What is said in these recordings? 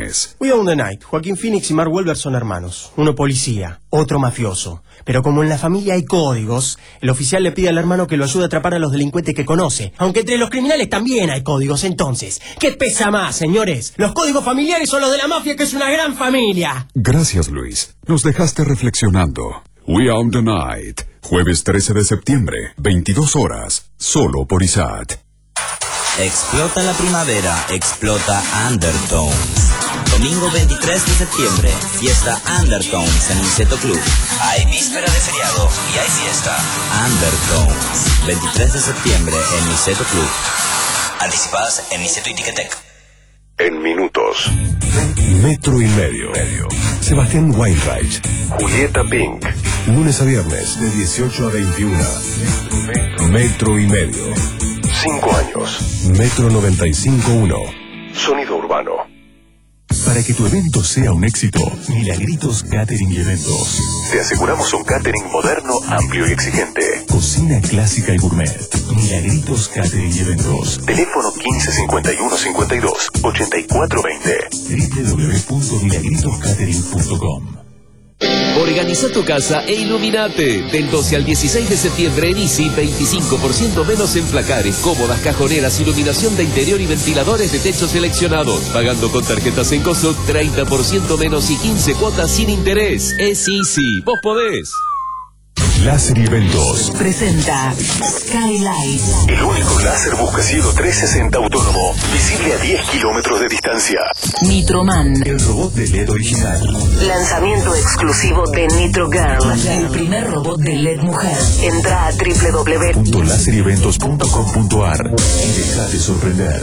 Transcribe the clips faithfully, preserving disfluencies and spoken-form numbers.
viernes. We Own the Night. Joaquín Phoenix y Mark Wahlberg son hermanos. Uno policía, otro mafioso. Pero como en la familia hay códigos, el oficial le pide al hermano que lo ayude a atrapar a los delincuentes que conoce. Aunque entre los criminales también hay códigos. Entonces, ¿qué pesa más, señores? ¿Los códigos familiares o los de la mafia, que es una gran familia? Gracias, Luis. Nos dejaste reflexionando. We Own the Night. Jueves trece de septiembre, veintidós horas. Solo por I S A T. Explota la primavera, explota Undertones. Domingo veintitrés de septiembre, fiesta Undertones en Niceto Club. Hay víspera de feriado y hay fiesta. Undertones, veintitrés de septiembre en Niceto Club. Anticipadas en Niceto y Ticketek. En minutos. Metro y medio. Sebastián Weinreich. Julieta Pink. Lunes a viernes de dieciocho a veintiuna. Metro y medio. Cinco años. Metro noventa y cinco punto uno. Sonido urbano. Para que tu evento sea un éxito, Milagritos Catering y Eventos. Te aseguramos un catering moderno, amplio y exigente. Cocina clásica y gourmet. Milagritos Catering y Eventos. Teléfono quince cincuenta y uno cincuenta y dos ochenta y cuatro veinte. doble u doble u doble u punto milagritos catering punto com. Organiza tu casa e iluminate. Del doce al dieciséis de septiembre en Easy, veinticinco por ciento menos en placares, cómodas, cajoneras, iluminación de interior y ventiladores de techo seleccionados. Pagando con tarjetas en Coso, treinta por ciento menos y quince cuotas sin interés. Es Easy. Vos podés. Láser y Eventos presenta Skylight. El único láser buscacielo trescientos sesenta autónomo, visible a diez kilómetros de distancia. Nitroman, El robot de L E D original. Lanzamiento exclusivo de Nitro Girl, el primer robot de L E D mujer. Entra a doble u doble u doble u punto láser y eventos punto com punto a r y déjate sorprender.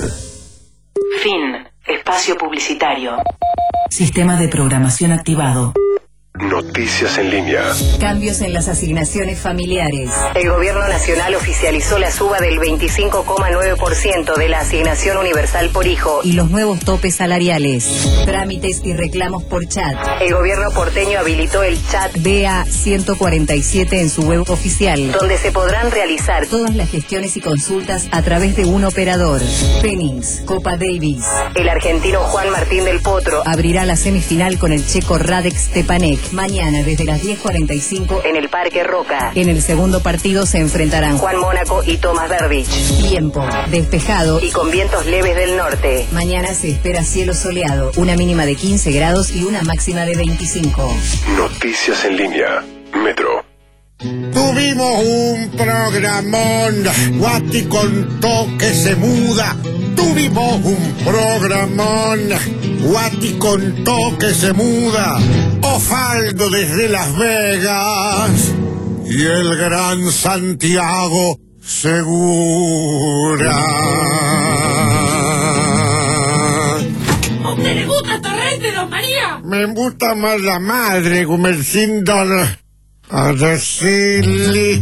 Fin. Espacio publicitario. Sistema de programación activado. Noticias en línea. Cambios en las asignaciones familiares. El Gobierno Nacional oficializó la suba del veinticinco coma nueve por ciento de la asignación universal por hijo y los nuevos topes salariales. Trámites y reclamos por chat. El Gobierno porteño habilitó el chat B A ciento cuarenta y siete en su web oficial, donde se podrán realizar todas las gestiones y consultas a través de un operador. Phoenix, Copa Davis. El argentino Juan Martín del Potro abrirá la semifinal con el checo Radek Stepanek. Mañana desde las diez cuarenta y cinco en el Parque Roca. En el segundo partido se enfrentarán Juan Mónaco y Tomás Berdych. Tiempo despejado y con vientos leves del norte. Mañana se espera cielo soleado, una mínima de quince grados y una máxima de veinticinco. Noticias en línea. Metro. Tuvimos un programón, Guati contó que se muda. Tuvimos un programón, Guati contó que se muda. Osvaldo desde Las Vegas y el gran Santiago Segura. ¿A usted le gusta Torrente, don María? Me gusta más la madre, Gumercindo Araceli.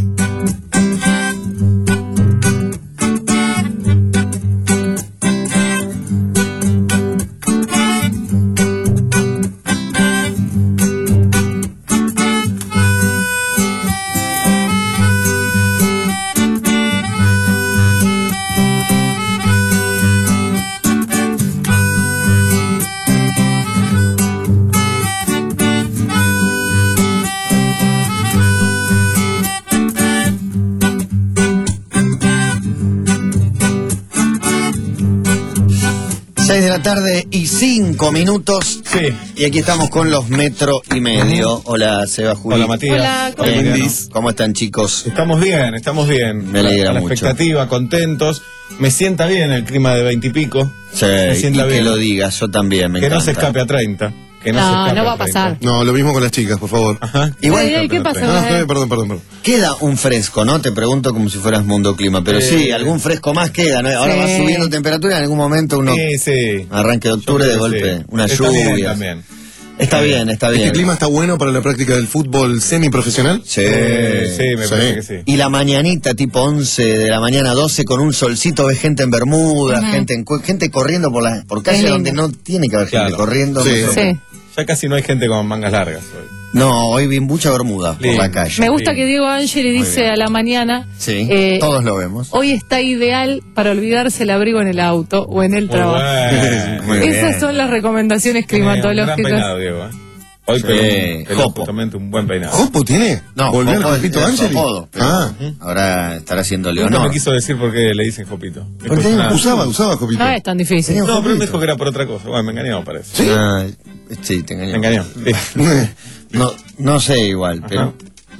seis de la tarde y cinco minutos. Sí. Y aquí estamos con los metro y medio. Hola, Seba, Juli. Hola, Matías. Hola, Hola, Hola, Indis. ¿Cómo están, chicos? Estamos bien, estamos bien. Me alegra a la mucho. expectativa, contentos. Me sienta bien el clima de veintipico. Sí, Me y sienta que bien. lo digas, yo también, me Que encanta. no se escape a treinta. Que no, No, se escape no va a treinta. pasar. No, lo mismo con las chicas, por favor. Ajá. Igual, Ay, ay, ¿qué pasa? No, no, perdón, perdón, perdón. queda un fresco, ¿no? Te pregunto como si fueras Mundo Clima, pero Eh, sí, algún fresco más queda, ¿no? Ahora sí. va subiendo temperatura, en algún momento uno Sí, sí. arranque de octubre Yo de creo que golpe, sí. una Está bien lluvia. también. Está bien, está bien. ¿Este clima está bueno para la práctica del fútbol semiprofesional? Sí. Eh, sí, me Sí. parece que sí. Y la mañanita, tipo once de la mañana, doce, con un solcito, ves gente en bermuda, Ujú. gente en cu- gente corriendo por la por Qué calles lindo. donde no tiene que haber gente Claro. corriendo. Sí. no sé. Sí. Ya casi no hay gente con mangas largas hoy. No, hoy vi mucha bermuda por Lindo. la calle. Me gusta que Diego Angeli dice a la mañana, Sí, eh, todos lo vemos. hoy está ideal para olvidarse el abrigo en el auto o en el Muy trabajo. bueno. Muy bien. Esas son las recomendaciones Tiene un gran climatológicas. peinado, Diego, ¿eh? Hoy Sí, pegó, pegó Jopo. justamente un buen peinado. ¿Jopo tiene? No, ¿Volvió al Jopo Jopito es Angeli? apodo, pero Ah, ahora estará haciendo Nunca me Leonor. quiso decir por qué le dicen Jopito. porque Después nada. usaba, usaba Jopito. No es tan difícil. No, pero él me dijo que era por otra cosa. Bueno, me engañó, parece. ¿Sí? Ah, sí, te engañó. Me engañó. Sí. No, no sé igual, Ajá. pero...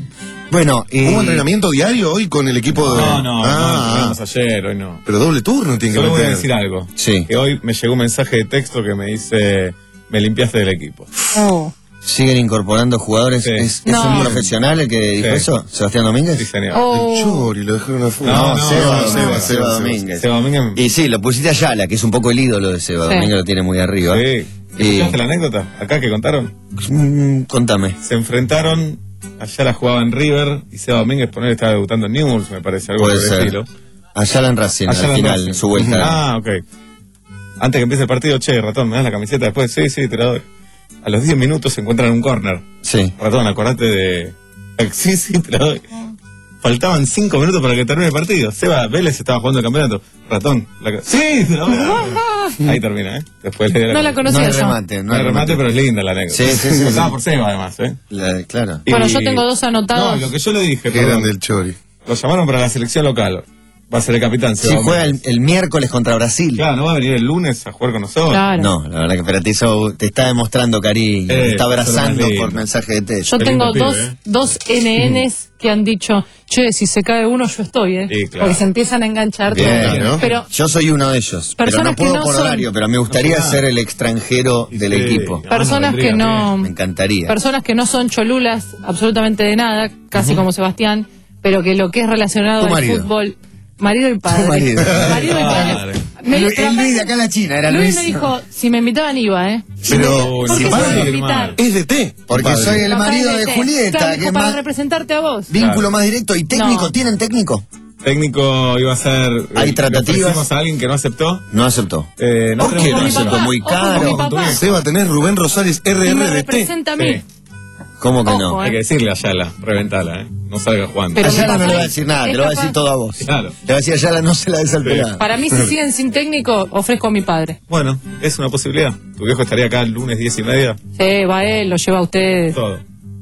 Bueno, y... ¿Hubo entrenamiento diario hoy con el equipo de...? No, no, no, ah, entrenamos ayer, hoy no. pero doble turno tiene que Solo voy a meter. decir algo. Sí. Que hoy me llegó un mensaje de texto que me dice, me limpiaste del equipo. Oh. ¿Siguen incorporando jugadores? Sí. ¿Es, es No. un profesional el que dijo Sí. eso? ¿Sebastián Domínguez? Sí, señor. Oh. El Chori, lo dejaron afuera. No, no, Seba, no, Seba, no, Seba, Seba Seba. Domínguez. Seba Domínguez. Y sí, lo pusiste a Yala, que es un poco el ídolo de Seba. Sí. Domínguez lo tiene muy arriba. Sí. Y- ¿Escuchaste la anécdota? Acá que contaron. Mm, contame. Se enfrentaron, allá la jugaba en River y Seba Domínguez poner estaba debutando en Newell's, me parece, algo Puede por el ser. estilo. Ayala en Racing, Ayala al en final, Racing. en su vuelta. Ah, ok. Antes que empiece el partido, che, ratón, ¿me das la camiseta después? Sí, sí, te la doy. A los diez minutos se encuentran en un corner. Sí. Ratón, acordate de... Sí, sí, te la doy. Faltaban cinco minutos para que termine el partido. Seba Vélez estaba jugando el campeonato. Ratón, la... sí, te la doy. Ahí termina, ¿eh? Después le dio No la No conocía hay yo. remate, No no hay hay remate, remate. pero es linda la anécdota. Sí, sí, sí, Contaba sí. por Seba, además, ¿eh? La- claro. Bueno, Y- yo tengo dos anotados. No, lo que yo le dije, Qué perdón, grande el Chori. lo llamaron para la selección local. Va a ser el capitán. Sí, Seba juega el, Domínguez. el miércoles contra Brasil. Claro, no va a venir el lunes a jugar con nosotros. Claro. No, la verdad que pero te, hizo- te está demostrando cariño, Eh, te está eso es abrazando más lindo. por mensaje de texto. Yo Qué tengo lindo dos, pibe, ¿eh? dos N Ns que han dicho, che, si se cae uno yo estoy, ¿eh? Sí, claro. Porque se empiezan a enganchar. Bien, todo. ¿no? Pero Yo soy uno de ellos, pero Personas no que puedo no por son- horario, pero me gustaría No sé ser nada. el extranjero Y del sí. equipo. Ah, personas no que vendría no... Me encantaría. Personas que no son cholulas absolutamente de nada, casi como Sebastián, pero que lo que es relacionado Tu al marido. fútbol... Marido y padre. Tu marido. Marido y padre. Padre. Me- Lu- pero el Luis de aparte, acá en la China, era Luis Luis. me dijo, si me invitaban iba, ¿eh? Pero ¿Por si qué padre, se va a hermano. invitar? Es de T. porque padre. soy el Papá marido de de T. Julieta, Claro, que dijo, es para más representarte a vos. vínculo Claro. más directo y técnico. No. ¿Tienen técnico? Técnico iba a ser. ¿Hay eh, tratativas? le ofrecimos a alguien que no aceptó. No aceptó. Eh, no ¿Por qué tenemos no mi nada. aceptó? papá, Muy ojo con caro. mi papá. Seba, tenés Rubén Rosales Y me R R D T. representa a mí. Sí. ¿Cómo que Ojo, no? eh. Hay que decirle a Ayala, reventala, ¿eh? No salga jugando. Pero- Ayala mi no papá le va a decir nada, es te lo va a capaz- decir todo a vos. Claro. Le va a decir a Ayala, no se la des al Sí. pelado. Para mí, si siguen sin técnico, ofrezco a mi padre. Bueno, es una posibilidad. Tu viejo estaría acá el lunes diez y media. Sí, va él, lo lleva a ustedes. Todo.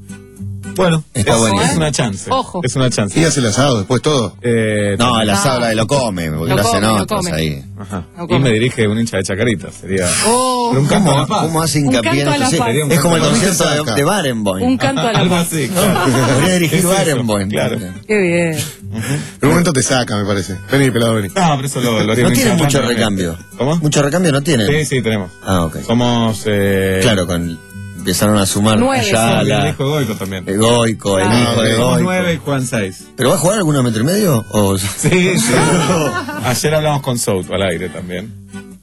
Bueno, Está es, bueno. es una chance. Ojo. Es una chance. Y hace el asado, después todo. Eh, No, el No. asado lo come, porque Lo lo, hacen come, lo otros come. ahí. Ajá. No Y come. me dirige un hincha de Chacarita. Sería. Oh, Pero un canto a la ¿Cómo, paz. cómo hace Un hincapié en canto a la esto? Sí, paz. es como el Un canto a la concierto de, paz. de Barenboim. un canto a la Algo paz. así, claro. Podría dirigir Es eso, Barenboim. claro. Qué bien. En un momento te saca, me parece. Vení, pelado, vení. No, pero eso lo, lo haría No un hincha tienen de mucho Atlanta, recambio. ¿Cómo? ¿Mucho recambio no tienen? Sí, sí, tenemos. Ah, ok. Somos. Eh, Claro, con, empezaron a sumar Nueve Ah, el Ayala, hijo de Goico también. el Goico, el Ah, hijo de Somos Goico. nueve y Juan seis. ¿Pero va a jugar alguno a metro y medio? O... Sí, sí. Ayer hablamos con Souto al aire también.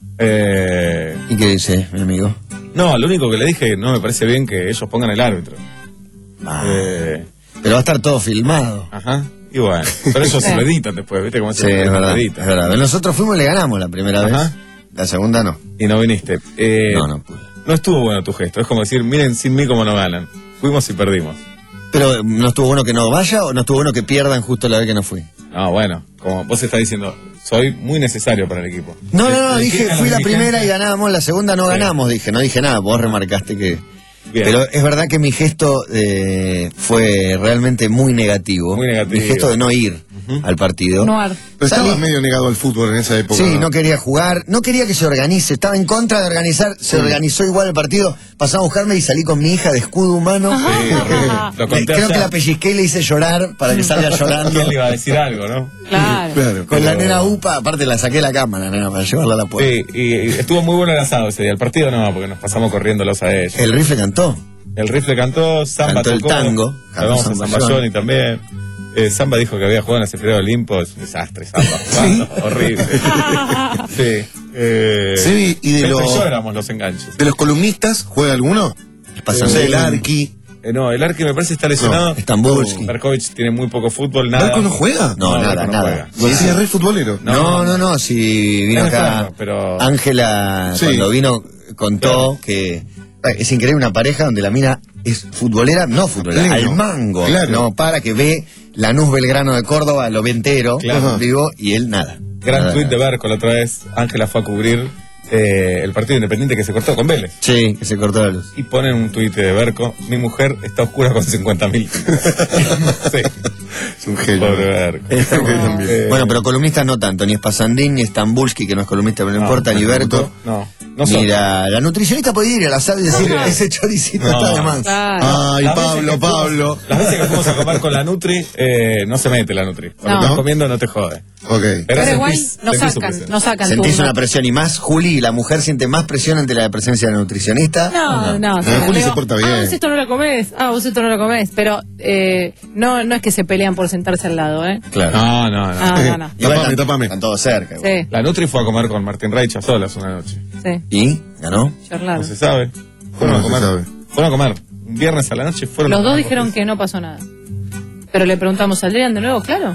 Eh, ¿Y qué dice, mi amigo? no, lo único que le dije, no me parece bien que ellos pongan el árbitro. Ah, Eh, pero va a estar todo filmado. ajá. Y bueno, pero ellos se lo editan después, ¿viste cómo se Sí, es lo verdad, es editan? verdad. Nosotros fuimos y le ganamos la primera Ajá. vez. La segunda no. Y no viniste. Eh, No, no pude. No estuvo bueno tu gesto. Es como decir, miren sin mí cómo no ganan. Fuimos y perdimos. Pero ¿no estuvo bueno que no vaya o no estuvo bueno que pierdan justo la vez que no fui? No, bueno, como vos estás diciendo, soy muy necesario para el equipo. No, Le- no, no, le dije, quitan fui la los primera y dirigentes. ganamos, la segunda no Sí. ganamos, dije, no dije nada, vos remarcaste que... Bien. Pero es verdad que mi gesto eh, fue realmente muy negativo. Muy negativo. Mi gesto de no ir al partido. No ar- Pero Salí- estabas medio negado al fútbol en esa época. Sí, no quería jugar, no quería que se organice, estaba en contra de organizar, se organizó igual el partido, pasaron a buscarme y salí con mi hija de escudo humano. Lo Le- conté creo allá. que la pellizqué y le hice llorar para que salga llorando. ¿Quién le iba a decir algo, no? Claro. Claro. Con la Pero- nena UPA, aparte la saqué de la cama, la nena, para llevarla a la puerta. Sí, y, y estuvo muy bueno el asado ese día. El partido no, porque nos pasamos corriéndolos a ellos. El rifle cantó. El rifle cantó, Samba Cantó el tocó. tango, cantó Hablamos a Samba Samba Johnny. Johnny también. Eh, Samba dijo que había jugado en la Cefrero de Olimpo. Es un desastre, Samba. jugando, horrible. sí. Eh, Sí, y de Beto los- yo éramos los enganches. ¿De los columnistas juega alguno? Pasan No sé, el bien. Arqui. Eh, no, el Arqui me parece está lesionado. No, Stambulski. Berkovich tiene muy poco fútbol, nada. ¿Marco no juega? No, No, nada, no nada. juega. Lo decía re futbolero. No, no, no, si vino Es acá. enfermo, pero- Ángela, Sí. cuando vino, contó que. Es increíble una pareja donde la mina es futbolera, no futbolera, Pleno. al mango. Claro. No, para que ve Lanús Belgrano de Córdoba, lo ve entero, Claro. vivo, y él nada. Gran Nada, tuit de nada. Berco la otra vez. Ángela fue a cubrir eh, el partido independiente que se cortó con Vélez. Sí, que se cortó la luz. Y ponen un tuit de Berco: mi mujer está oscura con cincuenta mil. Sí. Es un genio. Pobre Berco. Está bueno. Eh, Bueno, pero columnistas no tanto, ni Espasandín, ni Stambulski, que no es columnista, pero no, no, importa, ni no, Berto. No, no son. Ni la, la nutricionista puede ir a la sala y decir, No. ese choricito No. está de más. Claro. Ay, Las veces Pablo, que fuimos- Pablo. Las veces que fuimos a comer con la Nutri, eh, no se mete la Nutri. Cuando No. estás comiendo no te jode. Ok. Pero igual sentís- no sentís su sacan, presencia. no sacan Sentís turno. una presión y más, Juli, la mujer siente más presión ante la presencia de la nutricionista. No, no, o sea, Juli le se digo, porta Ah, bien. vos esto no lo comés, ah, vos esto no lo comés. Pero eh, no, no es que se pelean por sentarse al lado, ¿eh? Claro. No, no, no. Ah, no, no. Igual Tapame, están- tapame. Están todos cerca. igual. Sí, La Nutri fue a comer con Martín Reich a solas una noche. sí, ¿Y? ¿Ganó? charlaron. No se sabe. Fueron a No se comer. sabe. Fueron a comer. Un viernes a la noche fueron a Los dos comer. dijeron que no pasó nada. Pero le preguntamos, ¿saldrían de nuevo? Claro.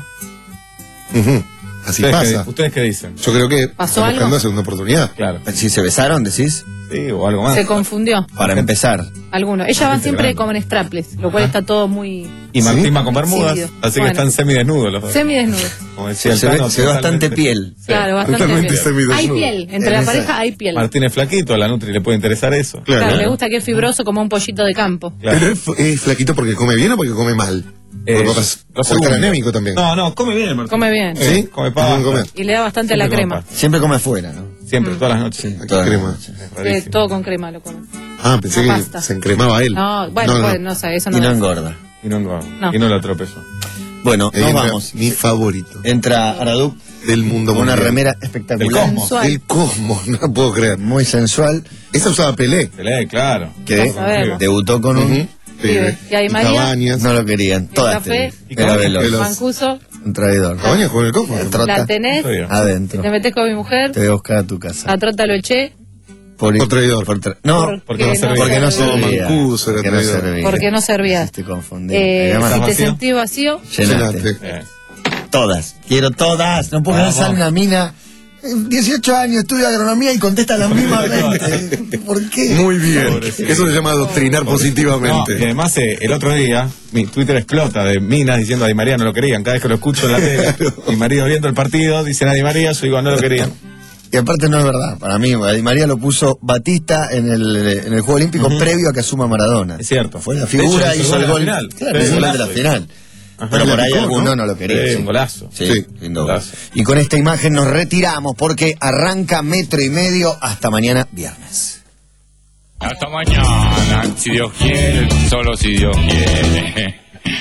Ujú. Así ¿Ustedes pasa. qué, ¿Ustedes qué dicen? Yo creo que ¿Pasó están buscando algo? hacer una oportunidad. Claro. Si se besaron, decís, Sí, o algo más. Se confundió. para empezar. Algunos. Ellas van gente siempre grande. como en strapless, lo cual está todo muy Y Martín ¿Sí? va con bermudas, Sí, así que bueno. están semidesnudos los dos. semidesnudos. Como decía el Se ve, Tano, se ve bastante totalmente- piel. Sí. Claro, bastante Totalmente piel. semidesnudo. Hay piel, entre la Esa- pareja hay piel. Martín es flaquito, a la Nutri le puede interesar eso. Claro. Claro, le gusta que es fibroso como un pollito de campo. Claro. Pero es, es flaquito porque come bien o porque come mal. Eh, Porque lo capaz- puede segundo. estar anémico también. No, no, come bien, Martín. Come bien. ¿Sí? Come Es pasta. buen comer. Y le da bastante a la Siempre come crema. pasta. Siempre come afuera, ¿no? Siempre, todas las noches. Sí, Aquí todas las crema. noches. Es Eh, rarísimo. todo con crema lo come. Ah, pensé La que pasta. se encremaba él. No, bueno, No, no. pues, no sé, eso no Y no es. engorda. Y no, no, No. y no lo atropelló. Bueno, Ahí nos entra vamos. Mi favorito Entra Araduc del mundo con una mundial. remera Del espectacular. Cosmos. Sensual. El Cosmos, no puedo creer. Muy sensual. Esa usaba Pelé. Pelé, claro. Que sabemos. debutó con un... Ujú. Pibe. Y ahí María. Cabañas. No lo querían. Todas Café. te- Era veloz. Veloz. Mancuso, Un traidor. Cabañas con el Cosmos. Trota la tenés, Está bien. adentro. te metés con mi mujer, Te voy a buscar a tu casa. a Trota lo eché, Por, Por traidor. por tra- no, Porque porque no no servía. porque no servía. servía. Mancuso era Porque no traidor. servía. porque no servías. Estoy confundido. Eh, Además, si te vacío? sentís vacío, llenaste. Llenate. Eh, Todas. Quiero todas. No puedo Vamos. sale una mina. eh, dieciocho años, estudia agronomía y contesta las mismas veinte. ¿Por qué? Muy bien. Pobrecito. Eso se llama adoctrinar no, y positivamente. además, eh, el otro día, mi Twitter explota de minas diciendo a Di María no lo querían. Cada vez que lo escucho en la tele, mi marido viendo el partido, dicen a Di María, yo digo no lo querían. Y aparte no es verdad. Para mí, Di María lo puso Batista en el, en el Juego Olímpico previo a que asuma Maradona. Es cierto. Fue la De figura, hecho, hizo el el gol gol. de la final. Claro, Sí, hizo el gol de golazo la final. Ajá. Pero Y por la ahí picó, alguno ¿no? no lo quería. Sí, sí. un golazo. Sí, Sí, lindo gol. golazo. Y con esta imagen nos retiramos porque arranca metro y medio hasta mañana viernes. Hasta mañana, si Dios quiere, solo si Dios quiere.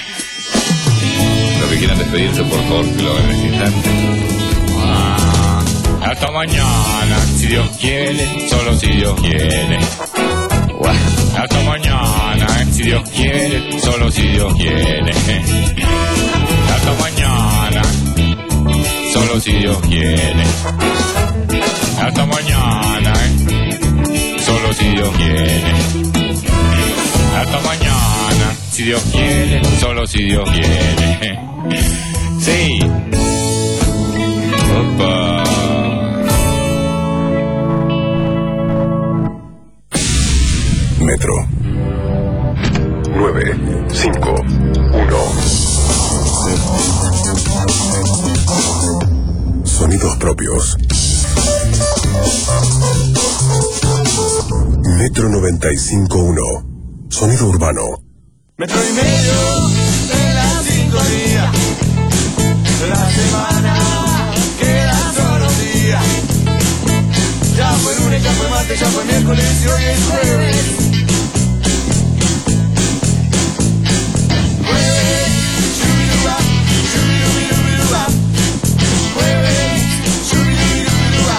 Los que quieran despedirse, por favor, que lo hagan en este instante. Ah, hasta mañana, si Dios quiere, solo si Dios quiere. Bueno, hasta mañana, si Dios quiere, solo si Dios quiere. Hasta mañana, solo si Dios quiere. Hasta mañana, solo si Dios quiere. Hasta mañana, si Dios quiere, solo si Dios quiere. Sí. Opa. Metro. nueve, cinco, uno. Sonidos propios. Metro noventa y cinco punto uno. Sonido urbano. Metro y medio de las cinco días de la semana, queda solo un día. Ya fue lunes, ya fue martes, ya fue miércoles y hoy es jueves. Jueves, shubiduba, shubidubidubiduba. Jueves, shubidubidubiduba.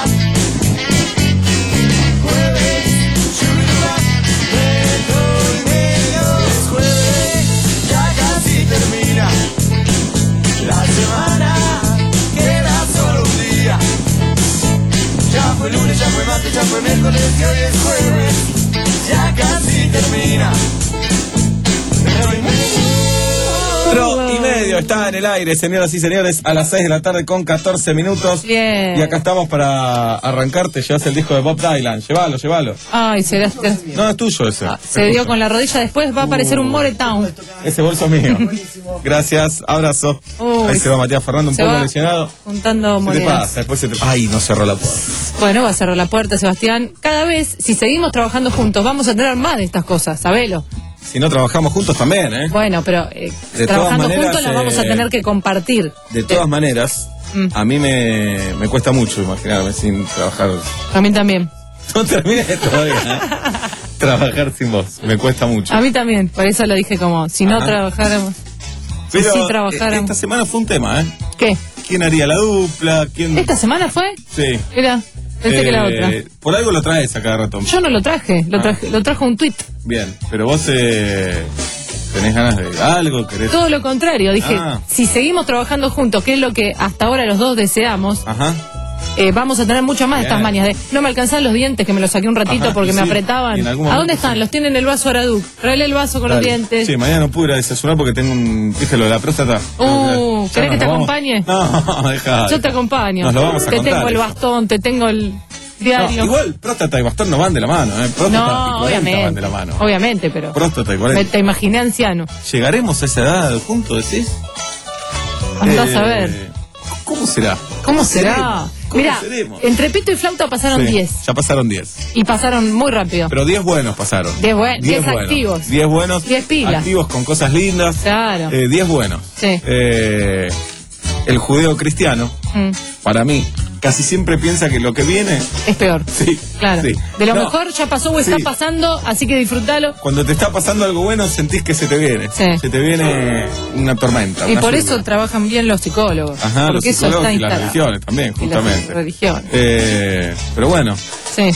Jueves, shubiduba, metro y medio. Es jueves, ya casi termina. La semana queda solo un día. Ya fue lunes, ya fue martes, ya fue miércoles y hoy es jueves. Ya casi termina. Metro y medio. Metro y medio, está en el aire, señoras y señores, a las seis de la tarde con catorce minutos. Bien. Y acá estamos para arrancarte. Llevas el disco de Bob Dylan. Llévalo, llévalo. Ay, será. será- No, es tuyo ese. Se dio con la rodilla, después va a aparecer un Moretown. Ese bolso es mío. Gracias, abrazo. Uy, Ahí se va Matías Fernando, un se poco va lesionado. Juntando ¿Qué te monedas. pasa? Después se te... Ay, no cerró la puerta. Bueno, va a cerrar la puerta, Sebastián. Cada vez, si seguimos trabajando juntos, vamos a tener más de estas cosas, sabelo. Si no trabajamos juntos también, ¿eh? Bueno, pero eh, De trabajando todas maneras, juntos las vamos a eh, tener que compartir. De todas maneras, Mm. a mí me, me cuesta mucho imaginarme sin trabajar. A mí también. No terminé todavía, ¿eh? Trabajar sin vos. Me cuesta mucho. A mí también, por eso lo dije como, si no Ajá. trabajáramos. Si Pero sí eh, trabajáramos. esta semana fue un tema, ¿eh? ¿Qué? ¿Quién haría la dupla? ¿Quién...? ¿Esta semana fue? Sí. Era, pensé que era Eh, otra. Por algo lo traes a cada rato. Yo no lo traje, lo, Ah. traje, lo trajo un tuit. Bien, pero vos eh, tenés ganas de algo, querés... Todo lo contrario, dije, Ah. si seguimos trabajando juntos, que es lo que hasta ahora los dos deseamos, Ajá. eh, vamos a tener muchas más de estas Bien. mañas de no me alcanzan los dientes, que me los saqué un ratito Ajá, porque y me sí, apretaban. y en algún ¿A momento dónde están? sí. Los tienen en el vaso Araduc. Traele el vaso con Dale. los dientes. Sí, mañana no pude ir a desayunar porque tengo un... Dije lo de la próstata. Uh, Ya ¿querés que nos te lo vamos- acompañe? No, deja. Yo te acompaño. Nos lo vamos a te contar, tengo el eso. bastón, te tengo el No, diario. igual próstata y bastón no van de la mano, ¿eh? Próstata y No, cuarenta obviamente. van de la mano. Obviamente, pero Próstata y me, cuarenta. te imaginé anciano. ¿Llegaremos a esa edad juntos, decís? Andás Eh, a ver. ¿Cómo será? ¿Cómo será? seremos? ¿Cómo Mira, seremos? entre pito y flauta pasaron Sí, diez. ya pasaron diez. Y pasaron muy rápido. Pero diez buenos pasaron. diez buen- diez buenos. activos. diez buenos. diez pilas. Activos con cosas lindas. Claro. Eh, diez buenos. Sí. Eh, el judeo cristiano, Mm, para mí, casi siempre piensa que lo que viene, es peor. sí, Claro. sí. De lo No, mejor ya pasó o sí. está pasando, así que disfrútalo. Cuando te está pasando algo bueno, sentís que se te viene. Sí. Se te viene una tormenta. Y una por lluvia. eso trabajan bien los psicólogos. Ajá, los porque eso psicólogos está y las instalado. religiones también, Y las justamente. religiones. Eh, pero bueno, Sí,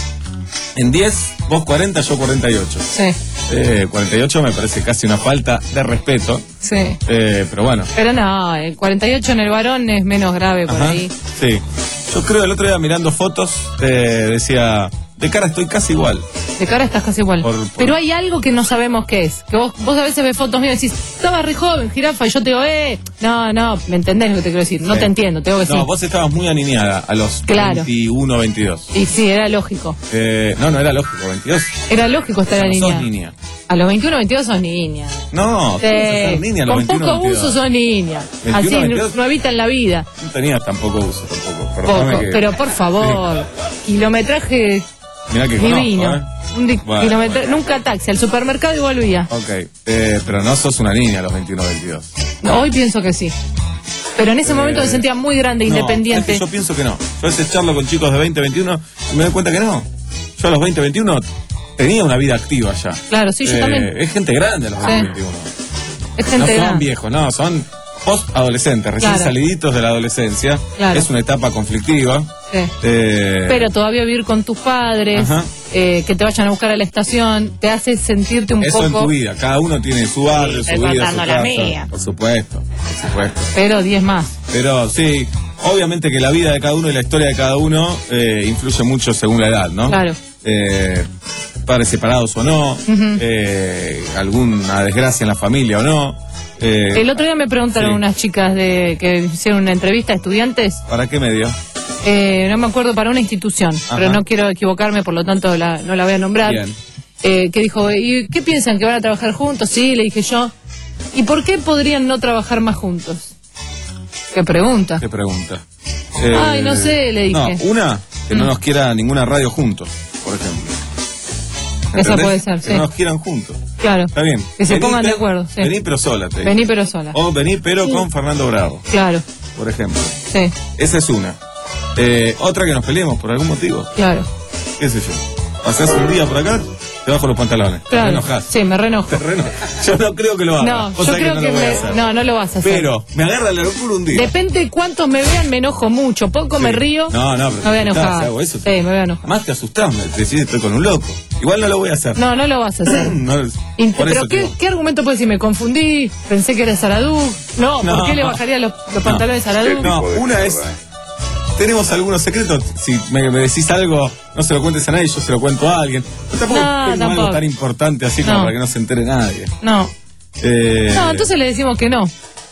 en diez, vos cuarenta, yo cuarenta y ocho. sí, Eh, cuarenta y ocho me parece casi una falta de respeto. sí. Eh, pero bueno. Pero no, el cuarenta y ocho en el varón es menos grave por Ajá, ahí. sí. Yo creo el otro día mirando fotos, eh, decía, de cara estoy casi igual. De cara estás casi igual. Por- por- Pero hay algo que no sabemos qué es. Que vos, vos a veces ves fotos mías y decís, estaba re joven, jirafa, y yo te digo, eh, no, no, ¿me entendés lo que te quiero decir? No Sí. te entiendo, tengo que decir. No, vos estabas muy aniñada a los Claro. veintiuno, veintidós. Y sí, era lógico. Eh, no, no era lógico, veintidós. Era lógico estar Ya la no niña. sos niña. A los veintiuno, veintidós sos niña. No, Sí, tú vas a ser niña a los con veintiuno, poco veintidós. uso sos niña. veintiuno, Así veintidós. no evitan la vida. No tenías tampoco uso tampoco. Perdóname Poco. que- Pero por favor, kilometraje Mirá que divino. conozco, ¿eh? Un di- Bueno, kilometra- bueno. Nunca taxi, al supermercado y volvía. Ok, eh, pero no sos una niña a los veintiuno, veintidós. No, hoy pienso que sí. Pero en ese Eh, momento me sentía muy grande, No, independiente. es que yo pienso que no. Yo a veces charlo con chicos de veinte, veintiuno y me doy cuenta que no. Yo a los veinte, veintiuno tenía una vida activa ya. Claro, sí, yo Eh, también. Es gente grande a los Sí. veinte, veintiuno. Es No gente son grande. viejos, no, son post-adolescentes, recién Claro. saliditos de la adolescencia. Claro. Es una etapa conflictiva. Sí. Eh, Pero todavía vivir con tus padres, Ajá. eh, que te vayan a buscar a la estación, te hace sentirte un eso en poco. tu vida, cada uno tiene su barrio, Sí, su estoy vida, su contando casa. la mía. Por supuesto, por supuesto. Pero diez más. Pero sí, obviamente que la vida de cada uno y la historia de cada uno eh, influye mucho según la edad, ¿no? Claro. Eh, padres separados o no, eh, alguna desgracia en la familia o no. eh, El otro día me preguntaron sí. unas chicas de que hicieron una entrevista a estudiantes, ¿Para qué medio? eh, no me acuerdo, para una institución, Ajá. pero no quiero equivocarme, por lo tanto la- no la voy a nombrar. Bien. Eh, que dijo, ¿y qué piensan? ¿Que van a trabajar juntos? Sí, le dije yo. ¿Y por qué podrían no trabajar más juntos? ¿Qué pregunta? ¿Qué pregunta? Ay, no sé, le dije. No, una, que no Mm. nos quiera ninguna radio juntos, por ejemplo. Esa ¿Entendés? puede ser, Que sí. no nos quieran juntos. Claro. Está bien. Que se Vení, pongan de pero- acuerdo, sí. Vení pero sola, te digo. Vení pero sola. O vení pero Sí. con Fernando Bravo, Claro, por ejemplo. sí, Esa es una. Eh, otra que nos peleemos por algún motivo. claro. ¿Qué sé yo? Pasás un día por acá, te bajo los pantalones. Claro. Te enojás. Sí, me reenojo. Te re enojas. Yo no creo que lo haga. No, Vos yo sabés creo no que, lo voy a me- hacer. no, no lo vas a hacer. Pero me agarra la locura un día. Depende de cuántos me vean, me enojo mucho. Poco Sí. me río, No, no, pero me voy a si estás, enojar. hago eso, Sí, me voy a enojar. Más te asustás, me decís estoy con un loco. Igual no lo voy a hacer. No, no lo vas a hacer. No, Y- por ¿Pero eso qué, digo. qué argumento puedes decir? Me confundí, pensé que era Saradú. No, No. ¿por qué le bajaría los, los pantalones a Saradú? No, una es. Tenemos algunos secretos. Si me, me decís algo, no se lo cuentes a nadie, yo se lo cuento a alguien. Pero tampoco No, tengo tampoco. algo tan importante así como No. para que no se entere nadie. No. Eh, No, entonces le decimos que no.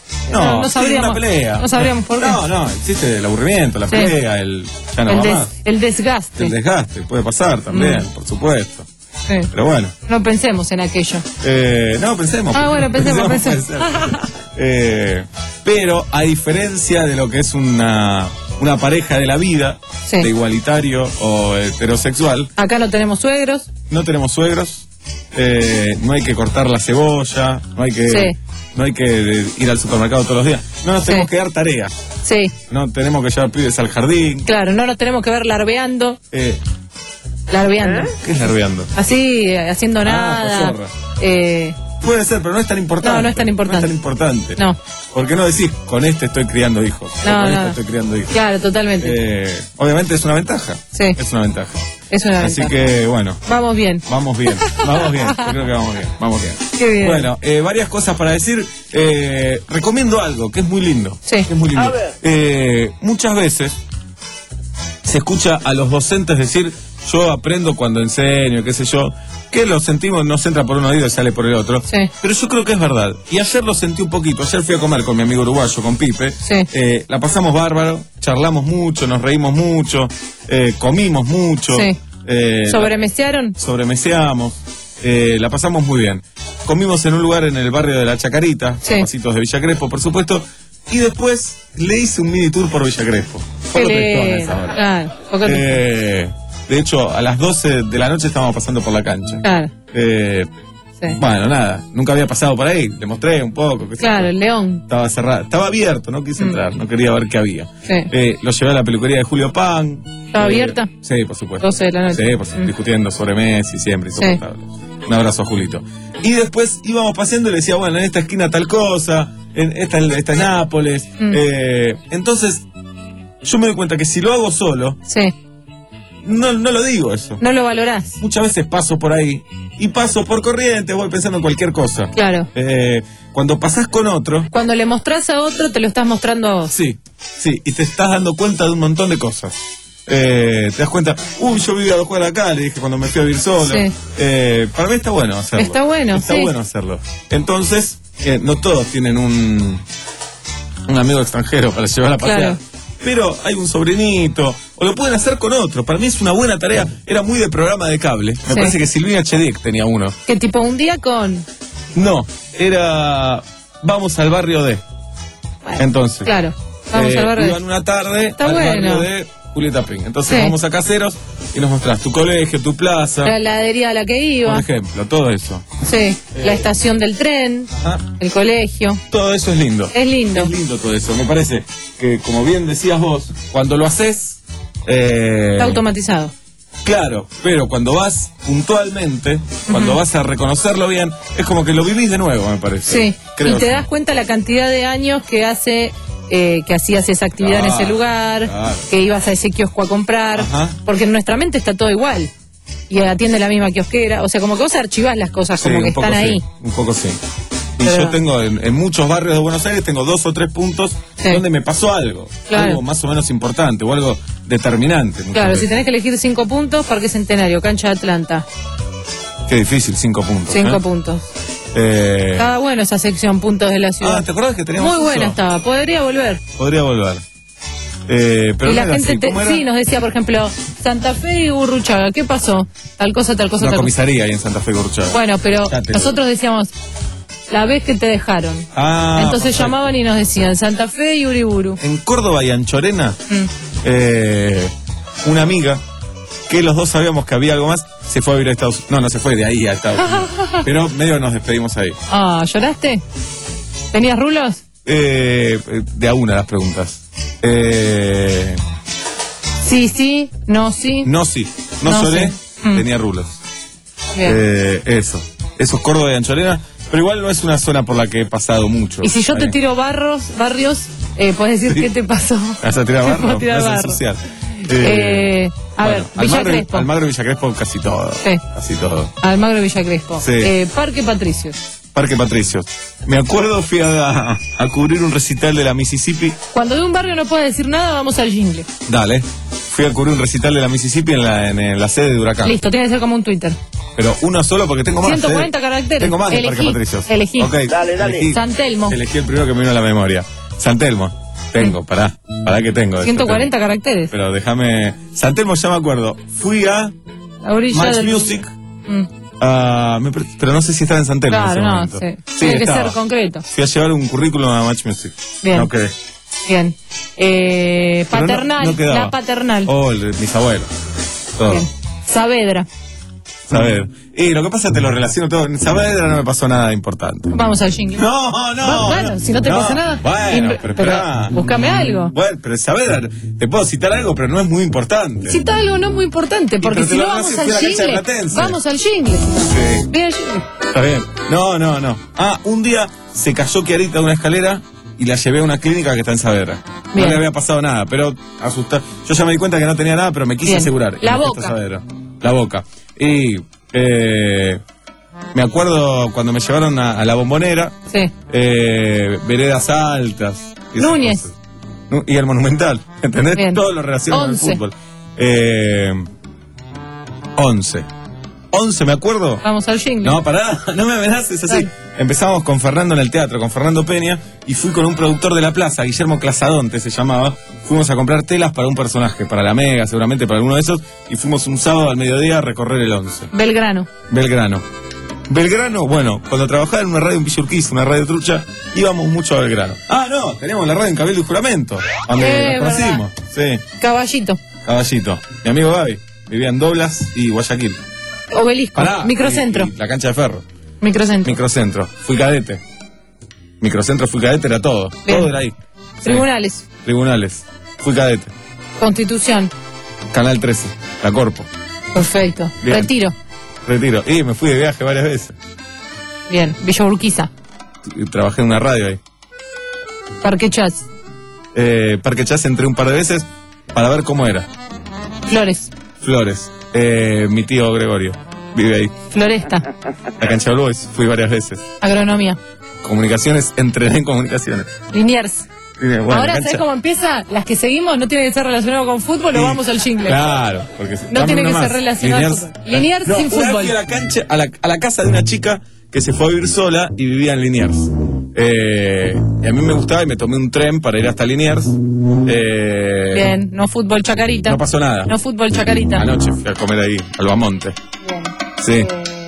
No, No, no sí, sabríamos- una pelea. no sabríamos por qué. No, no, existe el aburrimiento, la Sí. pelea, el ya no el, va des- más. el desgaste. El desgaste, puede pasar también, Mm. por supuesto. Sí. Pero bueno, No pensemos en aquello. eh, no, pensemos. Ah, bueno, pensemos, puede pensemos. ser. Eh, pero a diferencia de lo que es una, una pareja de la vida, Sí. de igualitario o heterosexual, Acá no tenemos suegros. no tenemos suegros, eh, no hay que cortar la cebolla, no hay que, Sí. no hay que de- ir al supermercado todos los días, no nos Sí. tenemos que dar tareas, Sí, no tenemos que llevar pibes al jardín. claro, no nos tenemos que ver larveando. Eh, Larveando. ¿Qué es nerviando? Así, eh, haciendo Ah, nada. pozorra. Eh, Puede ser, pero no es tan importante. No, no es tan importante. No es tan importante. No. ¿Por qué no decís, con este estoy criando hijos? o No, con no. este estoy criando hijos. claro, totalmente. Eh, obviamente es una ventaja. Sí. Es una ventaja. Es una Así ventaja. que, bueno, Vamos bien. vamos bien. Vamos bien. Yo creo que vamos bien. Vamos bien. Qué bien. Bueno, eh, varias cosas para decir. Eh, recomiendo algo que es muy lindo. Sí. Que es muy lindo. Eh, muchas veces se escucha a los docentes decir, yo aprendo cuando enseño, qué sé yo, que lo sentimos, nos entra por un oído y sale por el otro. Sí. Pero yo creo que es verdad. Y ayer lo sentí un poquito. Ayer fui a comer con mi amigo uruguayo, con Pipe. Sí. Eh, la pasamos bárbaro, charlamos mucho, nos reímos mucho, eh, comimos mucho. Sí. eh, ¿Sobremesearon? sobremeseamos, eh, la pasamos muy bien. Comimos en un lugar en el barrio de La Chacarita, Sí. a pasitos de Villa Crespo, por supuesto, y después le hice un mini tour por Villa Crespo. Qué Poco tristón lindo. esa hora. Claro, poco tristón. Eh, de hecho, a las doce de la noche estábamos pasando por la cancha. Claro, Eh, sí. bueno, nada, nunca había pasado por ahí, le mostré un poco. qué sé Claro, yo. el león. Estaba cerrado, estaba abierto, no quise Mm. entrar, no quería ver qué había. Sí. Eh, lo llevé a la peluquería de Julio Pan. ¿Estaba Eh, abierta? Sí, por supuesto. doce de la noche. Sí, por supuesto, Mm. discutiendo sobre Messi, siempre Sí. insoportable. Un abrazo a Julito. Y después íbamos paseando y le decía, bueno, en esta esquina tal cosa, en esta, esta es Nápoles. Mm. Eh, entonces, yo me doy cuenta que si lo hago solo, Sí. no, no lo digo eso. No lo valorás. Muchas veces paso por ahí y paso por corriente, voy pensando en cualquier cosa. Claro. Eh, cuando pasás con otro, Cuando le mostrás a otro, te lo estás mostrando a vos. sí, sí, y te estás dando cuenta de un montón de cosas. Eh, te das cuenta, uy, yo vivía a dos cuadras acá, le dije cuando me fui a vivir solo. Sí. Eh, para mí está bueno hacerlo. Está bueno, Está sí. bueno hacerlo. Entonces, eh, no todos tienen un, un amigo extranjero para llevar a pasear. Claro. Pero hay un sobrinito, o lo pueden hacer con otro. Para mí es una buena tarea. Era muy de programa de cable. Me Sí. parece que Silvina Chediek tenía uno. Que tipo un día con... No, era vamos al barrio de. Bueno, Entonces. Claro. Vamos eh, al barrio. Iban una tarde Está al bueno. barrio de Julieta Ping. Entonces Sí. vamos a Caseros y nos mostrás tu colegio, tu plaza, La heladería a la que iba. por ejemplo, todo eso. Sí. La estación del tren. Ah, El colegio. todo eso es lindo. Es lindo. Es lindo todo eso. Me parece que, como bien decías vos, cuando lo haces, eh, Está automatizado. claro, pero cuando vas puntualmente, cuando vas a reconocerlo bien, es como que lo vivís de nuevo, me parece. Sí. Creo. Y te das cuenta la cantidad de años que hace... eh, que hacías esa actividad en ese Claro, lugar, claro. que ibas a ese kiosco a comprar, Ajá. porque en nuestra mente está todo igual. Y atiende la misma kiosquera. O sea, como que vos archivás las cosas Sí, como que un poco están sí, ahí. un poco sí. Y Pero- yo tengo en, en muchos barrios de Buenos Aires, tengo dos o tres puntos Sí. donde me pasó algo. Claro. Algo más o menos importante o algo determinante. muchas Claro, si veces. tenés que elegir cinco puntos, Parque Centenario, Cancha de Atlanta. Qué difícil, cinco puntos. Cinco ¿eh? puntos. Eh, Estaba bueno esa sección, puntos de la ciudad. ah, ¿te acordás que teníamos Muy buena eso? estaba, podría volver. Podría volver. Eh, pero y no la era gente así. te- ¿Cómo era? sí nos decía, por ejemplo, Santa Fe y Burruchaga, ¿qué pasó? Tal cosa, tal cosa, Una tal cosa. comisaría ahí en Santa Fe Gurruchaga. Bueno, pero Ya te nosotros decíamos, la vez que te dejaron. Ah, Entonces perfecto. llamaban y nos decían, Santa Fe y Uriburu. En Córdoba y Anchorena, Mm. eh, una amiga, que los dos sabíamos que había algo más, se fue a vivir a Estados Unidos. No, no se fue de ahí a Estados Unidos. Pero medio nos despedimos ahí. Ah, ¿lloraste? ¿Tenías rulos? Eh, de a una las preguntas. Eh, Sí, sí, no, sí. no, sí. No, No lloré, sé. Mm. tenía rulos. Bien. Eh, eso. Eso es Córdoba y Anchorena. Pero igual no es una zona por la que he pasado mucho. Y si yo te Ahí. tiro barros, barrios, eh, puedes decir Sí. qué te pasó. ¿Vas a tirar Te barro? puedo tirar ¿Vas a barro. ensuciar? Eh, a ver, Villa Almagro, Crespo. Almagro y Villa Crespo casi todo. Sí. Casi todo. Almagro y Villa Crespo. Sí. Eh, Parque Patricios. Parque Patricios. Me acuerdo, fui a, a cubrir un recital de la Mississippi. Cuando de un barrio no puedes decir nada, vamos al jingle. Dale. fui a cubrir un recital de la Mississippi en la, en, en la sede de Huracán. Listo, tiene que ser como un Twitter. Pero uno solo porque tengo más. ciento cuarenta ¿eh? caracteres. Tengo más de Elegí, Parque Patricios. elegí. Ok, Dale, dale. elegí- San Telmo. Elegí el primero que me vino a la memoria. San Telmo. Tengo, pará. Pará que tengo. de ciento San cuarenta Telmo. caracteres. Pero déjame. San Telmo ya me acuerdo. Fui a La orilla Match del... Music. Mm. ah, me pre- pero no sé si estaba en San Telmo en Claro, ese no, momento. sí. Sí, Tiene que estaba. ser concreto. Fui a llevar un currículum a Match Music. Bien. No quedé. Bien. Eh, Pero no- paternal, no quedaba. la paternal. Oh, el de mis abuelos. Todo. Bien. Saavedra. Saber. Y lo que pasa es que te lo relaciono todo. En Saavedra no me pasó nada importante. Vamos al jingle. No, no. Va- bueno, si no te pasa nada. Bueno, Y- pero esperá. búscame algo. Bueno, pero Saavedra, te puedo citar algo, pero no es muy importante. Cita algo no muy importante, porque pero te si lo no vamos relaciono, al fui a la cancha de jingle. Platense. Vamos al jingle. Sí. Bien al jingle. Está bien. No, no, no. Ah, un día se cayó Kiarita de una escalera y la llevé a una clínica que está en Saavedra. Bien. No le había pasado nada, pero asustado. Yo ya me di cuenta que no tenía nada, pero me quise Bien. asegurar. La Y me fui boca. hasta Saavedra. La boca. Y eh, me acuerdo cuando me llevaron a, a la Bombonera, Sí. eh, veredas altas. y esas Núñez. cosas. Nu- Y el Monumental, ¿entendés? Bien. Todo lo relacionado al Once. fútbol. Eh, once. Once, me acuerdo. Vamos al jingle. No, pará, no me amenaces así. Dale. Empezamos con Fernando en el teatro, con Fernando Peña, y fui con un productor de la plaza, Guillermo Clasadonte se llamaba. Fuimos a comprar telas para un personaje, para la Mega, seguramente para alguno de esos, y fuimos un sábado al mediodía a recorrer el once. Belgrano. Belgrano. Belgrano, bueno, cuando trabajaba en una radio en Villa Urquiza, una radio trucha, íbamos mucho a Belgrano. Ah, no, teníamos la radio en Cabildo y Juramento, donde Eh, nos conocimos. Sí, Caballito. Caballito. Mi amigo Gaby vivía en Doblas y Guayaquil. Obelisco. Pará, Microcentro. y- y la cancha de ferro. Microcentro. Microcentro. Fui cadete. Microcentro, fui cadete, era todo. Bien. Todo era ahí. Sí. Tribunales. Tribunales. Fui cadete. Constitución. Canal trece. La Corpo. Perfecto. Bien. Retiro. Retiro. Y me fui de viaje varias veces. Bien. Villa Urquiza. Y trabajé en una radio ahí. Parque Chas. Eh, Parque Chas entré un par de veces para ver cómo era. Flores. Flores. Eh, mi tío Gregorio vive ahí. Floresta. La cancha Blue Boys. Fui varias veces. Agronomía. Comunicaciones. Entrené en comunicaciones. Liniers. Y, bueno, Ahora, cancha- ¿sabes cómo empieza? Las que seguimos no tienen que ser relacionadas con fútbol o Sí. vamos al jingle. Claro, porque No dame tiene una que ser más. relacionado Liniers- con fútbol. Liniers No, sin una vez fútbol. fui a la cancha, a la, a la casa de una chica que se fue a vivir sola y vivía en Liniers. Eh, y a mí me gustaba y me tomé un tren para ir hasta Liniers. Eh, Bien, no fútbol chacarita. No pasó nada. No fútbol chacarita. Anoche fui a comer ahí, al Bamonte. Bien. Sí,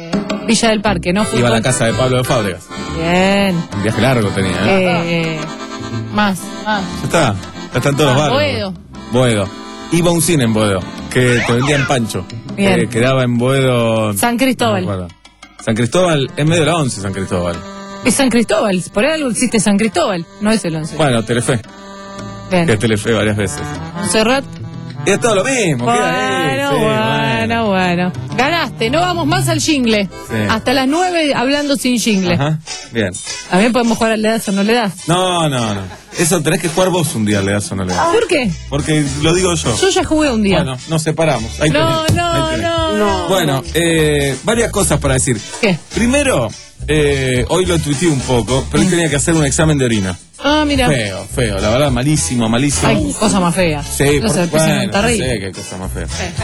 Villa del Parque, no fútbol. iba a la casa de Pablo de Fábregas. Bien. Un viaje largo tenía, ¿eh? Eh, más, más. Ya está, ya están todos Ah, los barrios. Boedo. Boedo. Iba a un cine en Boedo, que te vendían pancho. Bien. Eh, quedaba en Boedo. San Cristóbal. no me acuerdo. San Cristóbal, en medio de la once, San Cristóbal. Es San Cristóbal. Por algo existe San Cristóbal. No es el once. Bueno, Telefe. Bien. Que Telefe varias veces. Montserrat. Y es todo lo mismo. queda ahí, Bueno, sí, bueno, bueno. Ganaste. No vamos más al jingle. Sí. Hasta las nueve hablando sin jingle. Ajá, bien. También podemos jugar al le das o no le das. No, no, no. Eso tenés que jugar vos un día, le das o no le das. ¿Por qué? Porque lo digo yo. Yo ya jugué un día. Bueno, nos separamos. Ahí no, tenés, no, ahí tenés. no, no. Bueno, eh, varias cosas para decir. ¿Qué? Primero, eh, hoy lo tuiteé un poco, pero él tenía que hacer un examen de orina. Ah, mira. Feo, feo, la verdad, malísimo, malísimo. Hay cosa más fea. Sí, no por, sé, puse en un bueno, no tarrito. sé qué cosa más fea.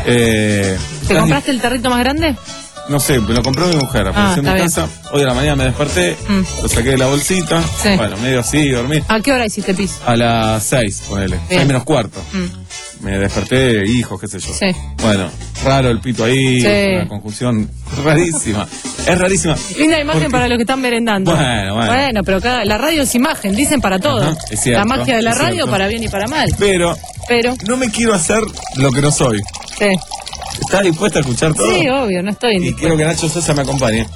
Eh, ¿Te compraste el tarrito más grande? No sé, me lo compró mi mujer, Ah, apareció en está mi bien. casa. Hoy a la mañana me desperté, Mm. lo saqué de la bolsita. Sí. Bueno, medio así, dormí. ¿A qué hora hiciste pis? A las seis, ponele. Bien. Seis menos cuarto. Mm. Me desperté, hijos, qué sé yo. Sí. Bueno, raro el pito ahí, Sí. una conjunción rarísima. Es rarísima. Linda imagen Porque- para los que están merendando. Bueno, bueno. Bueno, pero cada, la radio es imagen, dicen para todo. Ajá, es cierto, la magia de la es radio cierto. para bien y para mal. Pero Pero, no me quiero hacer lo que no soy. sí. ¿Estás dispuesta a escuchar todo? Sí, obvio, no estoy Y indispuesta. quiero que Nacho Sosa me acompañe.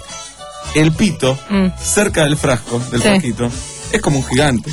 El pito, Mm. cerca del frasco, del Sí. frasquito, es como un gigante.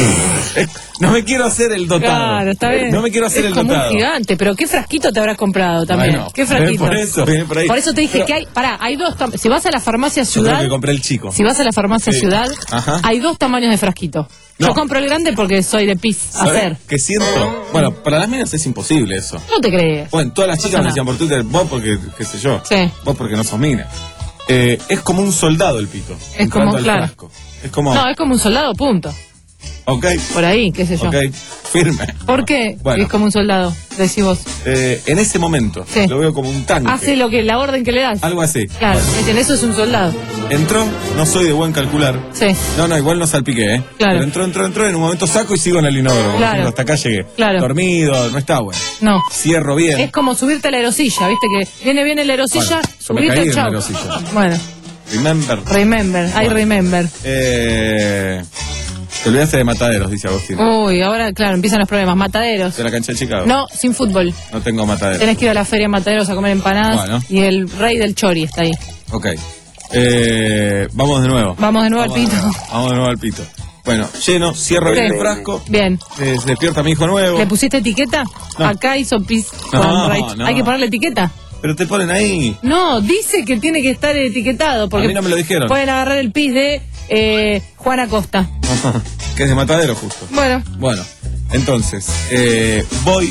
Es- no me quiero hacer el dotado. Claro, está bien. No me quiero hacer es el como dotado. un gigante, pero ¿qué frasquito te habrás comprado también? Bueno, ¿Qué frasquito? por eso, viene por ahí. te dije Pero- que hay, pará, hay dos tam- si vas a la farmacia Yo creo Ciudad, que compré el chico. si vas a la farmacia Sí. Ciudad, Ajá. hay dos tamaños de frasquito. No. Yo compro el grande porque soy de pis ¿Sabés hacer. qué siento? Bueno, para las minas es imposible eso. No te crees. Bueno, todas las chicas me Ajá. decían por Twitter, vos porque, qué sé yo, Sí. vos porque no sos mina. Eh, es como un soldado el pito. Es entrando como, al claro. frasco. Es como, No, es como un soldado, punto. ok, Por ahí, qué sé yo. ok. Firme. ¿Por qué? Bueno. Es como un soldado, decís vos. Eh, en ese momento, Sí. lo veo como un tanque. Hace lo que la orden que le das. Algo así. Claro, en eso es un soldado. Entró, no soy de buen calcular. Sí. No, no, igual no salpiqué, ¿eh? Claro. Pero entró, entró, entró, en un momento saco y sigo en el inodoro. Como Claro. diciendo, hasta acá llegué. Claro. Dormido, no está bueno. No. Cierro bien. Es como subirte a la aerosilla, ¿viste? Que viene bien la aerosilla, Bueno, yo me subiste, caí de chau. una aerosilla. Bueno, Remember. remember, I Bueno. remember. Eh, te olvidaste de Mataderos, dice Agustín. Uy, ahora, claro, empiezan los problemas. Mataderos. De la cancha de Chicago. No, sin fútbol. No tengo Mataderos. Tenés que ir a la feria Mataderos a comer empanadas. Bueno. Y el rey del chori está ahí. Ok. Eh, vamos de nuevo. Vamos de nuevo al Vamos de pito. nuevo. Vamos de nuevo al pito. Bueno, lleno, cierro bien Sí. el frasco. Bien. eh, se despierta mi hijo nuevo. ¿Le pusiste etiqueta? No. Acá hizo pis. No, con Rach. no. Hay que ponerle etiqueta. Pero te ponen ahí. No, dice que tiene que estar etiquetado. Porque A mí no me lo dijeron. Pueden agarrar el pis de eh, Juana Costa. Que es de Matadero justo. Bueno, Bueno, entonces, eh, voy,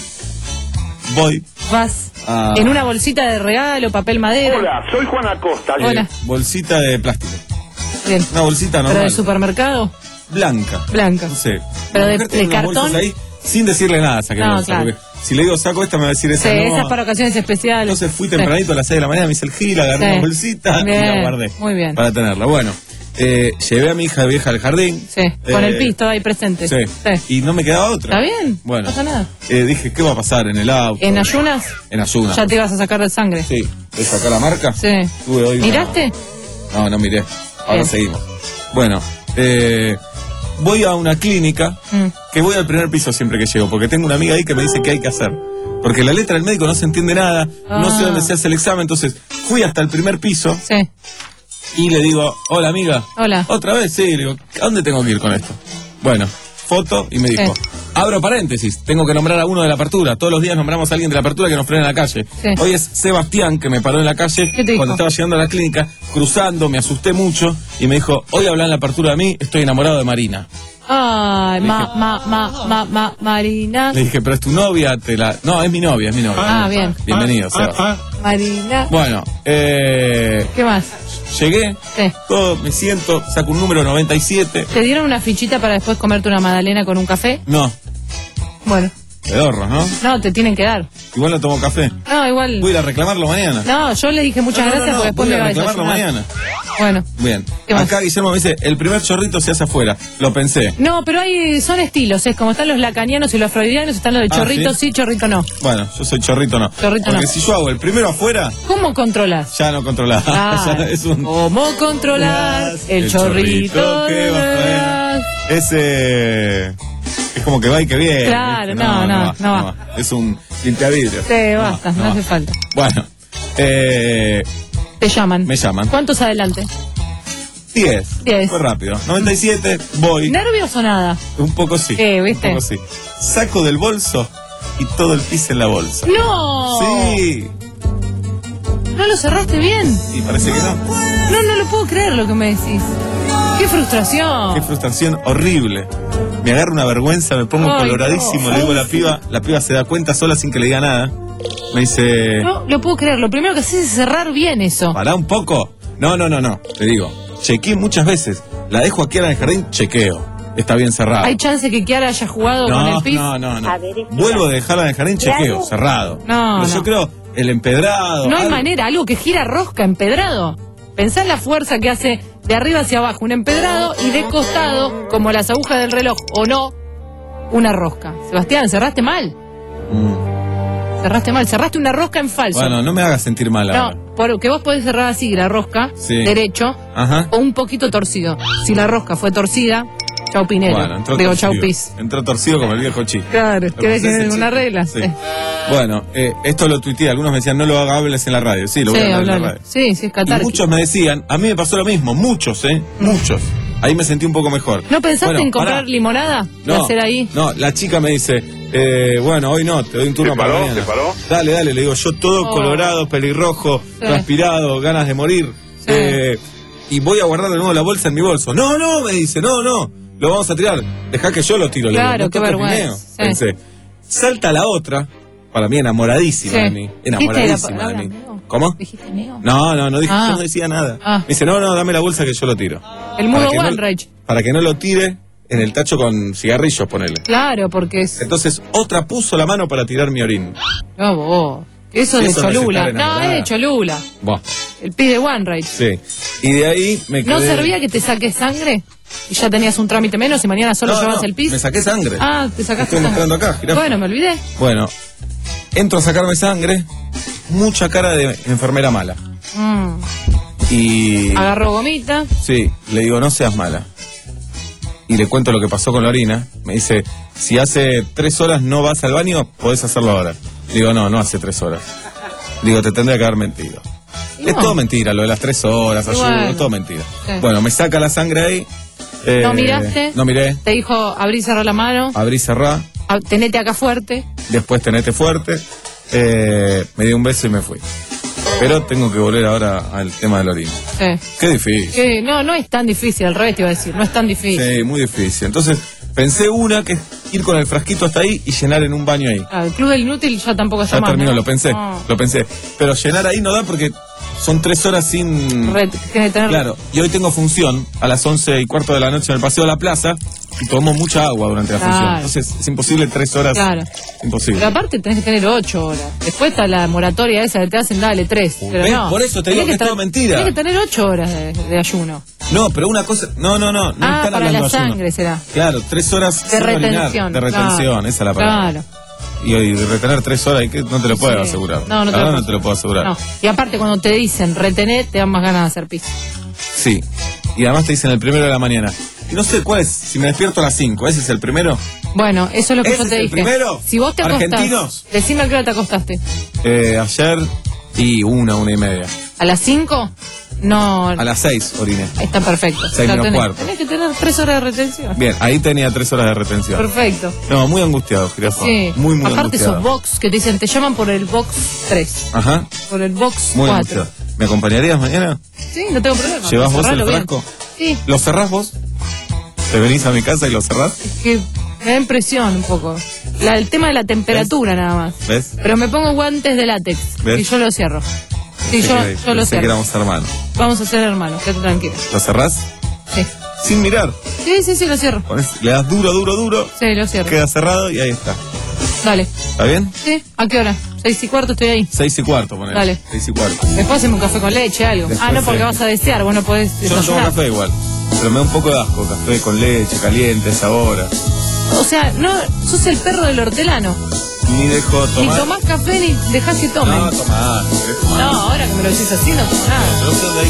voy vas a... en una bolsita de regalo, papel madera. soy Juan Acosta. Hola. Bolsita de plástico. Bien. Una bolsita ¿Pero normal. del supermercado? Blanca. Blanca. No sé. Pero La de- mujer tiene de unas cartón. bolsas ahí sin decirle nada, saqué No, la bolsa, claro. porque si le digo saco esta me va a decir esa Sí, no. esas para ocasiones especiales. Entonces fui Sí. tempranito a las seis de la mañana, me hice el gil, agarré Sí. una bolsita y Bien, la guardé. muy bien. Para tenerla. Bueno, eh, llevé a mi hija vieja al jardín. Sí, con Eh, el pis todo ahí presente. Sí. Y no me quedaba otra. ¿Está bien? Bueno. No pasa nada. Eh, dije, ¿qué va a pasar en el auto? ¿En ayunas? En ayunas. Ya te ibas a sacar de sangre. Sí. ¿De sacar la marca? Sí. Tuve hoy una- ¿Miraste? No, no miré. Ahora Bien. seguimos. Bueno, eh, voy a una clínica Mm. que voy al primer piso siempre que llego, porque tengo una amiga ahí que me dice qué hay que hacer. Porque la letra del médico no se entiende nada, no sé Ah. dónde se hace el examen, entonces fui hasta el primer piso Sí. y le digo, hola amiga. Hola. ¿Otra vez? Sí, le digo, ¿a dónde tengo que ir con esto? Bueno, foto y me dijo, Sí. abro paréntesis, tengo que nombrar a uno de la apertura. Todos los días nombramos a alguien de la apertura que nos frena en la calle. Sí. Hoy es Sebastián, que me paró en la calle ¿Qué te dijo? cuando estaba llegando a la clínica, cruzando, me asusté mucho y me dijo, hoy habla en la apertura de mí, estoy enamorado de Marina. Ay, ma, ma, ma, ma, ma, Marina. Le dije, pero es tu novia, te la... No, es mi novia, es mi novia. Ah, bien. Bienvenido, Seba. Marina. Bueno, eh, ¿Qué más? llegué, Sí. todo, me siento, saco un número noventa y siete. ¿Te dieron una fichita para después comerte una magdalena con un café? No, Bueno, pedorro, ¿no? no, te tienen que dar. Igual no tomo café. No, igual. Voy a ir a reclamarlo mañana. No, yo le dije muchas No, no, gracias no, porque después voy me a va a reclamarlo desayunar. mañana. Bueno. Bien. ¿Qué más? Acá Guillermo me dice, el primer chorrito se hace afuera. Lo pensé. No, pero hay, son estilos, es como están los lacanianos y los freudianos, están los de Ah, chorrito ¿sí? sí, chorrito no. Bueno, yo soy chorrito no. Chorrito Porque no. si yo hago el primero afuera, ¿Cómo controlas? ya no controlás. Ah, Ya es un... ¿Cómo controlar el, El chorrito chorrito que de va gas? Ese... Es como que va y que viene. Claro, ¿viste? no, no, no va. Es un limpiavidrio. Sí, basta, no, hace falta. Bueno, eh, Te llaman. me llaman. ¿Cuántos adelante? diez. Diez. Fue rápido. noventa y siete, voy. ¿Nervios o nada? Un poco sí. Eh, ¿viste? Un poco sí. Saco del bolso y todo el pis en la bolsa. ¡No! Sí. ¿No lo cerraste bien? Y parece que no. No, no lo puedo creer lo que me decís. ¡Qué frustración! Qué frustración horrible. Me agarra una vergüenza, me pongo Ay, coloradísimo, no. le digo a la piba, la piba se da cuenta sola sin que le diga nada. Me dice, No lo puedo creer. Lo primero que haces es cerrar bien eso. pará un poco. No, no, no, no. Te digo, chequeé muchas veces. La dejo aquí en el jardín, chequeo. Está bien cerrado. ¿Hay chance que Kiara haya jugado con No, el pis? no, no, no. Vuelvo a dejarla en el jardín, chequeo, cerrado. No, Pero no. yo creo, el empedrado. No hay algo- manera, algo que gira rosca, empedrado. Pensá en la fuerza que hace de arriba hacia abajo un empedrado y de costado, como las agujas del reloj, o no, una rosca. Sebastián, cerraste mal. Mm. Cerraste mal, cerraste una rosca en falso. Bueno, no me hagas sentir mal ahora. no, porque vos podés cerrar así la rosca, Sí. derecho, Ajá. o un poquito torcido. Si la rosca fue torcida, chau Pinero. Bueno, entró Digo, torcido. chau pis. Entró torcido como el viejo chi. Claro, ¿Lo ¿querés conoces ese decir una chiste? regla? Sí. Bueno, eh, esto lo tuiteé. Algunos me decían, no lo hables en la radio. Sí, lo voy Sí, a hablar en la hablalo. radio. Sí, sí, es Y catárquico. muchos me decían, a mí me pasó lo mismo, muchos, ¿eh? Muchos. Ahí me sentí un poco mejor. ¿No pensaste Bueno, en comprar pará. limonada? ¿Y No, hacer ahí? no, la chica me dice, eh, bueno, hoy no, te doy un turno ¿Se para paró? mañana. ¿Se paró? Dale, dale, le digo, yo todo Oh. colorado, pelirrojo, Sí. transpirado, ganas de morir. Sí. eh, y voy a guardar de nuevo la bolsa en mi bolso. No, no, me dice, no, no, lo vamos a tirar. Dejá que yo lo tiro. le digo, Claro, no qué toques vergüenza. pineo. Sí. Pensé, salta la otra, para mí enamoradísima Sí. de mí. ¿Viste la Enamoradísima de palabra mí. meo? ¿Cómo? ¿Dijiste meo? No, no, no, dije, Ah. yo no decía nada. Ah. Me dice, no, no, dame la bolsa que yo lo tiro. El mudo Para que no- One Rage. Para que no lo tire en el tacho con cigarrillos, ponele. Claro, porque es... Entonces, otra puso la mano para tirar mi orín. No, vos. Eso es de Eso no es Cholula. estar No, enamorada. es de Cholula. Buah, El pibe de One Rage. sí. Y de ahí me quedé... ¿No servía que te saques sangre? Y ya tenías un trámite menos y mañana solo No, llevas no, el pis. me saqué sangre. Ah, te sacaste Estoy sangre. mostrando acá, jirafa. Bueno, me olvidé. Bueno, entro a sacarme sangre, mucha cara de enfermera mala. Mm. Y... Agarró gomita. Sí, le digo, no seas mala. Y le cuento lo que pasó con la orina. Me dice, si hace tres horas no vas al baño, podés hacerlo ahora. Digo, no, no hace tres horas. Digo, te tendría que haber mentido. Y Es no. todo mentira, lo de las tres horas, Y ayuda, bueno. es todo mentira. Sí. Bueno, me saca la sangre ahí. eh, ¿No miraste? No miré. Te dijo, abrí y cerrá la mano. Abrí, cerrá. a- Tenete acá fuerte. Después tenete fuerte. Eh, me dio un beso y me fui. Pero tengo que volver ahora al tema del orina. Sí. Qué difícil. Que no, no es tan difícil, al revés te iba a decir, no es tan difícil. Sí, muy difícil. Entonces, pensé una que es ir con el frasquito hasta ahí y llenar en un baño ahí. Ah, el Club del Inútil ya tampoco está Ya más, terminó, ¿no? lo pensé, No. lo pensé. Pero llenar ahí no da porque son tres horas sin... Red, tiene que tener... Claro, y hoy tengo función a las once y cuarto de la noche en el Paseo de la Plaza y tomo mucha agua durante la Claro. función. Entonces es imposible tres horas. Claro. Imposible. Pero aparte tenés que tener ocho horas. Después está la moratoria esa que te hacen, dale, tres. Pero ¿Ves? no. Por eso te Tenés digo que es estar- todo mentira. Tenés que tener ocho horas de, de ayuno. No, pero una cosa... No, no, no. no ah, están para hablando la de ayuno. sangre será. Claro, tres horas De sin orinar, retención. de retención, claro. esa es la palabra. Claro. Y, y retener tres horas, ¿y qué? No te lo puedo Sí. asegurar. No, no te La lo verdad puedo no te lo puedo asegurar. No. Y aparte cuando te dicen retener, te dan más ganas de hacer pis. Sí. Y además te dicen el primero de la mañana. Y no sé cuál es, si me despierto a las cinco, ¿ese es el primero? Bueno, eso es lo que ¿Ese yo te es el dije. primero? Si vos te acostás, ¿Argentinos? decime a qué hora te acostaste. Eh, ayer y una, una y media. ¿A las cinco? No, A las seis oriné. está perfecto. Seis La menos tenés, cuarto. tenés que tener tres horas de retención. Bien, ahí tenía tres horas de retención. Perfecto. No, muy angustiado, jirafa. Sí. Muy, muy Aparte angustiado. esos box que te dicen, te llaman por el box tres, Ajá, por el box muy cuatro. angustiado. ¿Me acompañarías mañana? Sí, no tengo problema. ¿Llevas vos el Cerralo bien. frasco? Sí, ¿Lo cerrás vos? ¿Te venís a mi casa y lo cerrás? es que me da impresión un poco. La, el tema de la temperatura nada más. ¿Ves? Pero me pongo guantes de látex ¿Ves? y yo lo cierro. Sí, Pensé yo, que- yo lo pensé que cierro. éramos hermanos. Vamos a ser hermanos, quédate tranquilo. ¿Lo cerrás? Sí. Sin mirar. Sí, sí, sí, lo cierro. Ponés- le das duro, duro, duro, Sí, lo cierro. queda cerrado y ahí está. Dale. ¿Está bien? Sí, ¿a qué hora? Seis y cuarto estoy ahí. Seis y cuarto, ponele. Dale. Seis y cuarto. Después hacemos un café con leche, algo. Después ah, no, porque sí. vas a desear, vos no podés Yo no tomo desayunar. café igual, pero me da un poco de asco. Café con leche, caliente, a esa hora. O sea, no, sos el perro del hortelano. Ni dejo Ni tomar. tomás café ni dejás que tomen. No, tomá. si querés tomar. No, ahora que me lo decís así, no tomo nada. Pero no sé dónde hay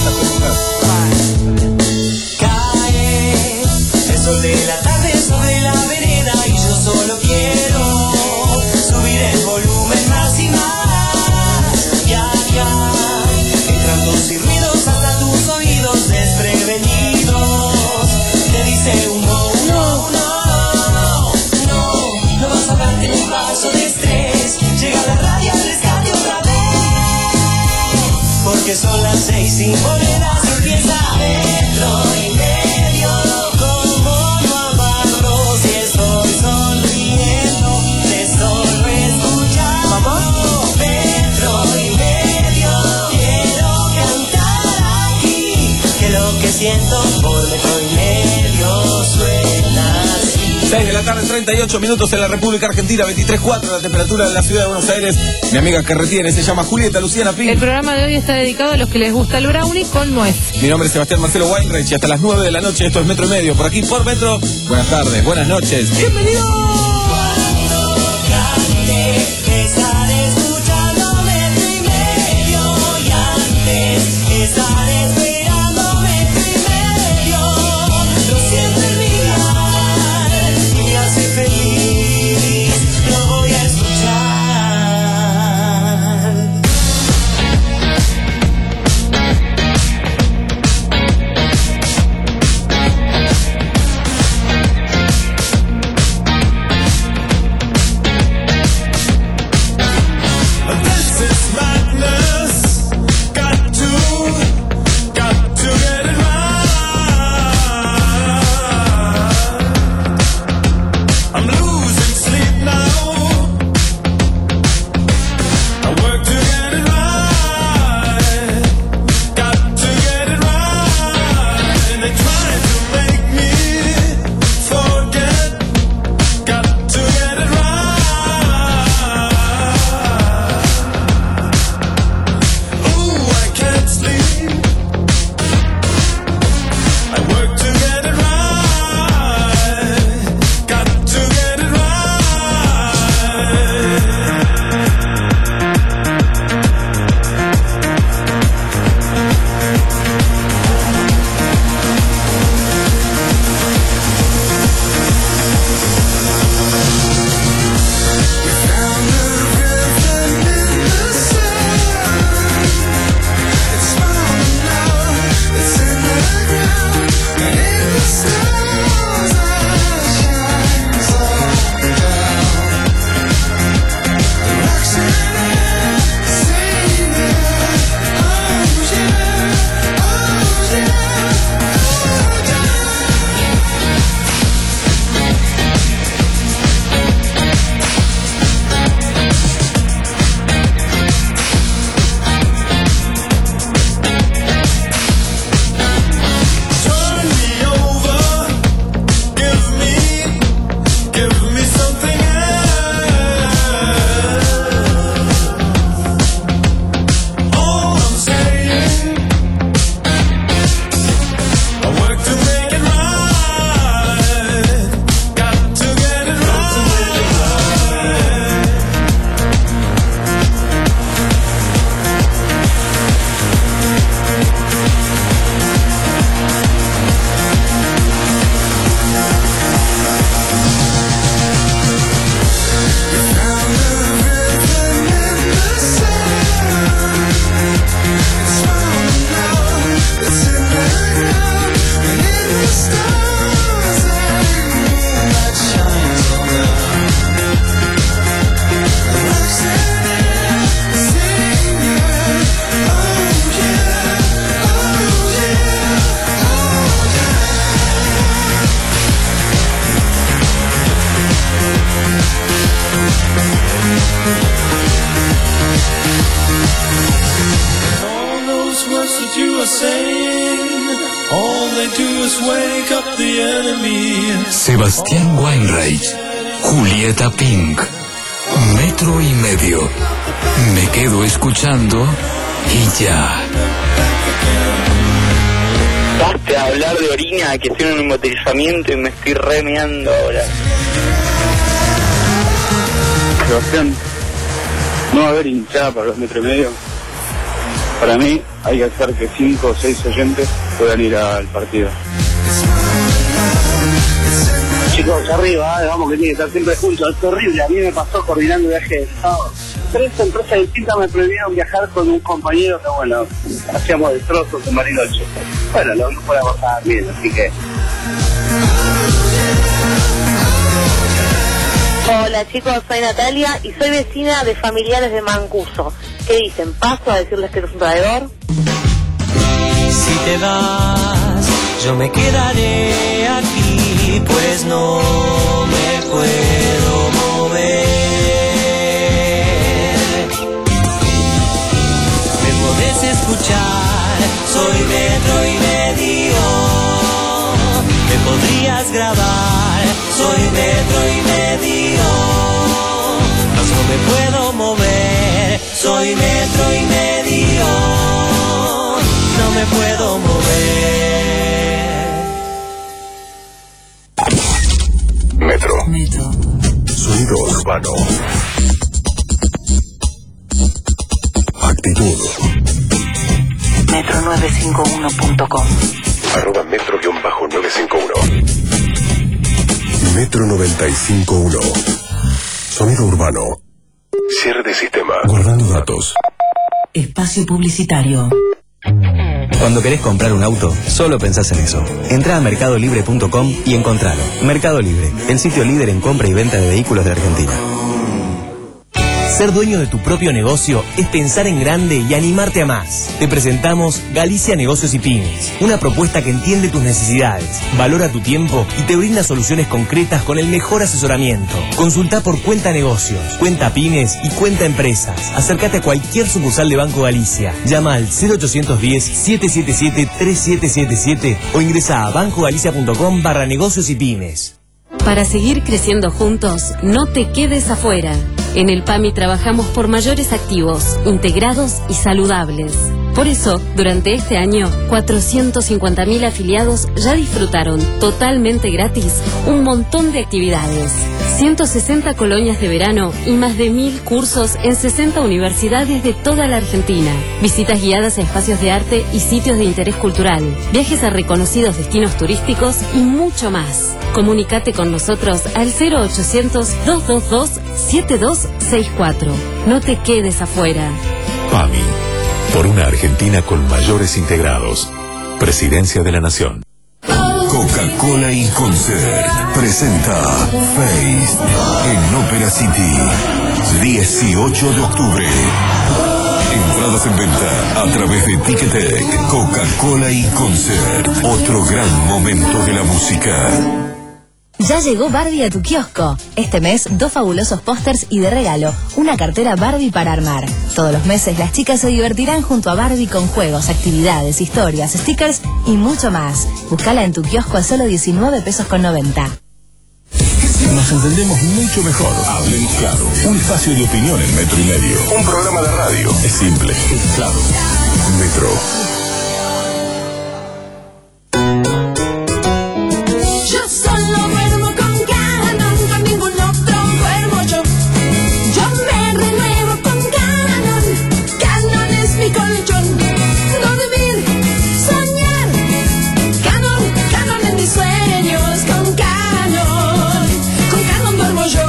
café. Cae el sol de la tarde sobre la vereda y yo solo quiero subir el volumen más y más. Ya, ya, entran tus y ruidos hasta tus oídos desprevenidos. Te dice un no, no, no, no, no vas a darte un paso de estrés. Llega la radio al rescate otra vez, porque son las seis y monedas y empieza metro y medio. Como no amarlo si estoy sonriendo, te solo escuchando. Metro y medio, quiero cantar aquí, que lo que siento por metro y medio suena así. seis de la tarde, treinta y ocho minutos en la República Argentina, veintitrés punto cuatro la temperatura de la ciudad de Buenos Aires. Mi amiga que retiene se llama Julieta Luciana El Pin. programa de hoy está dedicado a los que les gusta el brownie con nuez. Mi nombre es Sebastián Marcelo Weinreich y hasta las nueve de la noche esto es Metro y Medio. Por aquí, por Metro. Buenas tardes, buenas noches. ¡Bienvenidos! Cuando cante, estaré escuchando metro y medio y antes estaré esperando metro y medio. Lo siento en mi mirar y me hace feliz, lo voy a escuchar. This is madness, got to Sebastián Weinreich, Julieta Pink, metro y medio. Me quedo escuchando y ya. Basta de hablar de orina, que tiene un embotellamiento y me estoy remeando ahora. Sebastián, no va a haber hinchada para los metros y medio. Para mí hay que hacer que cinco o seis oyentes puedan ir al partido. Chicos, arriba, ¿eh? Vamos que tiene que estar siempre juntos. Es horrible, a mí me pasó coordinando viaje de sábado. Tres empresas distintas me prohibieron viajar con un compañero que, bueno, hacíamos destrozos en Bariloche. Bueno, lo fue a pasar bien, así que... Hola chicos, soy Natalia y soy vecina de familiares de Mancuso. ¿Qué dicen? ¿Paso a decirles que eres un traidor? Si te vas, yo me quedaré aquí, pues no me puedo mover. Me podés escuchar, soy metro y medio. Me podrías grabar, soy metro y medio. Mas no me puedo mover, soy metro y medio. No me puedo mover. Metro. Metro. Sonido urbano. Actitud. metro nueve cinco uno punto com. Arroba metro guión bajo nueve cinco uno. Metro noventa y cinco punto uno. Sonido urbano. Cierre de sistema. Guardando datos. Espacio publicitario. Cuando querés comprar un auto, solo pensás en eso. Entrá a mercado libre punto com y encontralo. Mercado Libre, el sitio líder en compra y venta de vehículos de Argentina. Ser dueño de tu propio negocio es pensar en grande y animarte a más. Te presentamos Galicia Negocios y Pymes, una propuesta que entiende tus necesidades, valora tu tiempo y te brinda soluciones concretas con el mejor asesoramiento. Consulta por Cuenta Negocios, Cuenta Pymes y Cuenta Empresas. Acércate a cualquier sucursal de Banco Galicia. Llama al cero ochocientos diez, setecientos setenta y siete, treinta y siete setenta y siete o ingresa a bancogalicia punto com barra negocios y pymes. Para seguir creciendo juntos, no te quedes afuera. En el PAMI trabajamos por mayores activos, integrados y saludables. Por eso, durante este año, cuatrocientos cincuenta mil afiliados ya disfrutaron totalmente gratis un montón de actividades. ciento sesenta colonias de verano y más de mil cursos en sesenta universidades de toda la Argentina. Visitas guiadas a espacios de arte y sitios de interés cultural. Viajes a reconocidos destinos turísticos y mucho más. Comunicate con nosotros al cero ochocientos, doscientos veintidós, setenta y dos sesenta y cuatro. No te quedes afuera. PAMI. Por una Argentina con mayores integrados. Presidencia de la Nación. Coca-Cola y Concert presenta Face en Ópera City. dieciocho de octubre. Entradas en venta a través de Ticketek. Coca-Cola y Concert. Otro gran momento de la música. Ya llegó Barbie a tu kiosco. Este mes, dos fabulosos pósters y de regalo, una cartera Barbie para armar. Todos los meses las chicas se divertirán junto a Barbie con juegos, actividades, historias, stickers y mucho más. Búscala en tu kiosco a solo diecinueve pesos con noventa. Nos entendemos mucho mejor. Hablemos claro. Un espacio de opinión en Metro y Medio. Un programa de radio. Es simple, es claro. Metro. Yo solo duermo con Canon, con ningún otro duermo yo. Yo me renuevo con Canon. Canon es mi colchón. No vivir, soñar. Canon, Canon en mis sueños. Con Canon, con Canon duermo yo.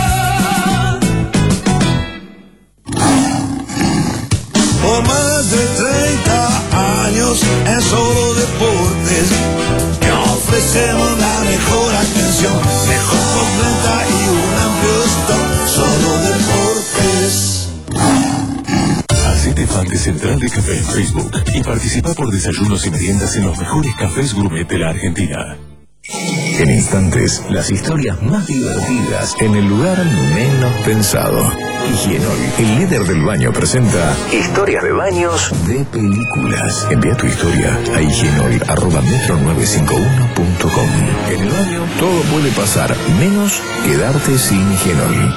Por más de treinta años en Solo Deportes que ofrecemos la mejor atención, mejor postventa y un amplio stock. Solo Deportes. Hacete fan de Central de Café en Facebook y participa por desayunos y meriendas en los mejores cafés gourmet de la Argentina. En instantes, las historias más divertidas en el lugar menos pensado. Higienol, el líder del baño, presenta Historias de baños de películas. Envía tu historia a higienol arroba metro nueve cinco uno punto com. En el baño todo puede pasar, menos quedarte sin Higienol.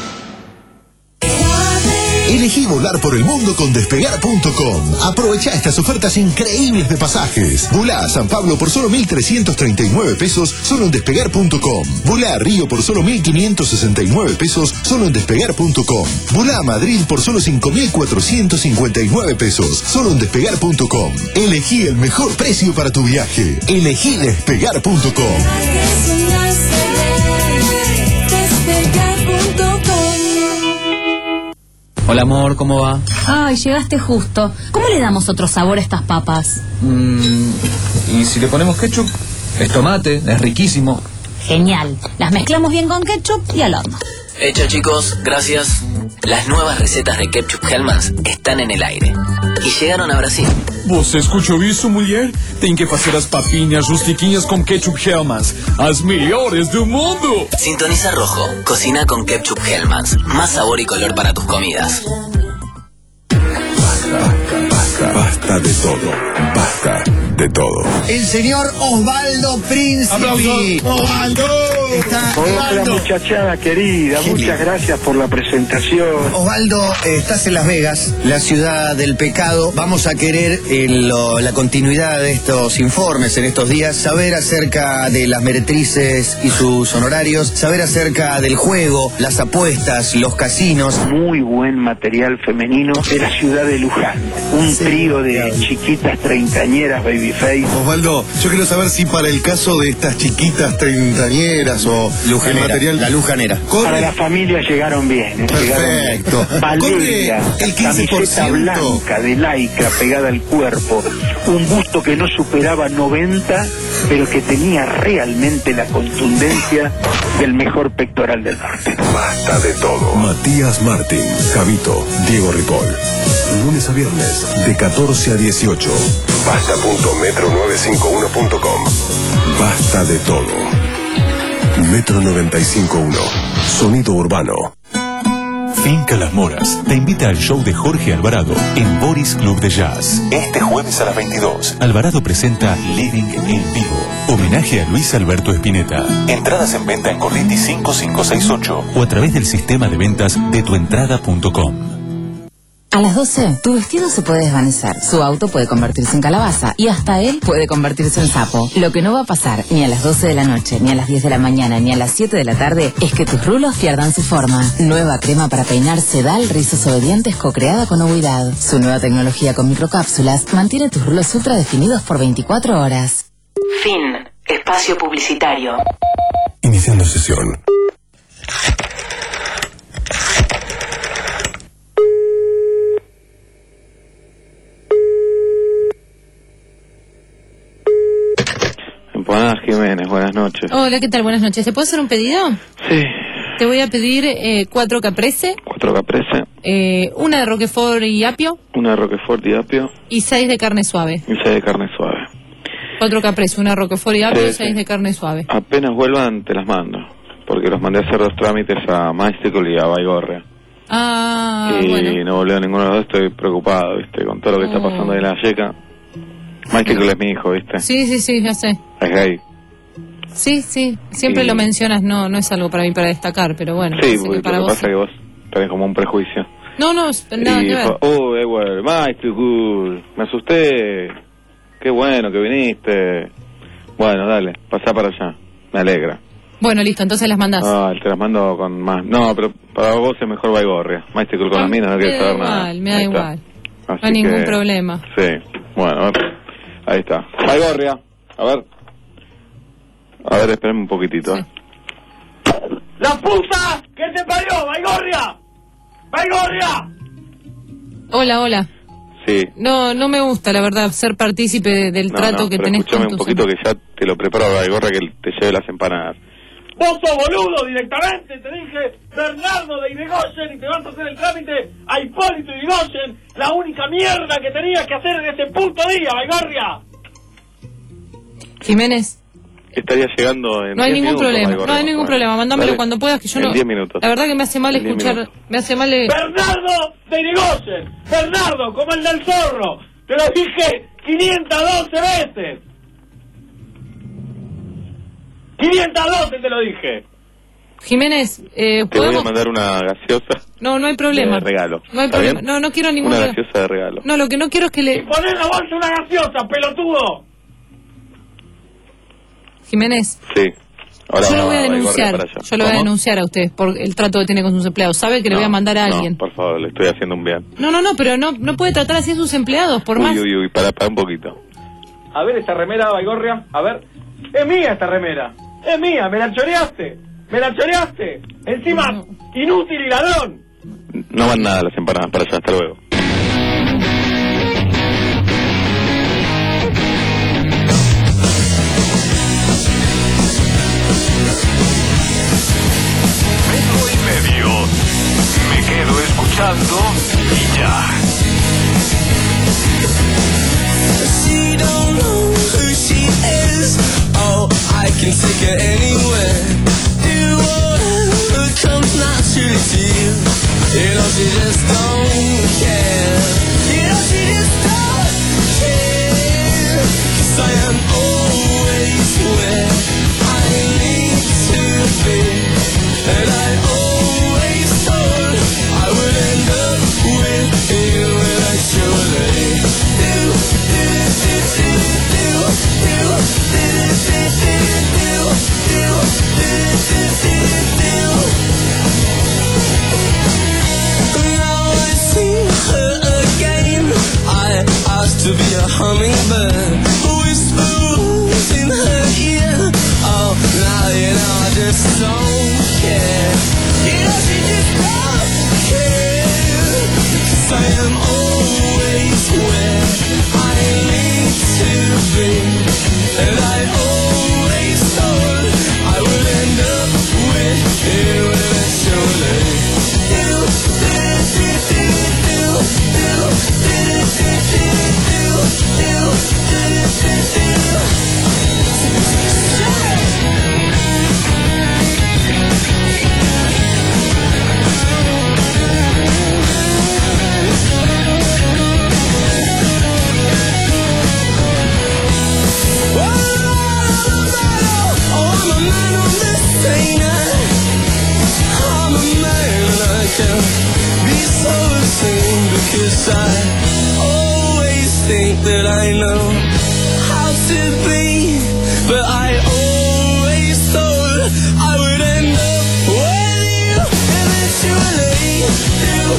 Elegí volar por el mundo con despegar punto com. Aprovecha estas ofertas increíbles de pasajes. Volá a San Pablo por solo mil trescientos treinta y nueve pesos, solo en despegar punto com. Volá a Río por solo mil quinientos sesenta y nueve pesos, solo en despegar punto com. Volá a Madrid por solo cinco mil cuatrocientos cincuenta y nueve pesos, solo en despegar punto com. Elegí el mejor precio para tu viaje. Elegí despegar punto com. Hola amor, ¿cómo va? Ay, llegaste justo. ¿Cómo le damos otro sabor a estas papas? Mm, ¿y si le ponemos ketchup? Es tomate, es riquísimo. Genial. Las mezclamos bien con ketchup y al horno. Hecho chicos, gracias. Las nuevas recetas de Ketchup Hellmann's están en el aire. E chegaram a Brasil. Você escuchou isso, mulher? Tem que fazer as papinhas rustiquinhas com Ketchup Hellmann's. As melhores do mundo. Sintoniza Rojo. Cocina con Ketchup Hellmann's. Más sabor y color para tus comidas. Basta, basta, basta de todo. Basta de todo. El señor Osvaldo Príncipe. ¡Aplausos! ¡Osvaldo! Está Hola Osvaldo. muchachada querida, Qué muchas bien. gracias por la presentación. Osvaldo, eh, estás en Las Vegas, la ciudad del pecado. Vamos a querer en lo- la continuidad de estos informes en estos días, saber acerca de las meretrices y sus honorarios, saber acerca del juego, las apuestas, los casinos. Muy buen material femenino de la ciudad de Luján. Un trío de chiquitas treintañeras babyface. Osvaldo, yo quiero saber si para el caso de estas chiquitas treintañeras o Lujanera, el material... la lujanera. Para la familia llegaron bien. eh, llegaron bien. Perfecto. Valeria, Corre el quince por camiseta ciento. blanca de Laika pegada al cuerpo, un busto que no superaba noventa, pero que tenía realmente la contundencia del mejor pectoral del norte. Basta de todo. Matías Martín, Javito, Diego Ripoll. Lunes a viernes, de catorce a dieciocho. Basta punto metro nueve cinco uno punto com. Basta de todo. Metro noventa y cinco punto uno. Sonido urbano. Finca Las Moras te invita al show de Jorge Alvarado en Boris Club de Jazz. Este jueves a las veintidós, Alvarado presenta Living en vivo. Homenaje a Luis Alberto Spinetta. Entradas en venta en Corrientes cinco cinco seis ocho o a través del sistema de ventas de tuentrada punto com. A las doce, tu vestido se puede desvanecer, su auto puede convertirse en calabaza y hasta él puede convertirse en sapo. Lo que no va a pasar ni a las doce de la noche, ni a las diez de la mañana, ni a las siete de la tarde es que tus rulos pierdan su forma. Nueva crema para peinar Sedal Rizos Obedientes co-creada con Ovidad. Su nueva tecnología con microcápsulas mantiene tus rulos ultra definidos por veinticuatro horas. Fin. Espacio publicitario. Iniciando sesión. Empanadas Jiménez, buenas noches. Hola, ¿qué tal? Buenas noches. ¿Te puedo hacer un pedido? Sí, Te voy a pedir eh, cuatro caprese, cuatro caprese, eh, una de roquefort y apio una de Roquefort y apio y seis de carne suave. y seis de carne suave. Cuatro caprese, una roquefort y apio Sí, y seis sí. de carne suave. Apenas vuelvan te las mando, porque los mandé a hacer dos trámites a Mystical y a Baigorria. Ah, y bueno. no volvió ninguno de los dos, estoy preocupado, viste, con todo lo que está Oh. pasando de la yeca. Mystical es mi hijo, viste, Sí, sí, sí, ya sé. es gay. Sí, sí, siempre Y- lo mencionas, no no es algo para mí para destacar, pero bueno. Sí, sé porque que para lo que vos pasa es que vos tenés como un prejuicio. No, no, es- nada y que ver. fue, oh, Edward, Mystical, me asusté. Qué bueno que viniste. Bueno, dale, pasá para allá, me alegra. Bueno, listo, entonces las mandás. Ah, te las mando con más. No, pero para vos es mejor Baigorria. Mystical con Ah, las minas no me quieres da saber nada. igual, me da Ahí está. igual. Así No hay ningún que- problema. Sí, bueno, a ver. Ahí está. Baigorria, a ver. A ver, espérame un poquitito. ¿eh? ¡La puta que te parió, Baigorria! ¡Baigorria! Hola, hola. Sí. No, no me gusta, la verdad, ser partícipe de- del No, trato no, que pero tenés escúchame con un tus poquito que ya te lo preparo a Baigorria que te lleve las empanadas. Vos sos boludo directamente, te dije Bernardo de Irigoyen y te vas a hacer el trámite a Hipólito Irigoyen, la única mierda que tenías que hacer en ese puto día, Baigorria. Jiménez, estaría llegando en No hay diez ningún minutos, problema, algo, no hay ningún problema. Mándamelo Dale. cuando puedas, que yo En no. diez minutos. La verdad que me hace mal En diez escuchar. minutos. Me hace mal. eh, Bernardo de Irigoyen, Bernardo, como el del zorro. Te lo dije quinientas doce veces. quinientas doce te lo dije. Jiménez, eh, Te voy a ¿podemos? mandar una gaseosa No, no hay problema. de regalo. No hay ¿Está problema. bien? No, no quiero ningún Una regalo. gaseosa de regalo. No, lo que no quiero es que le. Poné en la bolsa una gaseosa, pelotudo. Jiménez, Sí. Ahora yo lo va- voy a va Igor denunciar. para allá. Yo lo voy a ¿Cómo? denunciar a usted por el trato que tiene con sus empleados. Sabe que le No, voy a mandar a no, alguien. por favor, le estoy haciendo un bien. No, no, no, pero no, no puede tratar así a sus empleados, por más. Uy, uy, uy, para, para un poquito. A ver esta remera, Baigorria. A ver. Es mía esta remera. Es mía, me la choreaste. Me la choreaste. Encima, inútil y ladrón. No van nada las empanadas para allá, hasta luego. Metro y medio. Me quedo escuchando y ya. She don't know who she is. Oh, I can take her anywhere. Do whatever comes naturally to you. You know she just don't care. You know she just don't care. 'Cause I am always where I need to be. And I always thought I would end up with you eventually. Do, do, do, do, do, do, do, do, do, do, do, do, do. Now I see her again. I asked to be a hummingbird, whispers in her ear. Oh, now you know I just don't care. You know she just don't care. 'Cause I am always where I need to be. And I always thought I would end up with you eventually. Do, do, do, do, do, do, do, do, do, do, do, do, Because I always think that I know how to be, but I always thought I would end up with you eventually. Do,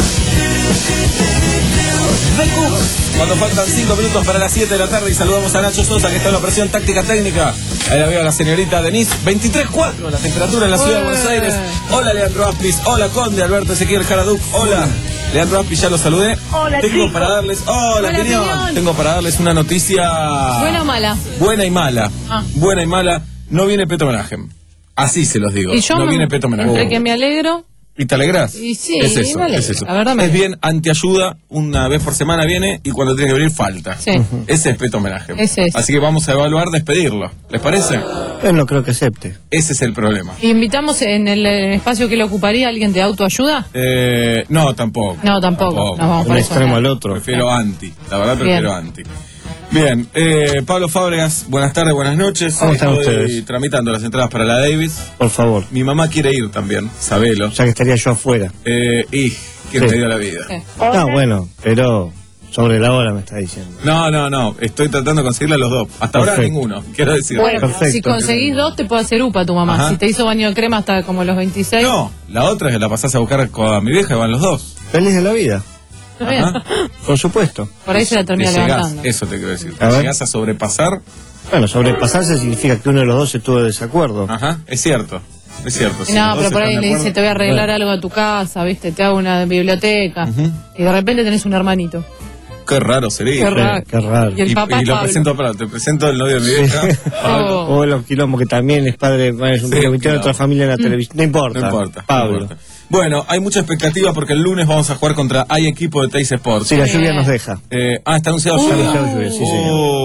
do, do, do, do. Cuando faltan cinco minutos para las siete de la tarde y saludamos a Nacho Sosa, que está en la operación táctica técnica. Ahí la veo a la señorita Denise. veintitrés cuatro la temperatura en la ciudad de Buenos Aires. Hola Leandro Aspis, hola Conde, Alberto Ezequiel Jaraduc, hola Leandro Aspis, ya lo saludé. Hola, Tengo chicos. para darles, hola, Hola, Piñón. Piñón. Tengo para darles una noticia ¿Buena o mala? buena y mala. Ah. Buena y mala. No viene Peto Menajem. Así se los digo. Y yo no me- viene Peto entre Menajem. que me alegro. ¿Y te alegrás? Y sí, es eso, me alegro, es eso. la verdad me es alegro. bien antiayuda, una vez por semana viene y cuando tiene que venir falta. Sí. Ese es Peto Menajem. Ese es. Así que vamos a evaluar despedirlo. ¿Les parece? Yo no creo que acepte. Ese es el problema. ¿Invitamos en el eh, espacio que le ocuparía a alguien de autoayuda? Eh, no, tampoco. No, tampoco. Nos vamos por eso. al otro. Prefiero anti. La verdad prefiero Bien. anti. Bien, eh, Pablo Fábregas, buenas tardes, buenas noches. ¿Cómo están Estoy ustedes? tramitando las entradas para la Davis. Por favor. Mi mamá quiere ir también, sabelo. Ya que estaría yo afuera. Eh, y, ¿quién Sí. me dio la vida? No, bueno, pero sobre la hora me está diciendo. No, no, no, estoy tratando de conseguirle a los dos. Hasta ahora Perfecto. ninguno, quiero decir. Bueno, si conseguís dos, te puede hacer upa tu mamá. Ajá. Si te hizo baño de crema hasta como los veintiséis. No, la otra es que la pasás a buscar con mi vieja y van los dos. Feliz de la vida. Está bien. Por supuesto. Por ahí se la termina Te llegás, levantando. eso te quiero decir. A Te ver. llegás a sobrepasar. Bueno, sobrepasarse significa que uno de los dos estuvo de desacuerdo. Ajá, es cierto. Es cierto. sí, No, los pero dos por ahí están de le dice, acuerdo. te voy a arreglar Bueno, algo a tu casa, ¿viste? Te hago una biblioteca. Ujú. Y de repente tenés un hermanito. Qué raro sería. Qué raro. Qué raro. Y el Y, papá y lo Pablo. presento para, te presento el novio de mi vieja. Oh. O los quilombos que también es padre, bueno, es un Sí, tío que tiene claro. otra familia en la televisión. No importa. No importa. Pablo. no importa. Bueno, hay mucha expectativa porque el lunes vamos a jugar contra hay equipo de Teis Sports. Sí, la lluvia nos deja. Eh, ah, está anunciado Uh, ya. anunciado lluvia, sí, señor. Oh.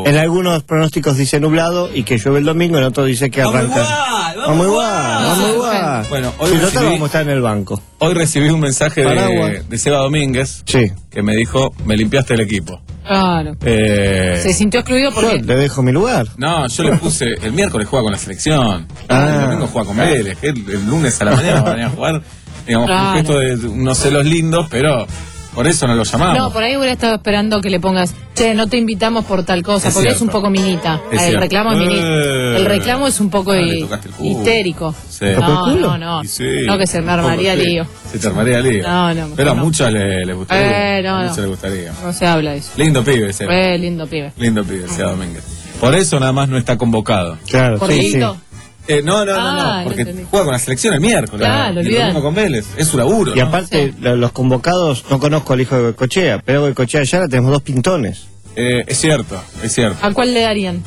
Oh. En algunos pronósticos dice nublado y que llueve el domingo, en otros dice que arranca. igual, Vamos igual, vamos igual. Bueno, hoy Si total recibí, vamos a estar en el banco. hoy recibí un mensaje Paraguas. de, de Seba Domínguez Sí. que me dijo, me limpiaste el equipo. Claro. Eh, Se sintió excluido Yo porque... le dejo mi lugar. No, yo le puse, el miércoles juega con la selección, Ah. el domingo juega con Vélez, el, el lunes a la mañana va a venir a jugar, digamos, Claro. un gesto de unos celos lindos, pero por eso no lo llamamos. No, por ahí hubiera estado esperando que le pongas, che, no te invitamos por tal cosa, Es porque cierto. es un poco minita. Es el cierto. reclamo es minita. Eh. El reclamo es un poco Ah, le hi- tocaste el culo. histérico. Sí. No, no, no. Y sí, No, que se me armaría un poco, sí. lío. Se te armaría lío. No, no, mejor Pero a no. muchas le, le gustaría. Eh, no, a no. muchas le gustaría. No se habla de eso. Lindo pibe ese. Eh, lindo pibe. Lindo pibe, Seba Domínguez. Por eso nada más no está convocado. Claro, ¿Por Dieguito? Eh, no, no, no, Ah, no, porque entendí. juega con la selección el miércoles. Claro, y el olvidate. domingo con Vélez. Es su laburo. Y ¿no? aparte, lo- los convocados, no conozco al hijo de Goicoechea, pero Goicoechea ya tenemos dos pintones. Eh, es cierto, es cierto. ¿A cuál le darían?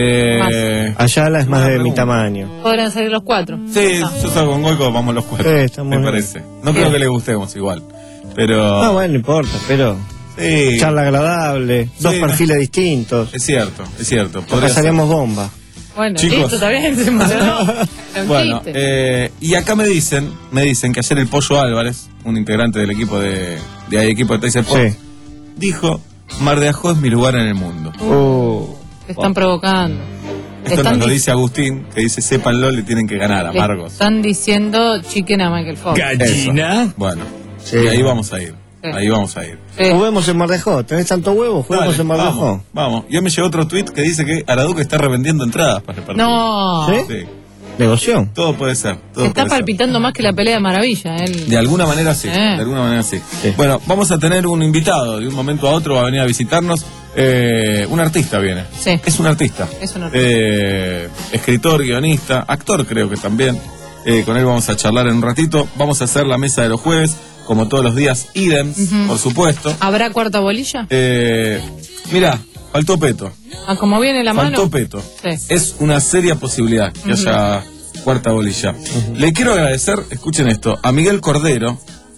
Eh, Ayala es más Buena de mi pregunta. tamaño. Podrán salir los cuatro. sí, yo salgo con Goico, vamos los cuatro. Sí, estamos me bien. parece. No creo que le gustemos igual. Pero. Ah, bueno, no importa, pero sí, charla agradable, dos Sí, perfiles distintos. es cierto, es cierto. Nos podría ser. pasaríamos bomba. Bueno, Chicos. listo, está bien, se emocionó. Era un Bueno, chiste. eh, y acá me dicen, me dicen que ayer el Pollo Álvarez, un integrante del equipo de, de ahí, equipo de Taser Sports, Sí. dijo, Mar de Ajó es mi lugar en el mundo. Uh, Te están provocando. Le Esto están, nos lo di- dice Agustín, que dice, sépanlo, le tienen que ganar, le amargos. están diciendo chicken a Michael Fox. Eso. Bueno, Sí. y ahí vamos a ir. Sí. Ahí vamos a ir. Sí. Juguemos en Mar de Ajó. ¿Tenés tanto huevo? Juguemos Dale, en Mar de vamos, Ajó. vamos. Y hoy me llegó otro tweet que dice que Araduca está revendiendo entradas para el partido. No. ¿Sí? Sí, Negoción. todo puede ser. Todo Está puede ser. palpitando más que la pelea de Maravilla. Él. De alguna manera sí, Eh. de alguna manera sí. Sí. Bueno, vamos a tener un invitado, de un momento a otro va a venir a visitarnos. Eh, un artista viene. Sí. Es un artista. Es un artista. Eh, escritor, guionista, actor creo que también. Eh, con él vamos a charlar en un ratito. Vamos a hacer la mesa de los jueves, como todos los días, idem, Ujú. por supuesto. ¿Habrá cuarta bolilla? Eh, mirá, faltó Peto. Ah, como viene la Faltó mano. Peto. Sí. Es una seria posibilidad que Ujú. haya cuarta bolilla. Le quiero agradecer, escuchen esto, a Miguel Cordero,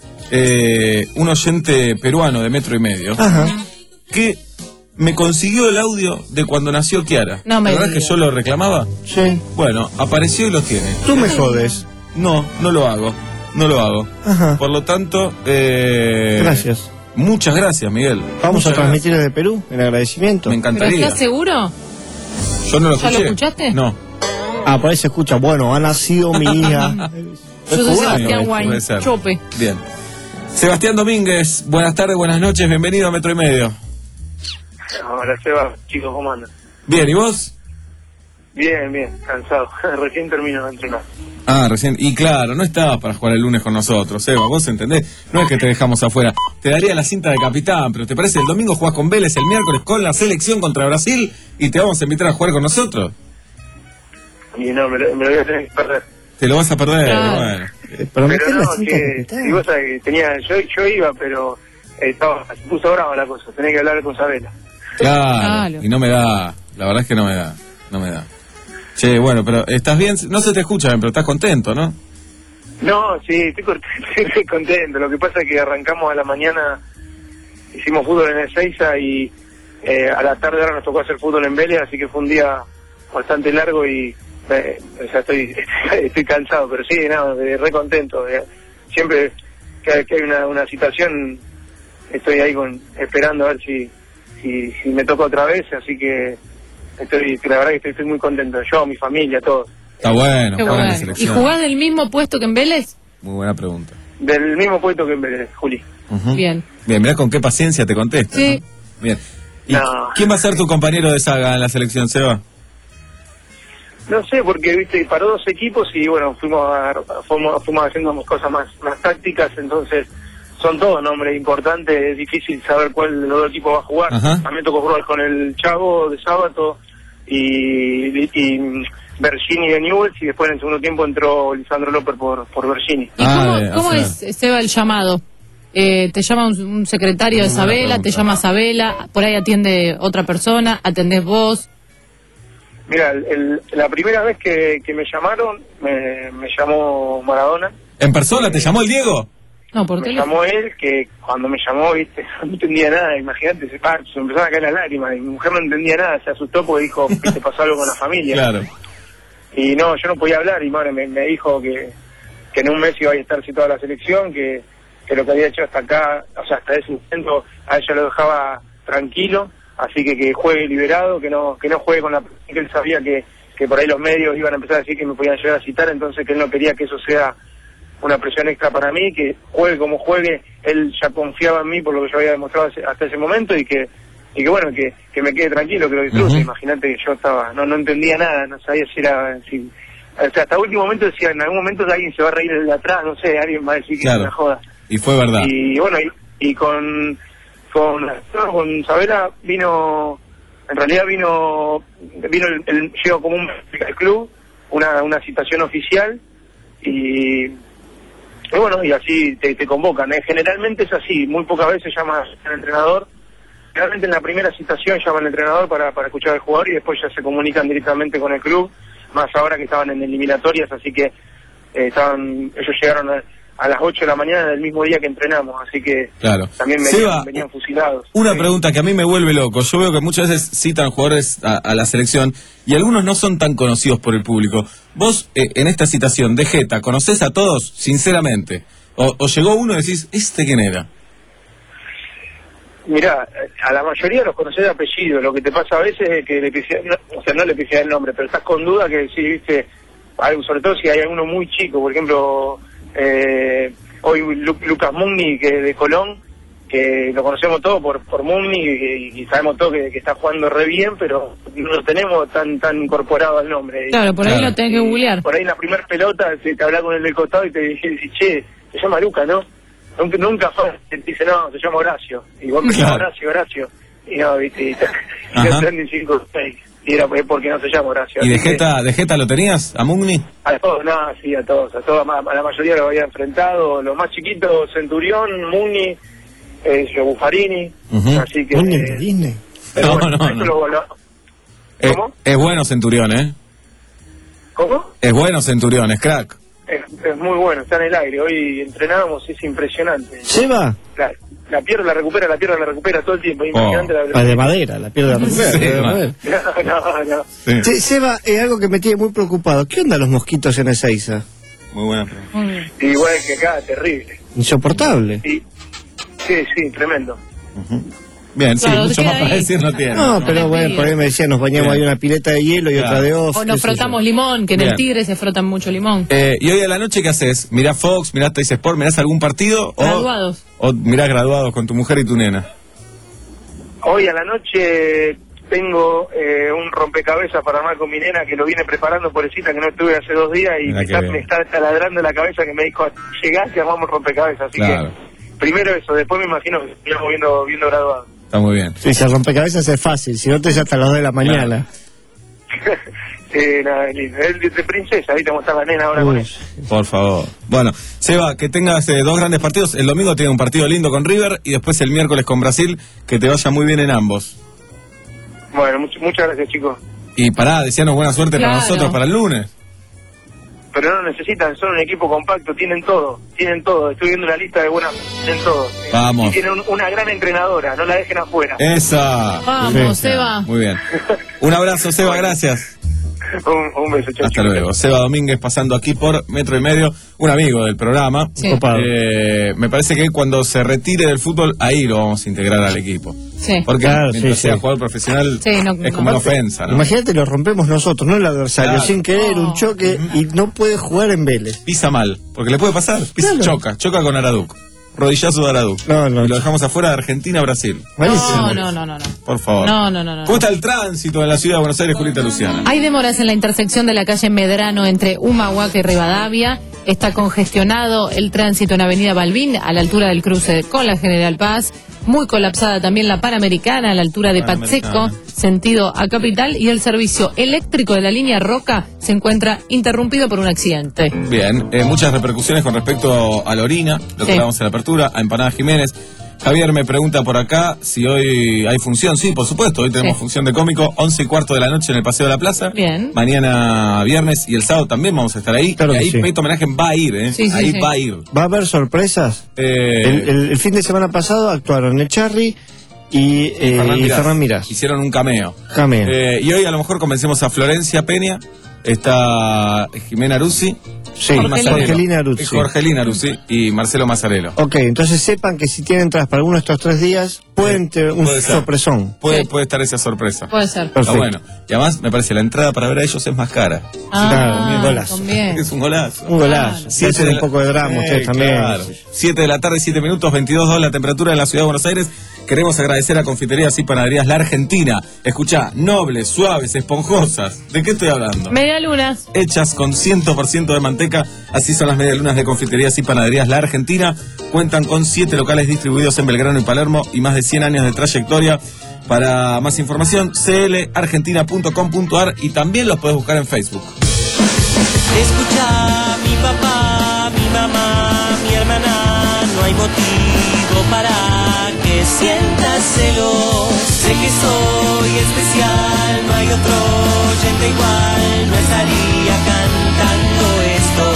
eh, un oyente peruano de metro y medio, Ajá. que me consiguió el audio de cuando nació Kiara. No me ¿La verdad digas. que yo lo reclamaba? Sí. Bueno, apareció y lo tiene. Tú me jodes. No, no lo hago. No lo hago. Ajá. Por lo tanto, eh, Gracias. Muchas gracias, Miguel. Vamos Muchas a transmitir desde Perú en agradecimiento. Me ¿Pero encantaría. estás seguro? Yo no lo ¿Ya escuché. lo escuchaste? No. Ah, por ahí se escucha. Bueno, ha nacido mi hija. Yo soy Bueno, Sebastián puede Wine. ser. Chope. Bien. Sebastián Domínguez, buenas tardes, buenas noches, bienvenido a Metro y Medio. Hola, Seba, chicos, ¿cómo andan? Bien, ¿y vos? Bien, bien, cansado. Recién termino de entrenar. Ah, recién. Y claro, no estabas para jugar el lunes con nosotros, Eva, vos entendés. No es que te dejamos afuera. Te daría la cinta de capitán, pero ¿te parece? El domingo jugás con Vélez, el miércoles con la selección contra Brasil y te vamos a invitar a jugar con nosotros. Y no, me lo, me lo voy a tener que perder. Te lo vas a perder, Claro. bueno. Pero Pero metés la no, cinta que, capitán. si vos sabés que tenía, yo, yo iba, pero eh, estaba, se puso brava la cosa. Tenía que hablar con Sabela. Claro. Claro. Y no me da, la verdad es que no me da, no me da. Che, bueno, pero ¿estás bien? No se te escucha bien, pero estás contento, ¿no? No, sí, estoy contento, estoy contento. Lo que pasa es que arrancamos a la mañana, hicimur fútbol en Ezeiza y eh, a la tarde ahora nos tocó hacer fútbol en Vélez, así que fue un día bastante largo y eh, o sea, estoy, estoy cansado, pero sí, no, eh, re contento. eh. Siempre que, que hay una, una situación, estoy ahí con, esperando a ver si, si, si me toca otra vez, así que estoy, la verdad que estoy, estoy muy contento. Yo, mi familia, todos. Está bueno, Qué está buena bueno. ¿Y selección. jugás del mismo puesto que en Vélez? Muy buena pregunta. Del mismo puesto que en Vélez, Juli. Ujú. Bien. Bien, mirá con qué paciencia te contesta. Sí. ¿no? Bien. ¿Y No. quién va a ser tu compañero de saga en la selección, Seba? No sé, porque viste paró dos equipos y bueno, fuimos a- fuimos, fuimos haciendo cosas más, más tácticas, entonces son todos nombres importantes, es difícil saber cuál de los dos equipos va a jugar. Ajá. A mí me tocó jugar con el Chavo de Sábato y, y, y Bergini de Newell's y después en el segundo tiempo entró Lisandro López por, por Bergini. ¿Y Ah, cómo, de- cómo o sea- es, Seba, el llamado? Eh, ¿Te llama un, un secretario de Muy buena Sabela? ¿Te pregunta. llama Sabela? ¿Por ahí atiende otra persona? ¿Atendés vos? Mira, el, el- la primera vez que, que me llamaron, me, me llamó Maradona. ¿En persona te llamó el Diego? No, por me teléfono. llamó él, que cuando me llamó, viste, no entendía nada, imagínate, se, pa, se empezaron a caer las lágrimas, y mi mujer no entendía nada, se asustó porque dijo, viste, pasó algo con la familia. Claro. Y no, yo no podía hablar, y bueno, me, me dijo que, que en un mes iba a estar citada la selección, que, que lo que había hecho hasta acá, o sea, hasta ese momento, a ella lo dejaba tranquilo, así que que juegue liberado, que no que no juegue con la presión, que él sabía que, que por ahí los medios iban a empezar a decir que me podían llegar a citar, entonces que él no quería que eso sea una presión extra para mí, que juegue como juegue, él ya confiaba en mí por lo que yo había demostrado hasta ese momento, y que y que bueno, que, que me quede tranquilo, que lo disfrute. Uh-huh. Imagínate que yo estaba, no no entendía nada, no sabía si era, si, o sea, hasta último momento decía, en algún momento alguien se va a reír desde atrás, no sé, alguien va a decir que claro. es una joda. Y fue verdad. Y bueno, y, y con, con, con Sabela vino, en realidad vino, vino el, el llegó como un al club, una, una citación oficial, y, y bueno, y así te, te convocan, ¿eh? Generalmente es así, muy pocas veces llama al entrenador. Realmente en la primera citación llama al entrenador para, para escuchar al jugador, y después ya se comunican directamente con el club, más ahora que estaban en eliminatorias, así que eh, estaban, ellos llegaron a, a las ocho de la mañana del mismo día que entrenamos, así que claro. también venían, Seba, venían fusilados. Una sí. pregunta que a mí me vuelve loco, yo veo que muchas veces citan jugadores a, a la selección y algunos no son tan conocidos por el público. Vos, eh, en esta citación de Jeta, ¿conocés a todos, sinceramente? O, o llegó uno y decís, ¿este quién era? Mirá, a la mayoría los conocés de apellido, lo que te pasa a veces es que le pisé, no, o sea, no le pisé el nombre, pero estás con duda que sí, viste, algo, sobre todo si hay alguno muy chico, por ejemplo, eh, hoy Lu, Lucas Mugni, que de Colón, que lo conocemos todos por, por Mugni, y, y sabemos todos que, que está jugando re bien, pero no lo tenemos tan tan incorporado al nombre. Claro, por ahí claro. Lo tenés que googlear. Por ahí en la primera pelota te, te habla con el del costado y te dice, che, se llama Lucas, ¿no? Nunca, nunca fue, te dice, no, se llama Horacio. Y vos me llamas claro. Horacio, Horacio. Y no, viste, y te entran cinco seis. Y era porque no se llama Horacio. ¿Y de Jeta, de Jeta lo tenías, a Mugni? A todos, no, sí, a todos. A todos, a la mayoría lo había enfrentado. Los más chiquitos, Centurión, Mugni, eh, Buffarini. Uh-huh. Así que... Mugni de Disney. No, bueno, no, no. Lo, lo, ¿Cómo? Es, es bueno Centurión, ¿eh? ¿Cómo? Es bueno Centurión, es crack. Es, es muy bueno, está en el aire. Hoy entrenábamos, es impresionante. ¿Seba? La, la pierna la recupera, la pierna la recupera todo el tiempo. Oh, impresionante la, la de madera, la pierna la recupera. Sí, de madera. No, no, no. Sí. Sí, Seba, es algo que me tiene muy preocupado. ¿Qué onda los mosquitos en Ezeiza? Muy buena pregunta. Igual que acá, terrible. Insoportable. Sí, sí, sí, tremendo. Uh-huh. Bien, sí, claro, mucho más ahí. para decir no tiene. No, pero no, bueno, por ahí me decían, nos bañamos ahí una pileta de hielo y claro. otra de os. O nos frotamos limón, que en Bien. El Tigre se frotan mucho limón. Eh, ¿Y hoy a la noche qué haces? ¿Mirás Fox, mirás Teis Sport, mirás algún partido? Graduados. O, o mirás graduados con tu mujer y tu nena? Hoy a la noche tengo eh, un rompecabezas para armar con mi nena, que lo viene preparando, pobrecita, que no estuve hace dos días, y me está, me está taladrando la cabeza, que me dijo, llegás y armamos rompecabezas. Así claro. que primero eso, después me imagino que estamos viendo, viendo graduados. Está muy bien. Sí, si rompecabezas es fácil, si no te ya hasta las dos de la mañana. Claro. Sí, nada, es de princesa, ahorita como está la nena ahora. Con eso. Por favor. Bueno, Seba, que tengas eh, dos grandes partidos. El domingo tiene un partido lindo con River y después el miércoles con Brasil. Que te vaya muy bien en ambos. Bueno, much, muchas gracias, chicos. Y pará, deseanos buena suerte claro. para nosotros para el lunes. Pero no necesitan, son un equipo compacto, tienen todo, tienen todo. Estoy viendo una lista de buenas, tienen todo. Vamos. Y tienen un, una gran entrenadora, no la dejen afuera. Esa. Vamos, Seba. Muy bien. Un abrazo, Seba, gracias. un, un beso, chau, Hasta chau. luego. Seba Domínguez pasando aquí por Metro y Medio, un amigo del programa. Sí. Eh, me parece que cuando se retire del fútbol, ahí lo vamos a integrar al equipo. Sí. Porque claro, mientras sí, sea sí. jugador profesional Sí, no, es no, como no. una ofensa, ¿no? Imagínate, lo rompemos nosotros, no el adversario, Claro. sin querer, No. un choque, y no puede jugar en Vélez. Pisa mal, porque le puede pasar. Pisa, Claro. Choca, choca con Araduc. Rodillazo de Araduc. No, no. Y lo dejamos afuera de Argentina a Brasil. No, no, no, no, no. Por favor. No, no, no, no. ¿Cómo está el tránsito en la ciudad de Buenos Aires, Julieta Luciana? Hay demoras en la intersección de la calle Medrano entre Humahuaca y Rivadavia. Está congestionado el tránsito en Avenida Balbín a la altura del cruce con la General Paz. Muy colapsada también la Panamericana a la altura de Patseco, sentido a Capital. Y el servicio eléctrico de la línea Roca se encuentra interrumpido por un accidente. Bien, eh, muchas repercusiones con respecto a la orina, lo que Sí. hablamos en la apertura, a Empanada Jiménez. Javier me pregunta por acá si hoy hay función. Sí, por supuesto, hoy tenemos Sí. función de cómico, once y cuarto de la noche en el Paseo de la Plaza. Bien. Mañana viernes y el sábado también vamos a estar ahí. Claro y que ahí sí. Peito Homenaje va a ir, ¿eh? Sí, sí, ahí sí. va a ir. ¿Va a haber sorpresas? Eh, El, el- el fin de semana pasado actuaron Echarri y, eh, Fernán y Mirás. Fernán Mirás. Hicieron un cameo. Cameo. Eh, y hoy a lo mejor convencemos a Florencia Peña, está Jimena Aruzzi, Sí, y Mazzarello. Jorgelina Aruzzi. Y Jorgelina Aruzzi y Marcelo Mazzarello. Ok, entonces sepan que si tienen entradas para alguno de estos tres días, pueden tener un Puede ser. sorpresón. Puede, Sí. puede estar esa sorpresa. Puede ser. Está Perfecto. bueno. Y además me parece la entrada para ver a ellos es más cara. Ah, un golazo. conviene. Es un golazo. Un golazo. Claro. Si hacen un poco de drama, Eh, ustedes también. claro. siete de la tarde, siete minutos, veintidós grados la temperatura en la ciudad de Buenos Aires. Queremos agradecer a Confiterías y Panaderías La Argentina. Escuchá, nobles, suaves, esponjosas. ¿De qué estoy hablando? Medialunas. Hechas con cien por ciento de manteca. Así son las medialunas de Confiterías y Panaderías La Argentina. Cuentan con siete locales distribuidos en Belgrano y Palermo y más de cien años de trayectoria. Para más información, c l argentina punto com punto a r y también los puedes buscar en Facebook. Escucha, mi papá, mi mamá, mi hermana, no hay motivo para que sientas celos. Sé que soy especial, no hay otro oyente igual, no estaría cantando esto.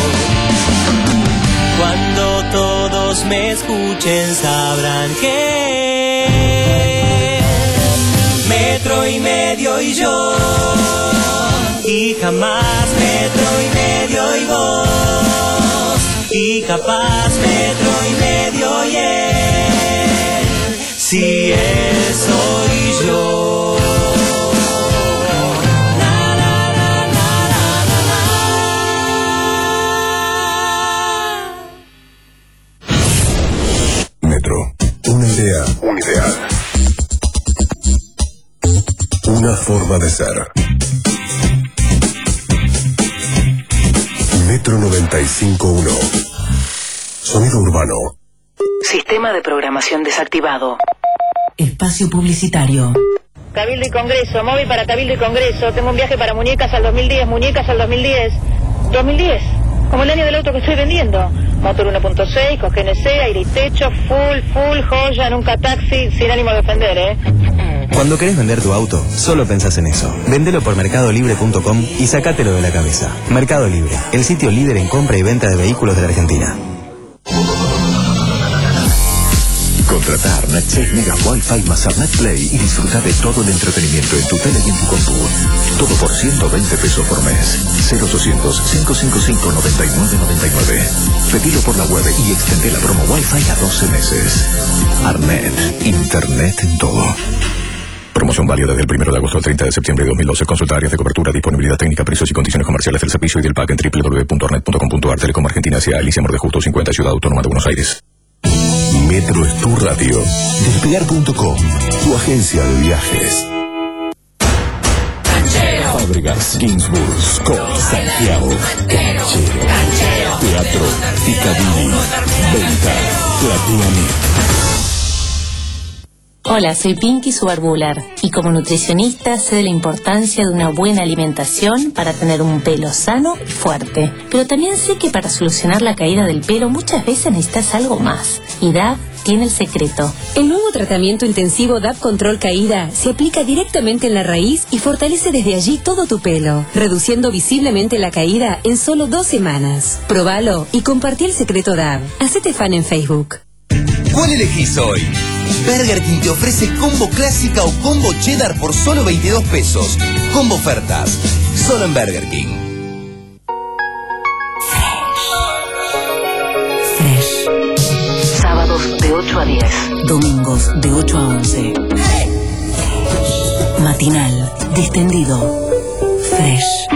Cuando todos me escuchen sabrán que metro y medio y yo, y jamás metro y medio y vos, y capaz metro y medio y él, si él soy yo. Na, na, na, na, na, na. Metro. Una idea. Un ideal. Una forma de ser. Metro noventa y cinco punto uno. Sonido urbano. Sistema de programación desactivado. Espacio publicitario. Cabildo y Congreso, móvil para Cabildo y Congreso. Tengo un viaje para Muñecas al dos mil diez, Muñecas al dos mil diez. dos mil diez, como el año del auto que estoy vendiendo. Motor uno punto seis, con G N C, aire y techo, full, full, joya, nunca taxi, sin ánimo de ofender, ¿eh? Cuando querés vender tu auto, solo pensás en eso. Vendelo por mercado libre punto com y sacátelo de la cabeza. Mercado Libre, el sitio líder en compra y venta de vehículos de la Argentina. Contrata Arnet seis megas Wi-Fi más Arnet Play y disfruta de todo el entretenimiento en tu tele y en tu compu. Todo por ciento veinte pesos por mes. cero ochocientos, cinco cinco cinco, noventa y nueve noventa y nueve. Pedilo por la web y extende la promo Wi-Fi a doce meses. Arnet, internet en todo. Promoción válida desde el primero de agosto al treinta de septiembre de dos mil doce. Consulta áreas de cobertura, disponibilidad técnica, precios y condiciones comerciales del servicio y del pack en doble u doble u doble u punto arnet punto com punto a r. Telecom Argentina hacia Alicia Mor de Justo cincuenta, Ciudad Autónoma de Buenos Aires. Metro es tu radio. Despegar punto com, tu agencia de viajes. Fábricas Ginsburg, Scott, Santiago, Canchero, Teatro, Picadilly, Venta, Platiani. Hola, soy Pinky Subarbular y como nutricionista sé de la importancia de una buena alimentación para tener un pelo sano y fuerte. Pero también sé que para solucionar la caída del pelo muchas veces necesitas algo más. Y D A V tiene el secreto. El nuevo tratamiento intensivo D A V Control Caída se aplica directamente en la raíz y fortalece desde allí todo tu pelo, reduciendo visiblemente la caída en solo dos semanas. Probalo y compartí el secreto D A V. Hacete fan en Facebook. ¿Cuál elegís hoy? Burger King te ofrece combo clásica o combo cheddar por solo veintidós pesos. Combo ofertas, solo en Burger King. Fresh. Sábados de ocho a diez. Domingos de ocho a once. Matinal, distendido. Fresh.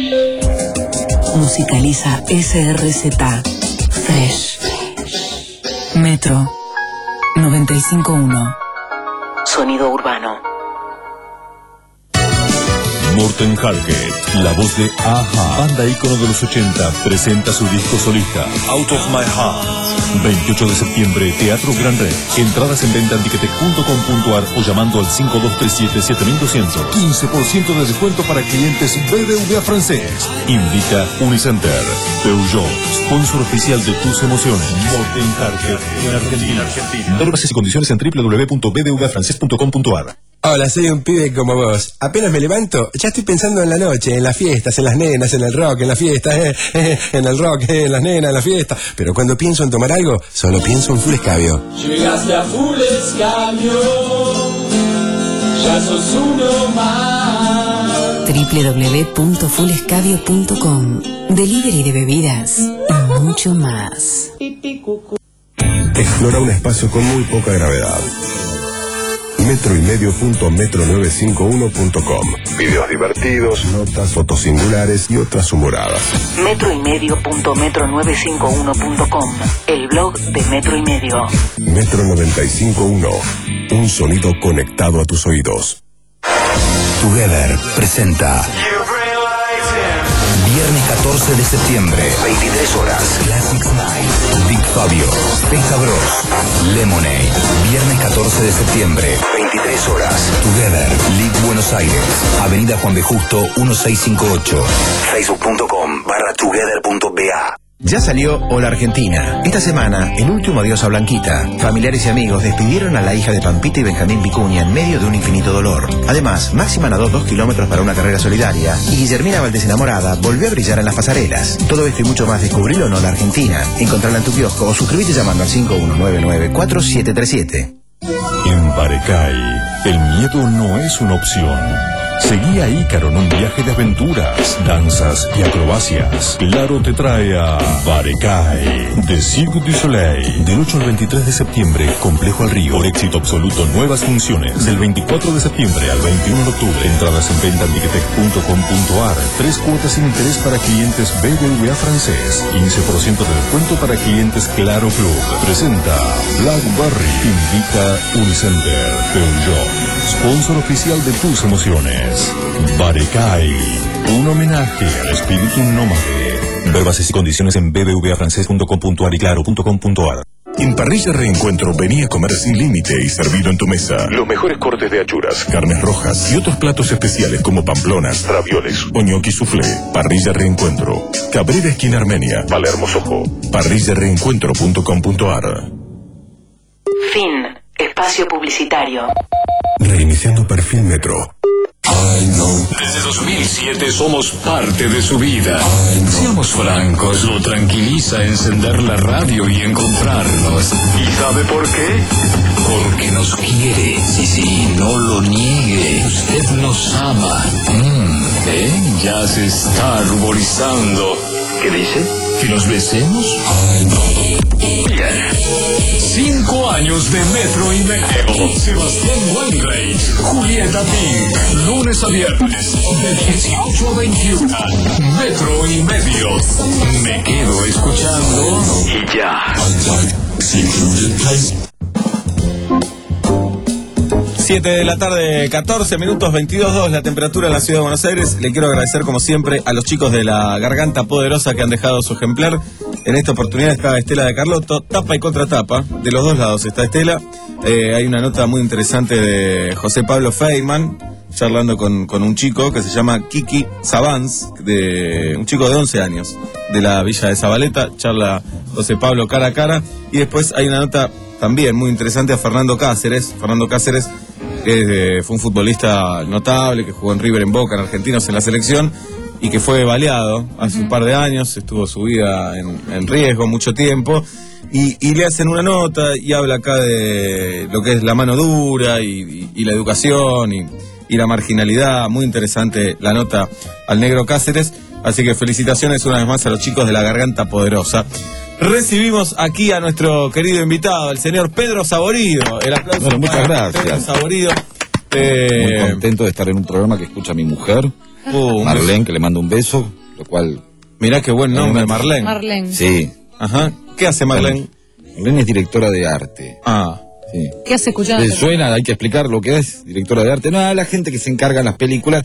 Musicaliza S R Z. Fresh. Metro noventa y cinco punto uno. Sonido urbano. Morten Harket, la voz de Aja, banda ícono de los ochenta, presenta su disco solista, Out of My Heart. veintiocho de septiembre, Teatro Gran Rex. Entradas en venta en ticketek punto com punto ar o llamando al cinco dos tres siete siete mil doscientos. quince por ciento de descuento para clientes B B V A francés. Invita Unicenter. Peugeot, sponsor oficial de tus emociones. Morten Harket en Argentina. Argentina. Todas bases y condiciones en doble u doble u doble u punto b b v a francés punto com punto ar. Hola, soy un pibe como vos. Apenas me levanto, ya estoy pensando en la noche, en las fiestas, en las nenas, en el rock, en la fiesta, eh, eh, en el rock, eh, en las nenas, en la fiesta. Pero cuando pienso en tomar algo, solo pienso en Full Escabio. Llegaste a Full Escabio, ya sos uno más. doble u doble u doble u punto full escabio punto com. Delivery de bebidas y mucho más. Explora un espacio con muy poca gravedad. metro y medio punto metro novecientos cincuenta y uno punto com. Videos divertidos, notas, fotos singulares y otras humoradas. metro y medio punto metro novecientos cincuenta y uno punto com. El blog de Metro y Medio. Metro noventa y cinco punto uno. Un sonido conectado a tus oídos. Together presenta Viernes catorce de septiembre, veintitrés horas, Classics Night, Big Fabio, Peja Bros, Lemonade. Viernes catorce de septiembre, veintitrés horas, Together, League Buenos Aires, Avenida Juan B. Justo, dieciséis cincuenta y ocho, facebook punto com barra together punto b a. Ya salió Hola Argentina. Esta semana, el último adiós a Blanquita. Familiares y amigos despidieron a la hija de Pampita y Benjamín Vicuña en medio de un infinito dolor. Además, Máxima nadó dos kilómetros para una carrera solidaria y Guillermina Valdés enamorada volvió a brillar en las pasarelas. Todo esto y mucho más descubrilo en Hola Argentina. Encontrala en tu kiosco o suscríbete llamando al cinco uno nueve nueve cuatro siete tres siete. En Barecay, el miedo no es una opción. Seguí a Ícaro en un viaje de aventuras, danzas y acrobacias. Claro te trae a Barecay, de Cirque du Soleil. Del ocho al veintitrés de septiembre, Complejo al Río. Por éxito absoluto, nuevas funciones. Del veinticuatro de septiembre al veintiuno de octubre. Entradas en venta en ticketek punto com punto ar. Tres cuotas sin interés para clientes B B V A francés. quince por ciento de descuento para clientes Claro Club. Presenta Blackberry. Invita Unicenter. Peugeot, sponsor oficial de tus emociones. Barecay, un homenaje al espíritu nómade. Ver bases y condiciones en b b v a francés punto com punto ar y claro punto com punto ar. En Parrilla Reencuentro venía a comer sin límite y servido en tu mesa. Los mejores cortes de achuras, carnes rojas y otros platos especiales como pamplonas, ravioles o ñoqui soufflé. Parrilla Reencuentro. Cabrera esquina Armenia, Palermo Sojo. parrilla reencuentro punto com punto ar. Fin. Espacio publicitario. Reiniciando perfil Metro. Desde dos mil siete somos parte de su vida. Seamos francos, lo tranquiliza encender la radio y encontrarnos. ¿Y sabe por qué? Porque nos quiere. Sí, sí, no lo niegue. Usted nos ama. Mm, ¿eh? Ya se está ruborizando. ¿Qué dice? ¿Que nos besemos? Bien. Cinco años de Metro y Medio. Sebastián Weinreich, Julieta Pink, lunes a viernes, de dieciocho a veintiuno. Metro y Medio. Me quedo escuchando y ya. siete de la tarde, catorce minutos, veintidós dos la temperatura en la ciudad de Buenos Aires. Le quiero agradecer como siempre a los chicos de la Garganta Poderosa que han dejado su ejemplar. En esta oportunidad está Estela de Carlotto, tapa y contratapa. De los dos lados está Estela. Eh, hay una nota muy interesante de José Pablo Feynman, charlando con, con un chico que se llama Kiki Sabans, de un chico de once años, de la villa de Zabaleta. Charla José Pablo cara a cara. Y después hay una nota también muy interesante a Fernando Cáceres. Fernando Cáceres que fue un futbolista notable, que jugó en River, en Boca, en Argentinos, en la selección, y que fue baleado hace uh-huh. un par de años, estuvo su vida en, en riesgo mucho tiempo, y, y le hacen una nota y habla acá de lo que es la mano dura y, y, y la educación y, y la marginalidad. Muy interesante la nota al negro Cáceres, así que felicitaciones una vez más a los chicos de la Garganta Poderosa. Recibimos aquí a nuestro querido invitado, el señor Pedro Saborido. El aplauso. Bueno, muchas gracias. Pedro Saborido. Eh... Muy contento de estar en un programa que escucha a mi mujer, uh, Marlene, que le mando un beso, lo cual... Mirá qué buen nombre, Marlene. Marlene. Sí. Ajá. ¿Qué hace Marlene? Marlene es directora de arte. Ah. Sí. ¿Qué hace escuchando? ¿Le suena? Hay que explicar lo que es directora de arte. No, la gente que se encarga en las películas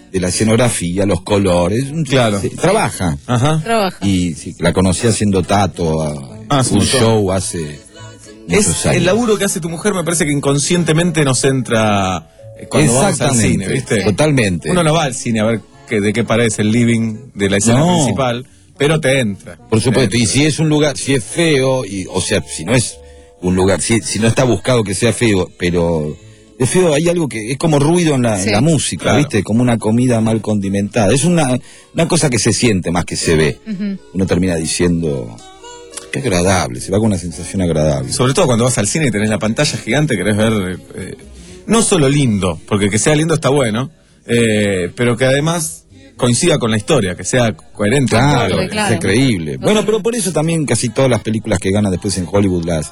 de la escenografía, los colores. Claro. Se, trabaja. Ajá. Trabaja. Y sí, la conocí haciendo Tato, a, Ah, un sí, show hace muchos Es años. el laburo que hace tu mujer, me parece que inconscientemente nos entra eh, cuando vamos al Exactamente, cine, ¿viste? totalmente. Uno no va al cine a ver que, de qué parece el living de la escena No. principal, pero te entra. Por supuesto, Te y entra. si es un lugar, si es feo, y, o sea, si no es un lugar, si, si no está buscado que sea feo, pero es feo, hay algo que es como ruido en la, Sí, en la música, claro. ¿viste? Como una comida mal condimentada. Es una, una cosa que se siente más que se ve. Ujú. Uno termina diciendo, qué agradable, se va con una sensación agradable. Sobre todo cuando vas al cine y tenés la pantalla gigante, querés ver, eh, no solo lindo, porque que sea lindo está bueno, eh, pero que además coincida con la historia, que sea coherente. con la Claro, historia. claro. es creíble. Bueno, pero por eso también casi todas las películas que ganan después en Hollywood las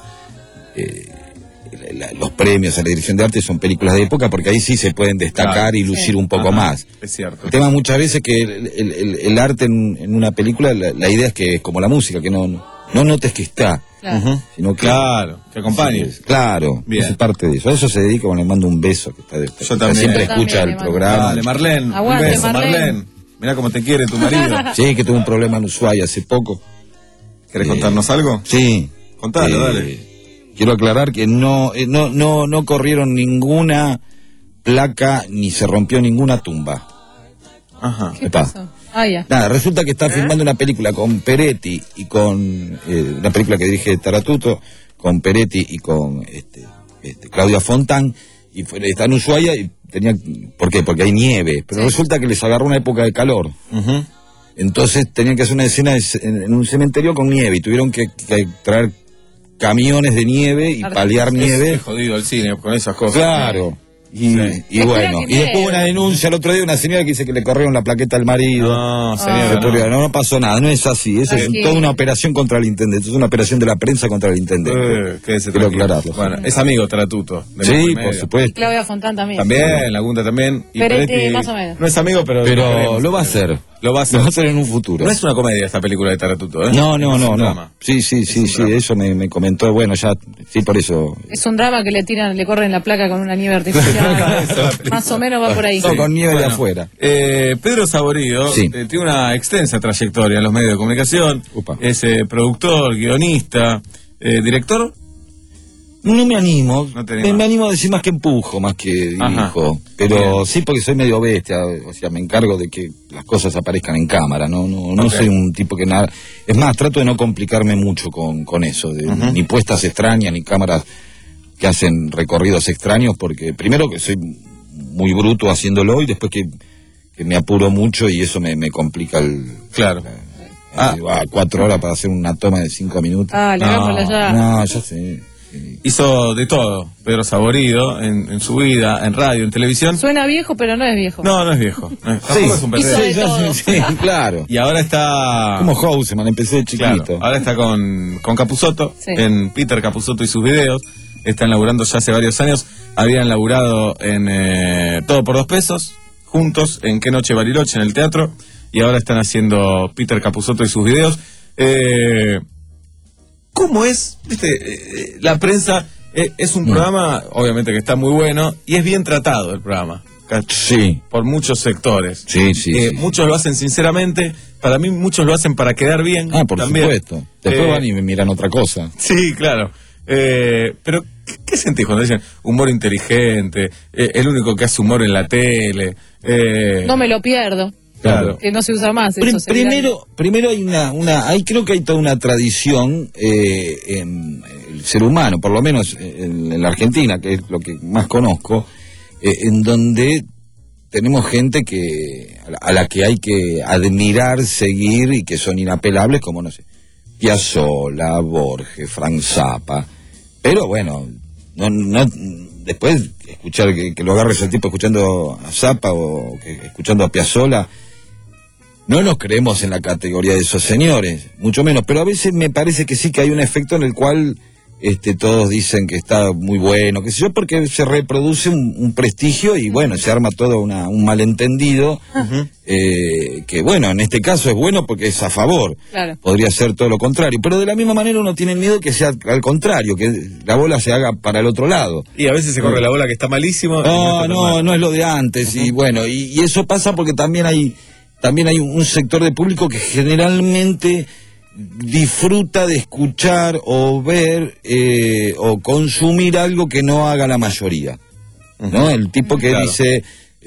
eh, la- la- los premios a la dirección de arte son películas de época, porque ahí sí se pueden destacar Claro. y lucir Sí. un poco Ajá, más. Es cierto. El tema muchas veces que el, el- el- el arte en, en una película, la, la idea es que es como la música, que no, no notes que está, Claro. Ujú. sino que... Claro, que acompañe. Sí, claro, Bien. es parte de eso. A eso se dedica, bueno, le mando un beso, que está de, Yo también. siempre Yo escucha también el le mando. programa. Dale, Marlene. Aguante, un beso, Marlene. Marlene. Mirá cómo te quiere tu marido. Sí, que tuvo un problema en Ushuaia hace poco. ¿Querés Eh, contarnos algo? Sí. Contalo, Eh, dale. Quiero aclarar que no, eh, no, no, no corrieron ninguna placa ni se rompió ninguna tumba. Ajá. ¿Qué Epa. pasó? Ah, ya. Nada, resulta que está filmando una película con Peretti y con eh, una película que dirige Taratuto, con Peretti y con este, este, Claudia Fontán, y fue, está en Ushuaia y tenía, ¿por qué? Porque hay nieve, pero Sí. resulta que les agarró una época de calor. Ujú. Entonces tenían que hacer una escena de ce- en, en un cementerio con nieve y tuvieron que, que traer camiones de nieve y Claro. paliar Es, nieve. es jodido el cine con esas cosas. Claro. Y, Sí. y Espera bueno, que y después nieve. una denuncia el otro día de una señora que dice que le corrieron la plaqueta al marido. No, Se señora, ocurrió, no. no, no pasó nada, no es así. Eso es Tranquilo. toda una operación contra el intendente, es una operación de la prensa contra el intendente. Eh, quédese Quiero tranquilo. aclararlo. Bueno, es amigo Taratuto. de Sí, Metro y por Medio. supuesto. Claudia Fontán también. También, Lagunda también. Y Peretti, Peretti más o menos. No es amigo, pero... Pero queremos. lo va a hacer. Lo va a hacer. Lo va a hacer en un futuro. No es una comedia esta película de Taratuto, ¿eh? No, no, Es no, un no. drama. Sí, sí, sí, un sí, drama. eso me, me comentó. Bueno, ya, sí, por eso. Es un drama que le tiran, le corren la placa con una nieve artificial. Más o menos va por ahí. No, con nieve de Bueno, afuera. eh, Pedro Saborido Sí. eh, tiene una extensa trayectoria en los medios de comunicación. Upa. Es eh, productor, guionista, eh, director. No, no me animo. No te me, animás. me animo a decir más que empujo, más que Ajá. dirijo. Pero Bien. sí, porque soy medio bestia. O sea, me encargo de que las cosas aparezcan en cámara. No, no, no Ok. soy un tipo que nada. Es más, trato de no complicarme mucho con, con eso. De, Ujú. Ni puestas extrañas, ni cámaras que hacen recorridos extraños. Porque primero que soy muy bruto haciéndolo y después que, que me apuro mucho y eso me, me complica el. Claro. la- Ah. va cuatro horas para hacer una toma de cinco minutos. Ah, le No, hagámosla ya. No, ya sé. sí. Hizo de todo, Pedro Saborido, en, en su vida, en radio, en televisión. Suena viejo, pero no es viejo. No, no es viejo. Eh, tampoco Sí, es un hizo pendejo. de ya todo. sé, sí, claro. Y ahora está... Como Houseman, empecé de chiquito. Claro, ahora está con, con Capusotto, Sí. en Peter Capusotto y sus videos. Están laburando ya hace varios años. Habían laburado en eh, Todo por Dos Pesos, juntos, en Qué Noche Bariloche, en el teatro. Y ahora están haciendo Peter Capusotto y sus videos. Eh, ¿Cómo es? ¿Viste? Eh, la prensa eh, es un Mm. programa, obviamente que está muy bueno, y es bien tratado el programa. Sí. Por muchos sectores. Sí, sí, Eh, sí. Muchos lo hacen sinceramente, para mí muchos lo hacen para quedar bien. Ah, por también. supuesto. Después Eh, van y me miran otra cosa. Sí, claro. Eh, pero, ¿qué, qué sentís cuando dicen humor inteligente, eh, el único que hace humor en la tele? Eh, No me lo pierdo. Claro. Que no se usa más. Prim- eso se dirá. primero, primero hay una, una, hay creo que hay toda una tradición eh, en el ser humano, por lo menos en, en la Argentina, que es lo que más conozco, eh, en donde tenemos gente que a la, a la que hay que admirar, seguir y que son inapelables, como no sé, Piazzolla, Borges, Frank Zappa, pero bueno, no, no después escuchar que, que lo agarres al tipo escuchando a Zappa o que, escuchando a Piazzolla. No nos creemos en la categoría de esos señores, mucho menos, pero a veces me parece que sí que hay un efecto en el cual este, todos dicen que está muy bueno, qué sé yo, porque se reproduce un, un prestigio y bueno, se arma todo una, un malentendido, uh-huh. eh, que bueno, en este caso es bueno porque es a favor, claro. Podría ser todo lo contrario, pero de la misma manera uno tiene miedo que sea al contrario, que la bola se haga para el otro lado. Y a veces se corre la bola que está malísimo. No, no, no es lo de antes, uh-huh. y bueno, y, y eso pasa porque también hay, también hay un, un sector de público que generalmente disfruta de escuchar o ver eh, o consumir algo que no haga la mayoría, ¿no? El tipo que claro. dice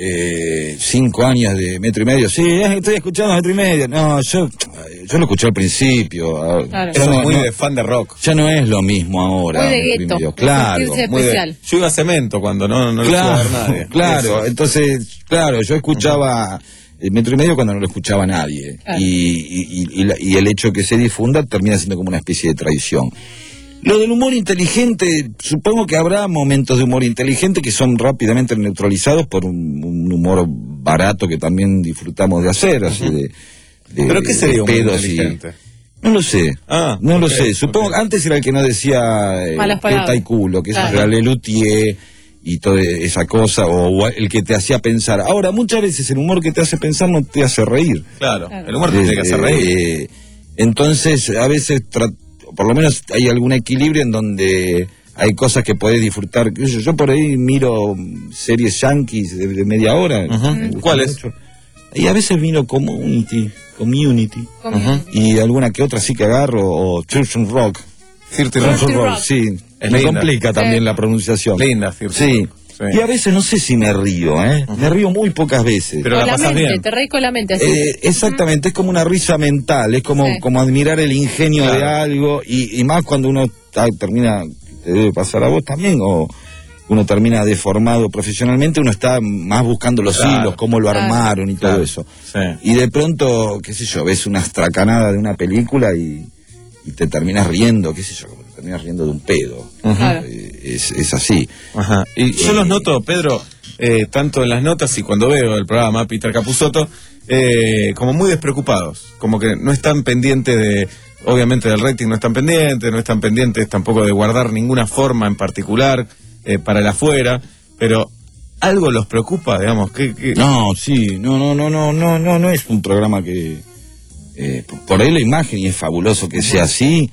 eh, cinco años de metro y medio, sí, estoy escuchando metro y medio, no, yo yo lo escuché al principio, claro. Yo no, muy no, de fan de rock, ya no es lo mismo ahora, muy de gueto, claro, muy de, yo iba a Cemento cuando no, no claro, lo escuchaba nadie, claro, eso. Entonces, claro, yo escuchaba uh-huh. el metro y medio cuando no lo escuchaba nadie, claro. y, y, y, la, y el hecho que se difunda termina siendo como una especie de traición. Lo del humor inteligente, supongo que habrá momentos de humor inteligente que son rápidamente neutralizados por un, un humor barato que también disfrutamos de hacer, uh-huh. así de, de ¿pero qué sería humor inteligente? Y, no lo sé, ah, no okay, lo sé, supongo okay. Antes era el que no decía eh, teta y culo, que claro. es el Lelutier y toda esa cosa, o el que te hacía pensar. Ahora, muchas veces el humor que te hace pensar no te hace reír. Claro, el humor te eh, tiene que hacer reír. Eh, entonces, a veces, tra- por lo menos hay algún equilibrio en donde hay cosas que podés disfrutar. Yo, yo por ahí miro series yankees de, de media hora. Uh-huh. ¿Cuáles? Y a veces miro Community, Community, uh-huh. y alguna que otra sí que agarro, o Church and Rock. Thirty Rock. Rock, sí. Es me complica también sí. la pronunciación. Linda, sí. sí. Y a veces no sé si me río, ¿eh? Uh-huh. Me río muy pocas veces. Pero con la, la pasas mente, bien. Te reís con la mente. Así. Eh, exactamente, uh-huh. es como una risa mental, es como, sí. como admirar el ingenio claro. de algo, y, y más cuando uno ta, termina, te debe pasar a vos también, o uno termina deformado profesionalmente, uno está más buscando los claro. hilos, cómo lo armaron claro. y todo claro. eso. Sí. Y de pronto, qué sé yo, ves una estracanada de una película y... y te terminas riendo, qué sé yo, te terminas riendo de un pedo. Uh-huh. eh, es, es así. Ajá. Y yo eh, los noto, Pedro, eh, tanto en las notas y cuando veo el programa, Peter Capusotto, eh, como muy despreocupados, como que no están pendientes de, obviamente del rating no están pendientes, no están pendientes tampoco de guardar ninguna forma en particular eh, para el afuera, pero algo los preocupa, digamos. que, que... No, sí, no, no, no, no, no, no, no es un programa que... Eh, por ahí la imagen, y es fabuloso que sea así,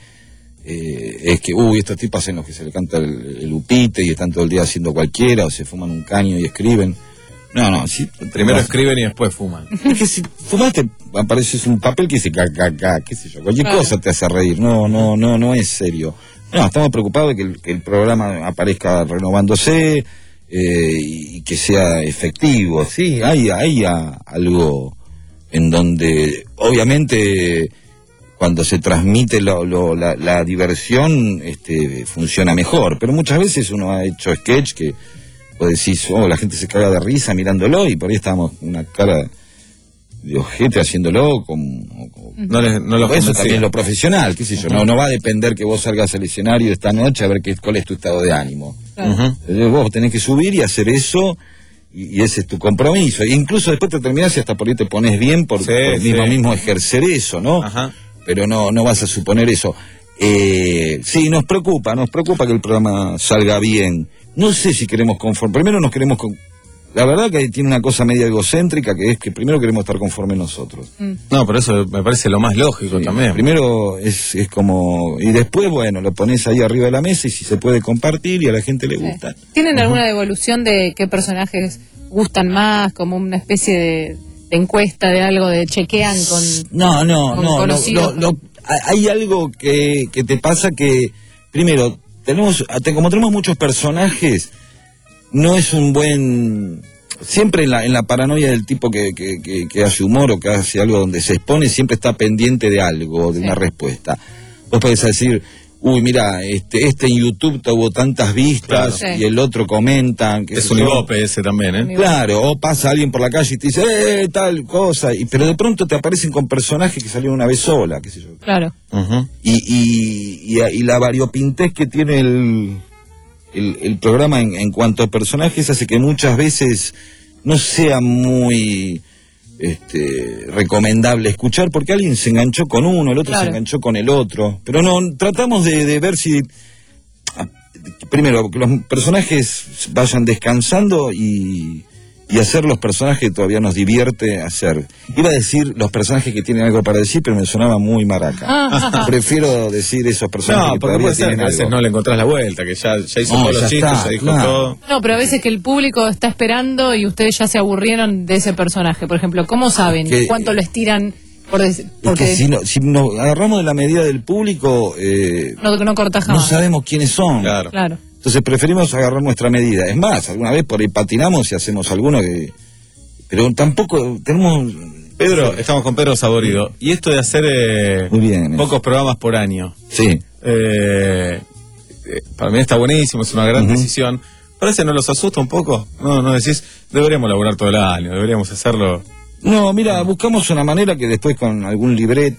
eh, es que, uy, estos tipos hacen los que se le canta el, el upite y están todo el día haciendo cualquiera, o se fuman un caño y escriben. No, no, sí. Primero escriben y después fuman. Es que si fumaste, apareces un papel que dice caca, qué sé yo, cualquier claro. cosa te hace reír, no, no, no, no es serio. No, estamos preocupados de que el, que el programa aparezca renovándose eh, y que sea efectivo, sí, hay, hay a, algo... en donde obviamente cuando se transmite lo, lo, la, la diversión este, funciona mejor, pero muchas veces uno ha hecho sketch que vos decís, oh, la gente se caga de risa mirándolo y por ahí estábamos con una cara de ojete haciéndolo, con, con, no, les, no lo eso también lo profesional, qué sé yo, uh-huh. no, no va a depender que vos salgas al escenario esta noche a ver qué, cuál es tu estado de ánimo. Uh-huh. Vos tenés que subir y hacer eso. Y ese es tu compromiso. E incluso después te terminás y hasta por ahí te pones bien por, sí, por sí. mismo, mismo ejercer eso, ¿no? Ajá. Pero no, no vas a suponer eso. Eh, sí, nos preocupa, nos preocupa que el programa salga bien. No sé si queremos conforme. Primero nos queremos... Con... La verdad que tiene una cosa media egocéntrica, que es que primero queremos estar conformes nosotros. Mm. No, pero eso me parece lo más lógico sí, también. Primero es, es como... Y después, bueno, lo pones ahí arriba de la mesa y si se puede compartir y a la gente le gusta. Sí. ¿Tienen uh-huh. alguna devolución de qué personajes gustan más? Como una especie de, de encuesta de algo, de chequean con... No, no, con no, no, no, no. Hay algo que, que te pasa que... Primero, tenemos como tenemos muchos personajes... No es un buen... Siempre en la, en la paranoia del tipo que, que, que, que hace humor o que hace algo donde se expone, siempre está pendiente de algo, de sí. una respuesta. Vos podés decir, uy, mira, este este en YouTube tuvo tantas vistas, claro. y el otro comentan... Que es un ibope ese también, ¿eh? Claro, o pasa alguien por la calle y te dice, eh, tal cosa, y, pero de pronto te aparecen con personajes que salieron una vez sola, qué sé yo. Claro. Uh-huh. Y, y, y, y la variopintez que tiene el... El, el programa en, en cuanto a personajes hace que muchas veces no sea muy este, recomendable escuchar porque alguien se enganchó con uno, el otro claro. se enganchó con el otro, pero no tratamos de, de ver si primero, que los personajes vayan descansando y, y hacer los personajes que todavía nos divierte hacer. Iba a decir los personajes que tienen algo para decir, pero me sonaba muy maraca. Ah. Prefiero decir esos personajes No, que porque todavía puede ser tienen que a veces algo. no le encontrás la vuelta, que ya, ya hizo No, todos ya los chistes, está, ya dijo claro. todo. No, pero a veces que el público está esperando y ustedes ya se aburrieron de ese personaje. Por ejemplo, ¿cómo saben Que- cuánto lo estiran? Por des- Es porque que si, no, si nos agarramos de la medida del público, eh, no, no cortas no jamás. sabemos quiénes son. Claro. Claro. Entonces preferimos agarrar nuestra medida. Es más, alguna vez por ahí patinamos y hacemos alguno que... Pero tampoco tenemos... Pedro, estamos con Pedro Saborido. Y esto de hacer eh, Muy bien, pocos programas por año, Sí. eh, eh, para mí está buenísimo, es una gran Ujú. decisión. ¿Parece no los asusta un poco? No, no decís, deberíamos laburar todo el año, deberíamos hacerlo... No, mira, buscamos una manera que después con algún libreto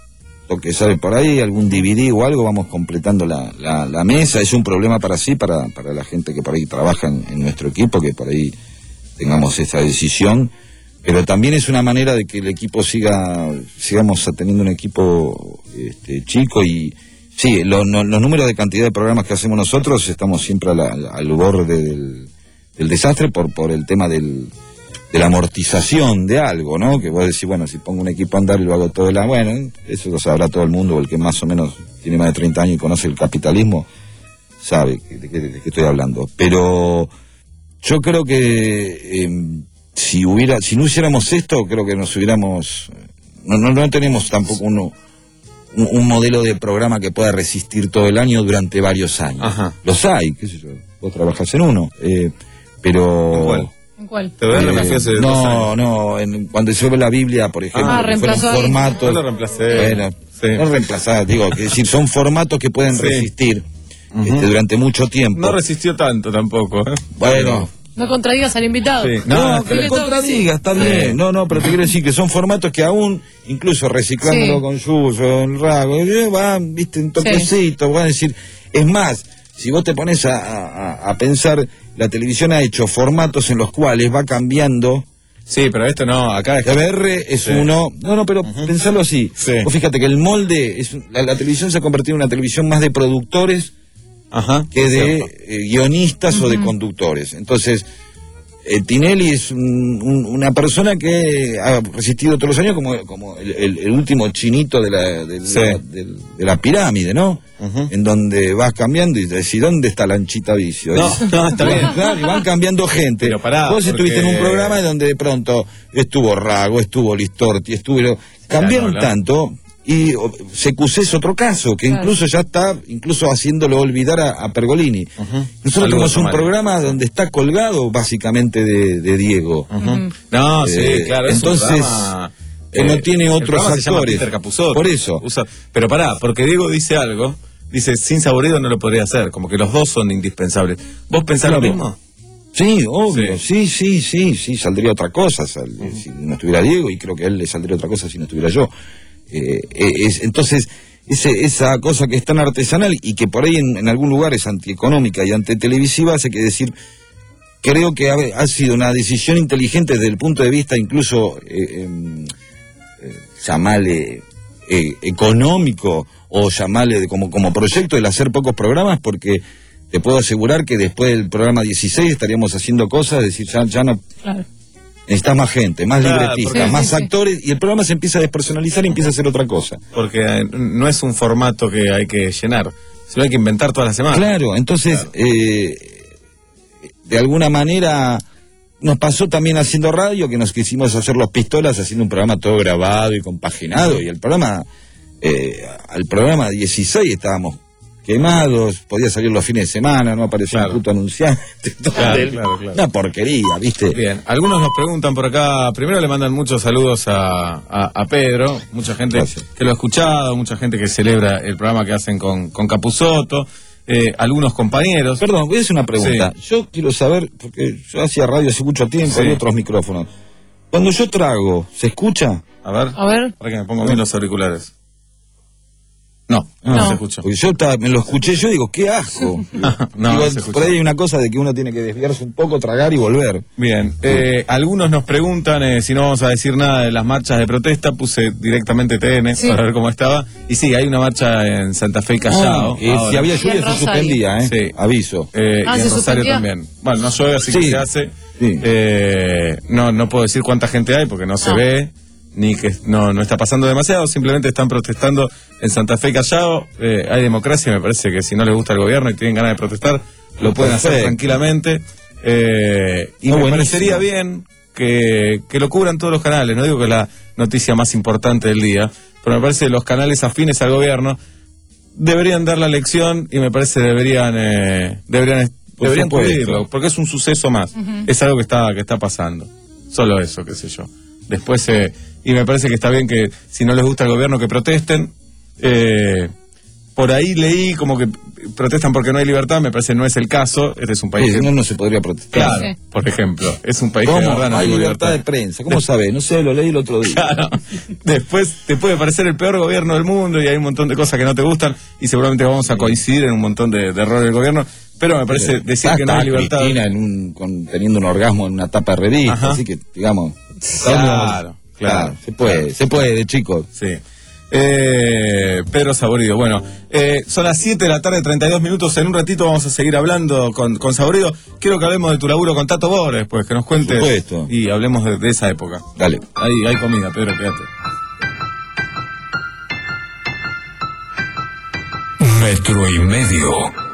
que sale por ahí, algún D V D o algo, vamos completando la, la, la mesa. Es un problema para sí, para, para la gente que por ahí trabaja en, en nuestro equipo, que por ahí tengamos esa decisión. Pero también es una manera de que el equipo siga, sigamos teniendo un equipo este, chico y... Sí, lo- no- los números de cantidad de programas que hacemos nosotros estamos siempre a la- al borde del, del desastre por, por el tema del, de la amortización de algo, ¿no? Que vos decís, bueno, si pongo un equipo a andar y lo hago todo el año, bueno, eso lo sabrá todo el mundo, el que más o menos tiene más de treinta años y conoce el capitalismo, sabe que- de qué de qué estoy hablando. Pero yo creo que eh, si hubiera, si no hiciéramos esto, creo que nos hubiéramos, no, no, no tenemos tampoco uno, un, un modelo de programa que pueda resistir todo el año durante varios años. Ajá. Los hay, qué sé yo, vos trabajás en uno, eh, pero... ¿En cuál? ¿En cuál? Te voy a Eh, reemplazar hace dos no, años. no, en- cuando se ve la Biblia, por ejemplo, Ah, que fueron reemplazó ahí. formatos... No lo reemplacé. Bueno, Sí. no reemplazar, digo, que es decir, son formatos que pueden Sí. resistir Ujú. este, durante mucho tiempo. No resistió tanto tampoco, ¿eh? Bueno, No contradigas al invitado. Sí. no, No, que le dile todo que contradiga, está Sí. bien. No, no, pero te quiero decir que son formatos que aún, incluso reciclándolo Sí. con Yuyo, el Rago, eh, van, viste, un toquecito, van a decir, es más, si vos te pones a, a- a pensar, la televisión ha hecho formatos en los cuales va cambiando. Sí, pero esto no, acá es... T V R es Sí. uno, no, no, pero pensarlo así. Sí. Vos fíjate que el molde, es, la, la televisión se ha convertido en una televisión más de productores Ajá. que de cierto. eh, guionistas o de conductores. Entonces, eh, Tinelli es un- un- una persona que ha resistido todos los años como, como el, el- el último chinito de la, de, Sí. la, del- de la pirámide, ¿no? Ujú. En donde vas cambiando y decís, ¿dónde está la anchita vicio? No, Y- no, está bien. Claro, y van cambiando gente. Pero pará, Vos estuviste porque- en un programa donde de pronto estuvo Rago, estuvo Listorti, estuvo... Cambiaron Claro, claro. tanto... Y o, C Q C es otro caso, que Claro. incluso ya está, incluso haciéndolo olvidar a, a Pergolini. Nosotros Saludos, tenemos un Mario. programa donde está colgado básicamente de, de Diego. Ujú. No, sí, Eh, claro. es un entonces, programa, que no tiene el otros programa se llama actores. Peter Capusotto. Por eso. Usa- pero pará, porque Diego dice algo, dice, sin Saborido no lo podría hacer, como que los dos son indispensables. ¿Vos pensás lo Claro. mismo? Sí, obvio, sí, sí, sí, sí, saldría otra cosa sal- si no estuviera Diego, y creo que a él le saldría otra cosa si no estuviera yo. Eh, eh, es, entonces, ese, esa cosa que es tan artesanal y que por ahí en, en algún lugar es antieconómica y antitelevisiva, hace que decir, creo que ha, ha sido una decisión inteligente desde el punto de vista incluso, eh, em, eh, llamarle eh, económico o llamarle de- como, como proyecto el hacer pocos programas, porque te puedo asegurar que después del programa dieciséis estaríamos haciendo cosas, es decir, ya, ya no... Claro. Necesitas más gente, más Claro, libretistas, porque- más Sí, sí, sí. actores, y el programa se empieza a despersonalizar y empieza a hacer otra cosa. Porque eh, no es un formato que hay que llenar, sino hay que inventar todas las semanas. Claro, entonces, Claro. eh, de alguna manera, nos pasó también haciendo radio, que nos quisimos hacer los pistolas haciendo un programa todo grabado y compaginado, y el programa, eh, al programa dieciséis estábamos quemados, podía salir los fines de semana, no aparecía Claro. un puto anunciante, Claro, claro, claro. una porquería, ¿viste? Bien, algunos nos preguntan por acá, primero le mandan muchos saludos a, a, a Pedro, mucha gente Gracias. que lo ha escuchado, mucha gente que celebra el programa que hacen con, con Capusotto, eh, algunos compañeros. Perdón, voy a hacer una pregunta. Yo quiero saber, porque yo hacía radio hace mucho tiempo, Sí. hay otros micrófonos. Cuando yo trago, ¿se escucha? A ver, A ver. para que me pongo bien los auriculares. No, no, no se escuchó. Porque yo estaba, me lo escuché yo y digo, qué asco. no, digo, no se escuchó. Por ahí hay una cosa de que uno tiene que desviarse un poco, tragar y volver. Bien, eh, algunos nos preguntan eh, si no vamos a decir nada de las marchas de protesta. Puse directamente T N sí. para ver cómo estaba. Y sí, hay una marcha en Santa Fe y Callao. Oh, eh, si había lluvia se suspendía, ¿eh? Sí. Aviso. Eh, ah, y en ¿se Rosario suspendía? también. Bueno, no llueve, así sí. que se hace. Sí. Eh, no, no puedo decir cuánta gente hay porque no se no. ve. Ni que no, no está pasando demasiado, simplemente están protestando en Santa Fe y Callao. Eh, hay democracia, me parece que si no les gusta el gobierno y tienen ganas de protestar, lo pueden Perfecto. hacer tranquilamente. Eh, y no, me buenísimo. parecería bien que, que lo cubran todos los canales. No digo que es la noticia más importante del día, pero me parece que los canales afines al gobierno deberían dar la lección y me parece que deberían, eh, deberían, Por deberían supuesto. cubrirlo, porque es un suceso más. Uh-huh. Es algo que está, que está pasando. Solo eso, qué sé yo. Después, eh, y me parece que está bien que si no les gusta el gobierno que protesten. Eh, por ahí leí como que protestan porque no hay libertad, me parece que no es el caso. Este es un país Sí, que... no, no se podría protestar. Claro, por ejemplo, es un país que de ¿Cómo? verdad no hay hay libertad de prensa. ¿Cómo sabés? No sé, lo leí el otro día. Claro. Después te puede parecer el peor gobierno del mundo y hay un montón de cosas que no te gustan y seguramente vamos a coincidir en un montón de, de errores del gobierno, pero me parece Pero decir está, que no hay está libertad... Cristina en un, con, teniendo un orgasmo en una tapa de revista, Ajá. así que, digamos... Claro, Claro, claro. se puede, se puede, chicos. Sí. Eh, Pedro Saborido, bueno, eh, son las siete de la tarde, treinta y dos minutos. En un ratito vamos a seguir hablando con, con Saborido. Quiero que hablemos de tu laburo con Tato Bores, pues que nos cuentes. Por supuesto. Y hablemos de, de esa época. Dale. Ahí hay comida, Pedro, quédate. Metro y medio.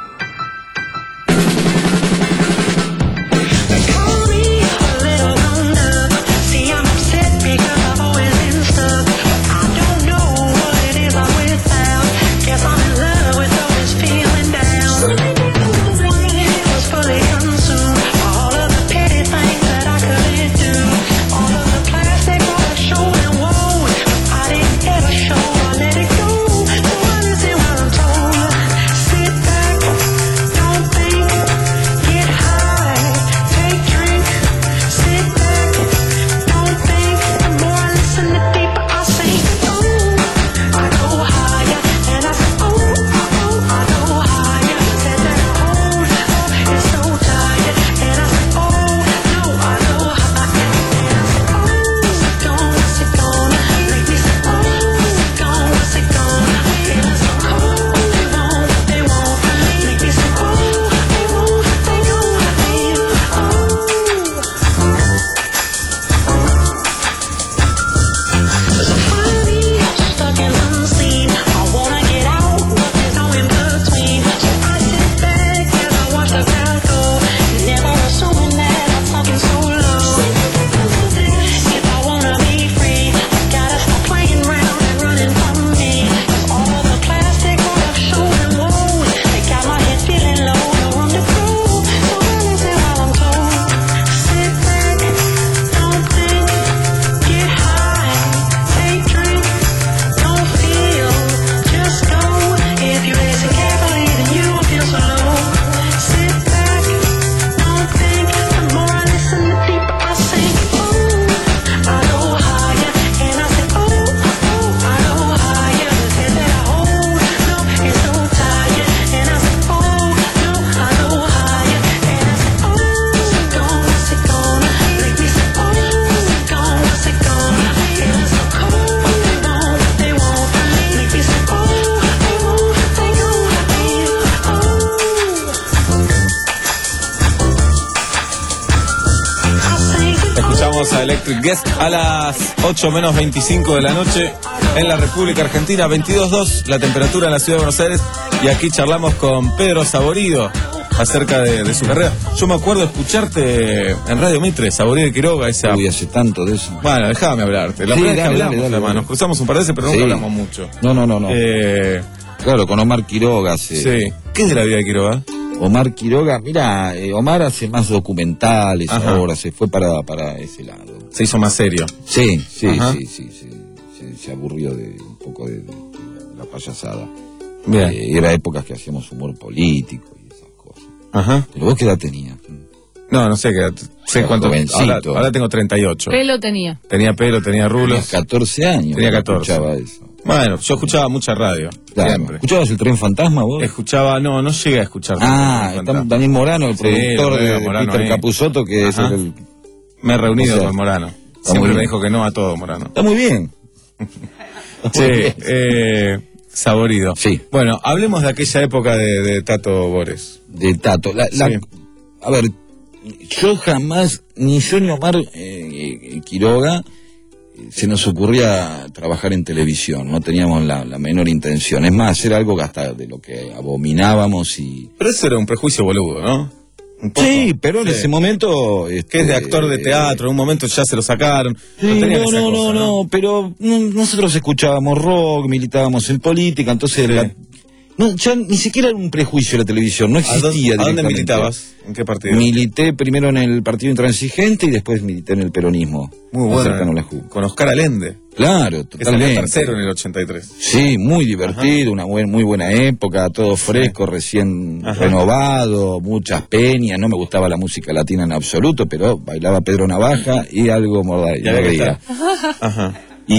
A Electric Guest a las ocho menos veinticinco de la noche en la República Argentina, veintidós punto dos la temperatura en la ciudad de Buenos Aires, y aquí charlamos con Pedro Saborido acerca de, de su carrera. Yo me acuerdo escucharte en Radio Mitre, Saborido y Quiroga, esa... Uy, hace tanto de eso. Bueno, déjame hablarte. La Sí, primera vez que dale, hablamos, dale, dale, además, dale. nos cruzamos un par de veces, pero nunca Sí. hablamos mucho. No, no, no, no. Eh, Claro, con Omar Quiroga. Se... sí. ¿Qué es de la vida de Quiroga? Omar Quiroga, mira, eh, Omar hace más documentales. Ajá. Ahora, se fue para, para ese lado. Se hizo más serio. Sí, sí, Ajá. sí, sí, sí, se, se aburrió de un poco de, de la payasada. Bien. Eh, era épocas que hacíamos humor político y esas cosas. Ajá. Pero vos qué edad tenías. No, no sé, que sé cuánto. Ahora, ahora tengo treinta y ocho. Pelo tenía. Tenía pelo, tenía rulos. Tenía catorce años. Tenía catorce. Escuchaba eso. Bueno, yo escuchaba mucha radio. Claro. Siempre. ¿Escuchabas el Tren Fantasma vos? Escuchaba, no, no llegué a escuchar. Ah, está Daniel Morano, el Sí, productor lo de, veo, de Morano Peter ahí. Capusotto, que Ajá. es el... Me he reunido O sea, con Morano. está Siempre muy me bien. dijo que no a todo, Morano. Está muy bien. Sí, eh, saborido. Sí. Bueno, hablemos de aquella época de, de Tato Bores. De Tato. La, la- Sí. A ver, yo jamás, ni yo ni Omar eh, eh, Quiroga, eh, se nos ocurría trabajar en televisión, no teníamos la, la menor intención. Es más, era algo que hasta de lo que abominábamos y... Pero eso era un prejuicio boludo, ¿no? Un poco. Sí, pero en Sí. ese momento... Que es este, de actor de teatro, en un momento ya se lo sacaron. Sí, tenía no, esa no, cosa, no, no, pero no, nosotros escuchábamos rock, militábamos en política, entonces Sí. la- no, ya ni siquiera era un prejuicio la televisión, no ¿A existía dónde, ¿A dónde directamente. militabas? ¿En qué partido? Milité primero en el Partido Intransigente y después milité en el peronismo. Muy más bueno. cercano a la Ju. Con Oscar Allende. Claro, Que salió totalmente. tercero en el ochenta y tres. Sí, muy divertido, una buen, muy buena época, todo fresco, recién Ajá. renovado, muchas peñas, no me gustaba la música latina en absoluto, pero bailaba Pedro Navaja y algo morda- Ya había que mordía. estar. Ajá.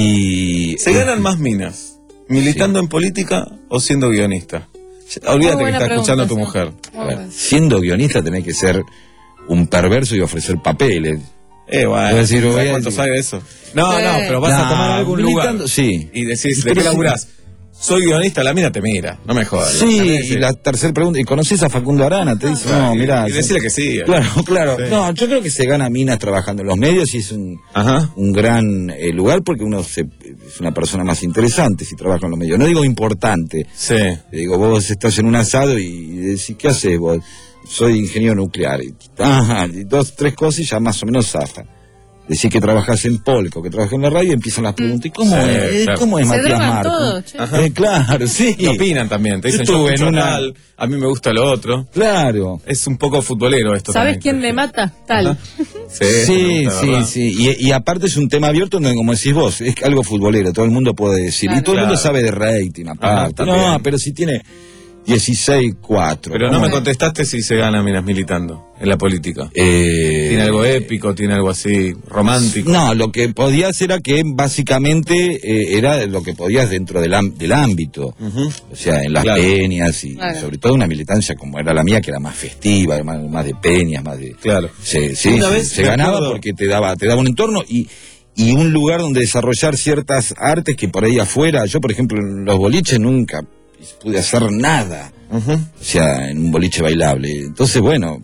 Y... ¿Se ganan más minas militando en política o siendo guionista? Ya, Olvídate que buena está escuchando a tu pregunta, mujer. A ver, siendo guionista tenés que ser un perverso y ofrecer papeles. Eh, bueno, Es decir, ¿sabes voy a cuánto decir- sabe eso? No, Sí. no, pero vas a No, tomar algún militando- lugar sí. y decís, ¿de Pero qué sí. laburás? Soy guionista, la mina te mira, no me jodas. Sí, La mina y la tercera pregunta, ¿y conoces a Facundo Arana? Te dice, Claro, no, y- mirá. y yo- decirle que sí. Claro, claro. Sí. No, yo creo que se gana minas trabajando en los medios y es un, Ajá. un gran eh, lugar porque uno se, es una persona más interesante si trabaja en los medios. No digo importante. Sí. Te digo, vos estás en un asado y, y decís, ¿qué haces vos? Soy ingeniero nuclear. Y, ajá, y dos, tres cosas y ya más o menos zafa. Decís que trabajás en Polco, que trabajás en la radio y empiezan las preguntas. ¿Y cómo Sí, es? claro. ¿Cómo es Se Matías drogan Marco? todos, che. Ajá. Eh, claro, sí. Y opinan también, te dicen, Yo yo estuve escucho en una- tal, a mí me gusta lo otro. Claro. Es un poco futbolero esto ¿Sabes también. quién me mata? Tal. Sí, Sí, me gusta, sí, ¿verdad? sí. Y, y aparte es un tema abierto donde, como decís vos, es algo futbolero, todo el mundo puede decir. Claro. Y todo el mundo Claro. sabe de rating, aparte. Ajá, no, también. pero si tiene dieciséis cuatro. Pero no me contestaste si se gana minas militando en la política. Eh, ¿Tiene algo épico? ¿Tiene algo así romántico? No, lo que podías era que básicamente eh, era lo que podías dentro del, am- del ámbito. Ujú. O sea, en las Claro. peñas y Claro. sobre todo una militancia como era la mía, que era más festiva, más, más de peñas, más de... Claro. Se, sí, Una se- vez se me ganaba acuerdo- porque te daba, te daba un entorno y, y un lugar donde desarrollar ciertas artes que por ahí afuera, yo por ejemplo en los boliches nunca pude hacer nada, Ujú. o sea, en un boliche bailable. Entonces, bueno,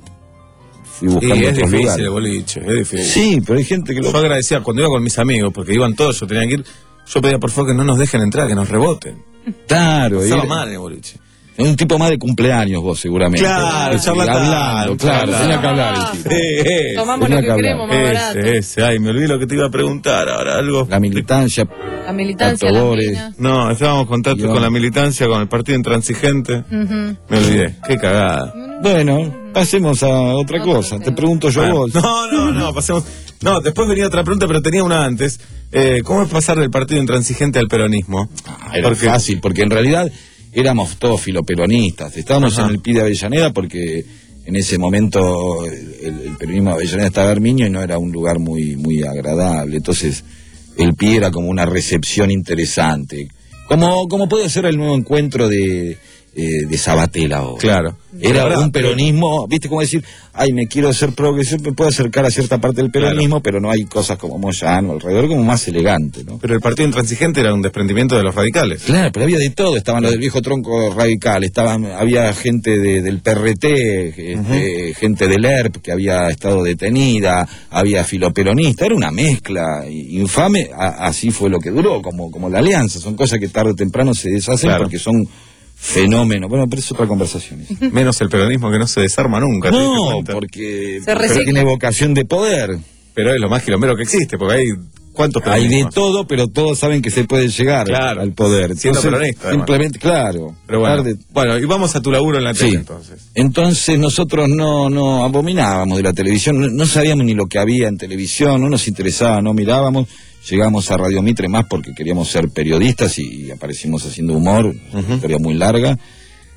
fui Y buscando es otros difícil lugares. el boliche, es difícil. Sí, pero hay gente que lo... Yo agradecía cuando iba con mis amigos, porque iban todos, yo tenía que ir, yo pedía por favor que no nos dejen entrar, que nos reboten. Claro, Estaba era- mal en el boliche. un tipo más de cumpleaños vos seguramente. Claro, Sí, charlatán, hablando, claro, charlatán. tenía que hablar el tipo. Ese, Tomamos tenía lo que que hablar. queremos, más barato. ese, ese. Ay, me olvidé lo que te iba a preguntar ahora, algo. La militancia, La militancia, Tato la Bores. mina. No, estábamos en contacto Yo- con la militancia, con el partido intransigente. Ujú. Me olvidé. Qué cagada. bueno, pasemos a otra Otro cosa. tema. Te pregunto yo a Bueno, vos. no, no, no, pasemos. No, después venía otra pregunta, pero tenía una antes. Eh, ¿Cómo es pasar del partido intransigente al peronismo? Ah, era Porque- fácil, porque en realidad éramos todos filoperonistas. Estábamos Ajá. en el P I de Avellaneda porque en ese momento el, el peronismo de Avellaneda estaba Herminio y no era un lugar muy, muy agradable. Entonces el P I era como una recepción interesante. Como, como puede ser el nuevo encuentro de, eh, de Sabatella ahora. Claro. Era La verdad, un peronismo, viste, como decir, ay, me quiero hacer progresivo, me puedo acercar a cierta parte del peronismo, pero no hay cosas como Moyano alrededor, como más elegante, ¿no? Pero el partido intransigente era un desprendimiento de los radicales. Claro, pero había de todo, estaban los del viejo tronco radical, estaban, había gente de- del P R T, este, gente del E R P que había estado detenida, había filoperonista, era una mezcla infame, a- así fue lo que duró, como, como la alianza, son cosas que tarde o temprano se deshacen Claro. porque son fenómenos, bueno, pero es otra conversación. Menos el peronismo que no se desarma nunca. ¿te diste No, cuenta? porque Se pero recicla. tiene vocación de poder. Pero es lo más quilombero que existe, porque hay cuántos Hay de peronismos? todo, pero todos saben que se puede llegar Claro, al poder. siendo peronista, además. Simplemente, claro. Pero bueno, tarde- bueno, y vamos a tu laburo en la tele Sí. entonces. Entonces nosotros no, no abominábamos de la televisión, no, no sabíamos ni lo que había en televisión, no nos interesaba, no mirábamos. Llegamos a Radio Mitre más porque queríamos ser periodistas y, y aparecimos haciendo humor, una historia muy larga.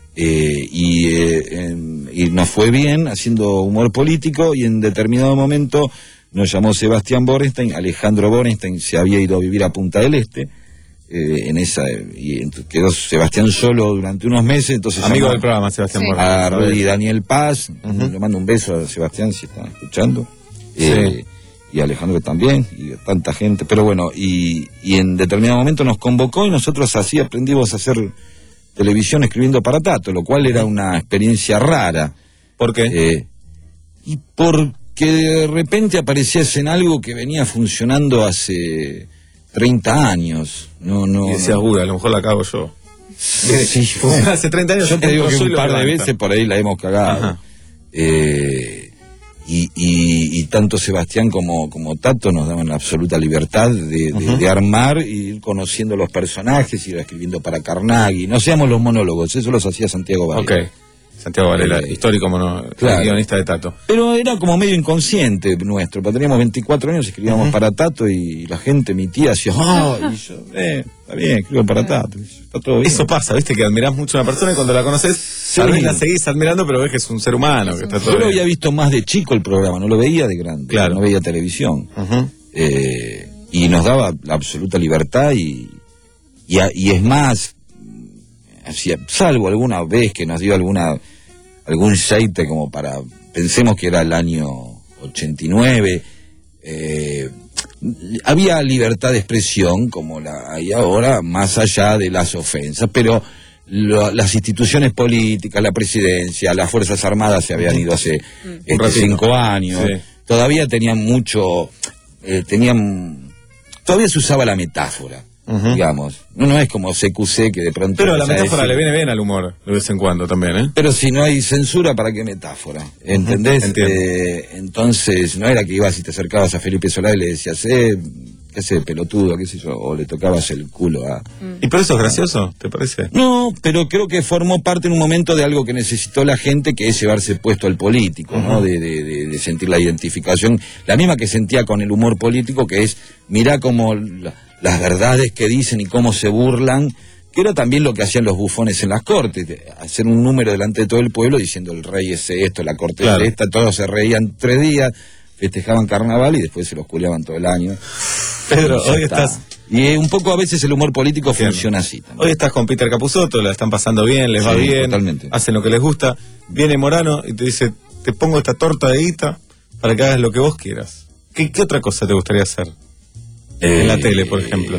eh, y, eh, en, y nos fue bien haciendo humor político, y en determinado momento nos llamó Sebastián Borenstein. Alejandro Borenstein se había ido a vivir a Punta del Este, eh, en esa, y ent- quedó Sebastián solo durante unos meses. Entonces Amigo llamó del programa, Sebastián a Borenstein. Rudy Daniel Paz. Ujú. Le mando un beso a Sebastián si está escuchando. Sí. Eh, y a Alejandro también, y a tanta gente. Pero bueno, y, y en determinado momento nos convocó, y nosotros así aprendimos a hacer televisión escribiendo para Tato, lo cual era una experiencia rara. ¿Por qué? Eh, y porque de repente aparecías en algo que venía funcionando hace treinta años. No, no, Y decías, uy, a lo mejor la cago yo. Sí, Hace treinta años yo te digo que entro yo y un lo par de levanta. veces por ahí la hemos cagado. Ajá. Eh, y, y, y tanto Sebastián como, como Tato nos daban la absoluta libertad de, de, Ujú. de armar y ir conociendo los personajes, ir escribiendo para Carnaghi. No seamos los monólogos, eso los hacía Santiago Varela. Ok. Santiago Varela, Eh, histórico mono, claro. guionista de Tato. Pero era como medio inconsciente nuestro, porque teníamos veinticuatro años, escribíamos Ujú. para Tato, y la gente, mi tía, decía, ¡ah! Y yo, eh, está bien, escribo para Tato, y yo, está todo bien. Eso pasa, viste, que admirás mucho a una persona y cuando la conoces, tal vez la seguís admirando, pero ves que es un ser humano, que está todo Yo lo bien. había visto más de chico el programa, no lo veía de grande, Claro. no veía televisión. Ujú. Eh, y nos daba la absoluta libertad, y, y, a- y es más, hacía- salvo alguna vez que nos dio alguna algún aceite como para, pensemos que era el año ochenta y nueve, eh, había libertad de expresión como la hay ahora, más allá de las ofensas, pero lo- las instituciones políticas, la presidencia, las Fuerzas Armadas se habían ido hace este, ratito. cinco años, Sí. todavía tenían mucho, eh, tenían, todavía se usaba la metáfora, Ujú. digamos, no, no es como C Q C que de pronto... Pero la empieza a metáfora decir- le viene bien al humor, de vez en cuando también, ¿eh? pero si no hay censura, ¿para qué metáfora? ¿Entendés? Entiendo. Eh, entonces, no era que ibas y te acercabas a Felipe Solá y le decías, eh, qué sé, pelotudo, qué sé yo, o le tocabas el culo a... ¿Y por eso es gracioso, te parece? No, pero creo que formó parte en un momento de algo que necesitó la gente, que es llevarse puesto al político, ¿no? Ujú. De, de- de- de sentir la identificación, la misma que sentía con el humor político, que es, mirá cómo la- las verdades que dicen y cómo se burlan, que era también lo que hacían los bufones en las cortes, de hacer un número delante de todo el pueblo diciendo el rey es esto, la corte Claro. es esta, todos se reían tres días, festejaban carnaval y después se los culiaban todo el año. Pedro, Y ya hoy está. estás... Y eh, un poco a veces el humor político Entiendo. funciona así también. Hoy estás con Peter Capusotto, la están pasando bien, les va Sí, bien, totalmente. hacen lo que les gusta. Viene Morano y te dice, te pongo esta torta de guita para que hagas lo que vos quieras. ¿Qué, qué otra cosa te gustaría hacer? En la Eh, tele, por ejemplo.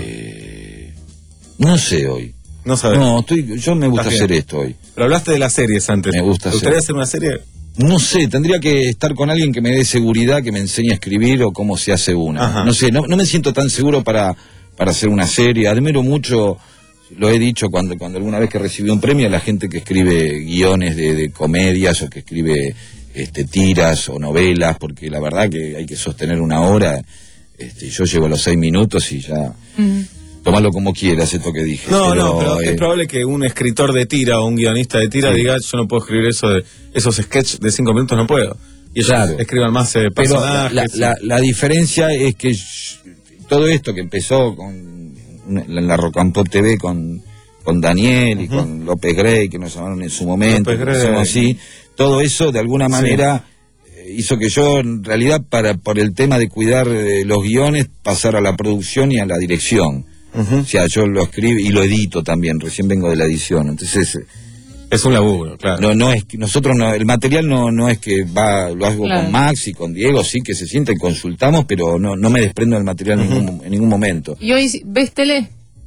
No sé hoy. No sabes. No, estoy, yo me gusta Estás bien. hacer esto hoy. Pero hablaste de las series antes. Me gusta ¿Te gustaría hacer. hacer una serie? No sé, tendría que estar con alguien que me dé seguridad, que me enseñe a escribir o cómo se hace una. Ajá. No sé, no, no me siento tan seguro para, para hacer una serie. Admiro mucho, lo he dicho cuando, cuando alguna vez que recibí un premio, a la gente que escribe guiones de, de comedias o que escribe este, tiras o novelas, porque la verdad que hay que sostener una hora. Este, yo llego a los seis minutos y ya... Tomarlo como quieras, esto que dije. No, no, pero eh, es probable que un escritor de tira o un guionista de tira Sí. diga, yo no puedo escribir eso de esos sketches de cinco minutos, no puedo. Y ellos Claro. escriban más eh, Pero la, personajes. la- la diferencia es que sh- todo esto que empezó con una- en la Rock and Pop T V con, con Daniel y Ujú. con López Grey, que nos llamaron en su momento, López que Grey. hacemos así, todo eso de alguna Sí. manera eh, hizo que yo, en realidad, para por el tema de cuidar eh, los guiones, pasara a la producción y a la dirección. Ujú. O sea, yo lo escribo y lo edito también, recién vengo de la edición, entonces... eh, Es un laburo, claro. No, no es que nosotros no, el material no, no es que va, lo hago Claro. con Max y con Diego, sí que se sienten, consultamos, pero no, no me desprendo del material en, ningún, en ningún momento. ¿Y hoy ves tele?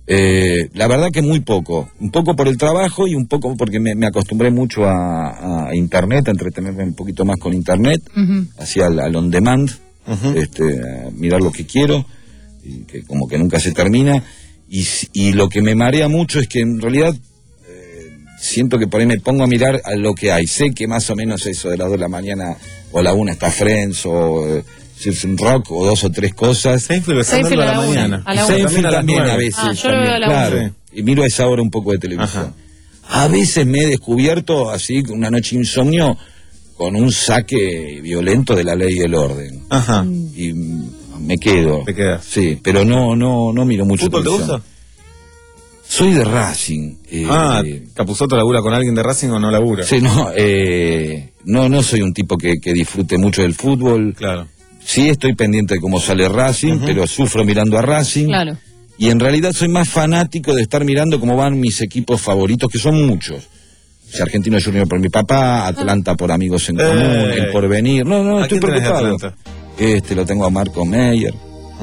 Eh, la verdad que muy poco, un poco por el trabajo y un poco porque me, me acostumbré mucho a, a internet, a entretenerme un poquito más con internet, Ujú. hacia al, al on demand, Ujú. este, a mirar lo que quiero, y que como que nunca se termina, y, s- y lo que me marea mucho es que en realidad eh, siento que por ahí me pongo a mirar a lo que hay, sé que más o menos eso de las dos de la mañana o a la una está Friends o eh, Citizen Rock o dos o tres cosas. Seinfeld es Seinfeld a la a la una, mañana. a la Y una. Seinfeld también a nueve. veces, Ah, yo lo también, veo a la claro, una. y miro a esa hora un poco de televisión. Ajá. A veces me he descubierto así, una noche insomnio, con un saque violento de la ley y el orden. Ajá. Y mm, me quedo. Te quedas. Sí, pero no, no, no miro mucho ¿Fútbol te televisión. gusta? Soy de Racing. Eh, Ah, ¿Capusotto labura con alguien de Racing o no labura? Sí, no, eh, no, no soy un tipo que, que disfrute mucho del fútbol. Claro. Sí estoy pendiente de cómo sale Racing, Ujú. pero sufro mirando a Racing. Claro. Y en realidad soy más fanático de estar mirando cómo van mis equipos favoritos, que son muchos. O sea, Argentino Junior por mi papá, Atlanta por Amigos en Común, Eh. El Porvenir. No, no, ¿A estoy quién tenés de preocupado. Atlanta? Este, lo tengo a Marco Meyer,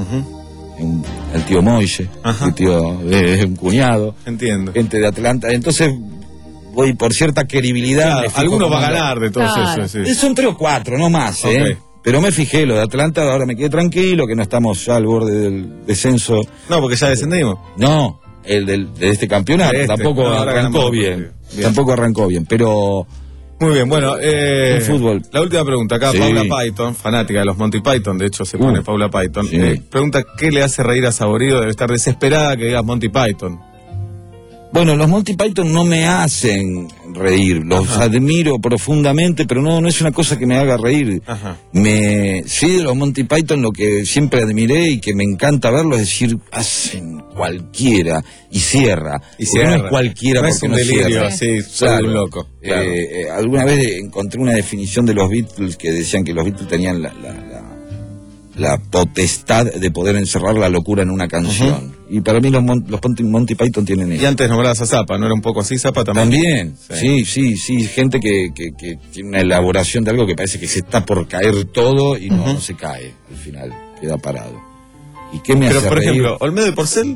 un- el tío Moise, el tío, eh, un cuñado. Entiendo. Gente de Atlanta. Entonces, voy por cierta credibilidad. Claro, me fijo alguno va a cómo anda. ganar de todos Claro. esos, sí. Son tres o cuatro, no más, ¿eh? Ok. Pero me fijé, lo de Atlanta, ahora me quedé tranquilo, que no estamos ya al borde del descenso. No, porque ya descendimos. No, el del, de este campeonato, De este. tampoco No, ahora arrancó ganamos bien. un partido. Bien. Tampoco arrancó bien, pero... Muy bien, bueno, eh, El fútbol. la última pregunta acá, Sí. Paula Python, fanática de los Monty Python, de hecho se pone Uh. Paula Python, Sí. eh, pregunta qué le hace reír a Saborido, debe estar desesperada que digas Monty Python. Bueno, los Monty Python no me hacen reír, los Ajá. admiro profundamente, pero no, no es una cosa que me haga reír. Ajá. Me, sí, de los Monty Python lo que siempre admiré y que me encanta verlo es decir, hacen cualquiera y cierra. Y Porque cierra. no es cualquiera No porque es un no delirio, cierra. sí, soy un loco, claro. Eh, eh, alguna vez encontré una definición de los Beatles que decían que los Beatles tenían la, la, la, la potestad de poder encerrar la locura en una canción. Y para mí los, Mon- los Monty, Monty Python tienen eso. Y antes nombrabas a Zappa, ¿no era un poco así Zappa también? También, sí, sí, sí, gente que, que, que tiene una elaboración de algo que parece que se está por caer todo y no, Ujú. no se cae, al final, queda parado. ¿Y qué me Pero hace por reír? ejemplo, Olmedo y Porcel,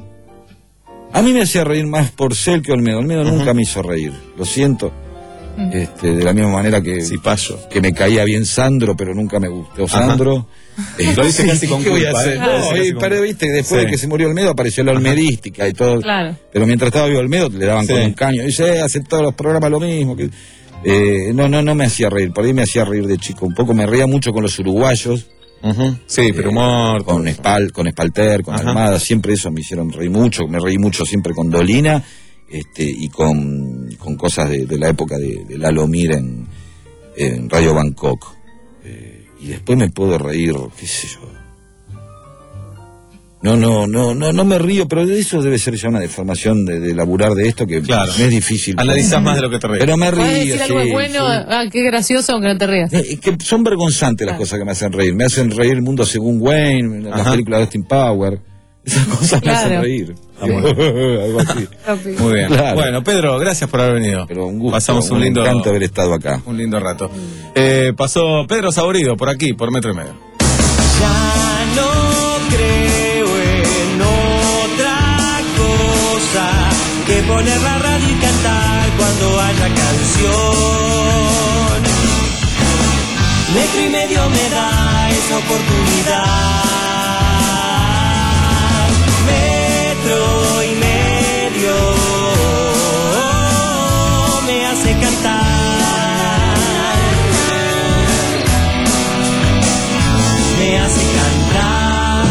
A mí me hacía reír más Porcel que Olmedo. Olmedo nunca me hizo reír, lo siento. Este, de la misma manera que, que me caía bien Sandro, pero nunca me gustó Ajá. Sandro. Lo dice casi con ¿qué voy a culpa, hacer? ¿eh? No, Lo dice casi y, con pero culpa. viste, después Sí. de que se murió Olmedo apareció la olmedística y todo. Claro. Pero mientras estaba vivo Olmedo le daban Sí. con un caño. Y dice, eh, hacen todos los programas lo mismo. Que... Eh, no, no, no me hacía reír. Por ahí me hacía reír de chico. Un poco me reía mucho con los uruguayos. Ujú. Sí, pero humor. Con Espal, con Espalter, con Ajá. Almada. Siempre eso me hicieron reír mucho. Me reí mucho siempre con Dolina. Este, y con, con cosas de, de la época de, de Lalo Mir en, en Radio Bangkok. Eh, y después me puedo reír, qué sé yo. No, no, no, no, no me río, pero de eso debe ser ya una deformación de, de laburar de esto que Claro. me es difícil. Analizás más de lo que te reís. Pero me Puedes río, decir algo sí, bueno, sí. ah, qué gracioso, aunque no te rías. Eh, Es que son vergonzantes las cosas que me hacen reír. Me hacen reír el mundo según Wayne, las Ajá. películas de Austin Power. Esas cosas me hacen Claro. reír. Ah, bueno. Algo así. Muy bien. Claro. Bueno, Pedro, gracias por haber venido. Pero un gusto. Pasamos un me lindo, encanta haber estado acá. un lindo rato. Eh, pasó Pedro Saborido por aquí, por Metro y Medio. Ya no creo en otra cosa que poner la radio y cantar cuando haya canción. Metro y Medio me da esa oportunidad. Metro y Medio me hace cantar. Me hace cantar.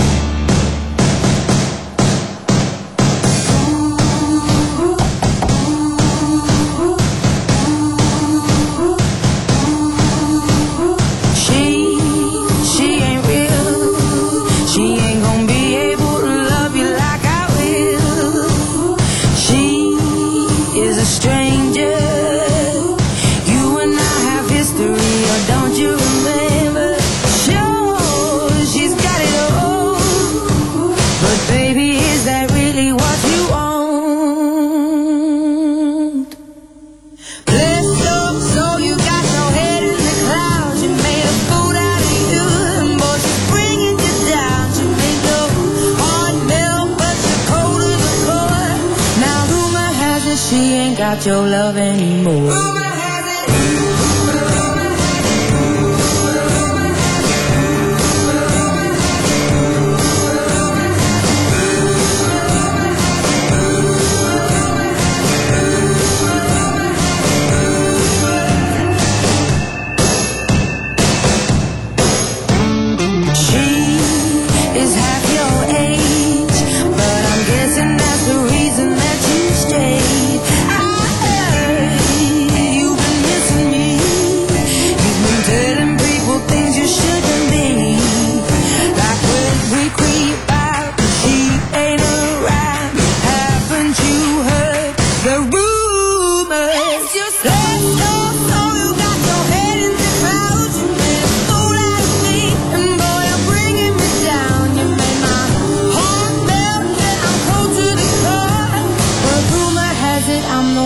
She, she ain't real. She ain't gonna be able to love you like I will. She is a stranger. You and I have history, or don't you remember? Sure, she's got it all. But baby, is that really what you want? Let's up, so you got your head in the clouds. You made a fool out of you, and boy, she's bringing you down. She made your heart melt, but you're cold as a core. Now rumor has it she ain't got your love anymore. She is half your age, but I'm guessing that's the reason that you stayed. I heard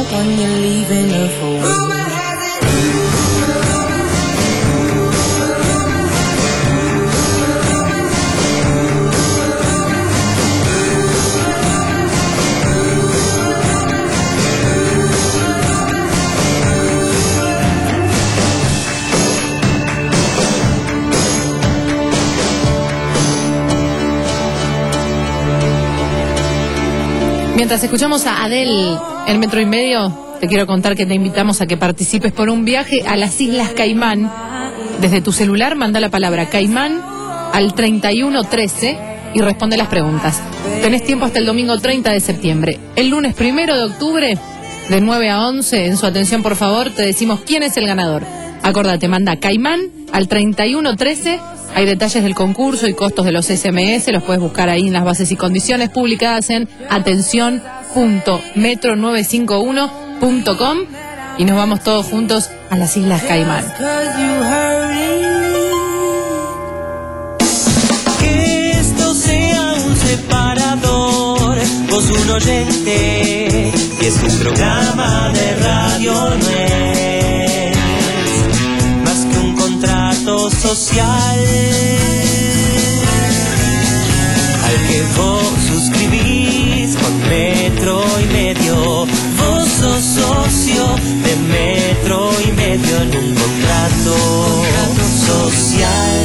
when you're leaving her for. Mientras escuchamos a Adele en Metro y Medio, te quiero contar que te invitamos a que participes por un viaje a las Islas Caimán. Desde tu celular manda la palabra Caimán al treinta y uno trece y responde las preguntas. Tenés tiempo hasta el domingo treinta de septiembre. El lunes primero de octubre, de nueve a once, en su atención por favor, te decimos quién es el ganador. Acordate, manda Caimán al treinta y uno trece. Hay detalles del concurso y costos de los S M S, los puedes buscar ahí en las bases y condiciones publicadas en atención punto metro novecientos cincuenta y uno punto com y nos vamos todos juntos a las Islas Caimán. Que esto sea un separador, vos un oyente, y es un programa de radio, no es más que un contrato social al que vos suscribís con Metro y Medio. Vos sos socio de Metro y Medio en un contrato social.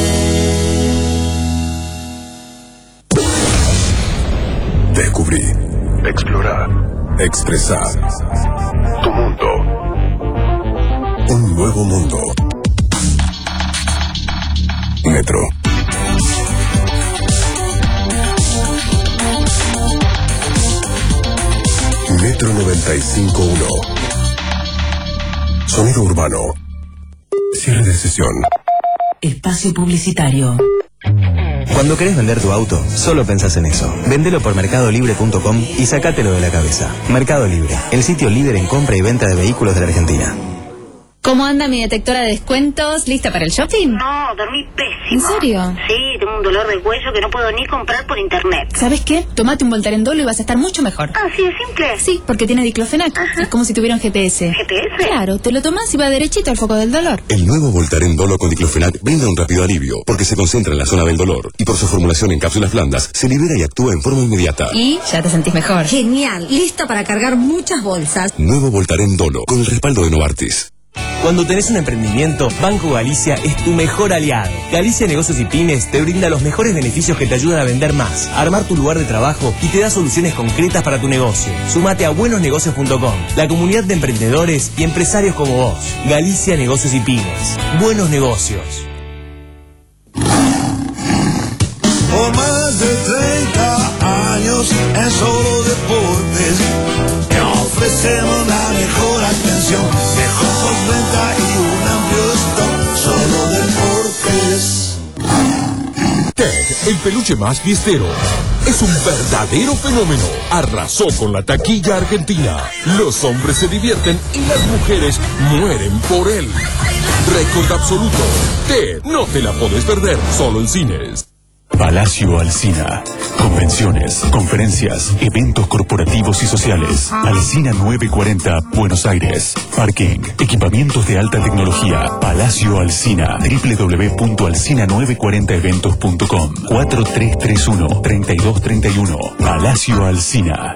Descubrí, explorar, expresar tu mundo. Un nuevo mundo. Metro. Metro noventa y cinco punto uno. Sonido urbano. Cierre de sesión. Espacio publicitario. Cuando querés vender tu auto, solo pensás en eso. Vendelo por mercado libre punto com y sacátelo de la cabeza. Mercado Libre, el sitio líder en compra y venta de vehículos de la Argentina. ¿Cómo anda mi detectora de descuentos? ¿Lista para el shopping? No, dormí pésimo. ¿En serio? Sí, tengo un dolor de cuello que no puedo ni comprar por internet. ¿Sabes qué? Tómate un Voltaren Dolo y vas a estar mucho mejor. Ah, ¿sí es simple? Sí, porque tiene diclofenac. Ajá. Es como si tuviera un G P S. ¿G P S? Claro, te lo tomas y va derechito al foco del dolor. El nuevo Voltaren Dolo con diclofenac brinda un rápido alivio porque se concentra en la zona del dolor y por su formulación en cápsulas blandas se libera y actúa en forma inmediata. Y ya te sentís mejor. Genial, listo para cargar muchas bolsas. Nuevo Voltaren Dolo con el respaldo de Novartis. Cuando tenés un emprendimiento, Banco Galicia es tu mejor aliado. Galicia Negocios y Pymes te brinda los mejores beneficios que te ayudan a vender más, a armar tu lugar de trabajo y te da soluciones concretas para tu negocio. Sumate a buenos negocios punto com, la comunidad de emprendedores y empresarios como vos. Galicia Negocios y Pymes. Buenos negocios. Por más de treinta años en Solo Deportes te ofrecemos la mejor atención, mejor postventa y un amplio stock. Solo Deportes. Ted, el peluche más fiestero, es un verdadero fenómeno. Arrasó con la taquilla argentina. Los hombres se divierten y las mujeres mueren por él. Récord absoluto. Ted, no te la podés perder, solo en cines. Palacio Alsina. Convenciones, conferencias, eventos corporativos y sociales. Alsina novecientos cuarenta, Buenos Aires. Parking, equipamientos de alta tecnología. Palacio Alsina. doble u doble u doble u punto alsina novecientos cuarenta eventos punto com. cuatro tres tres uno, tres dos tres uno. Palacio Alsina.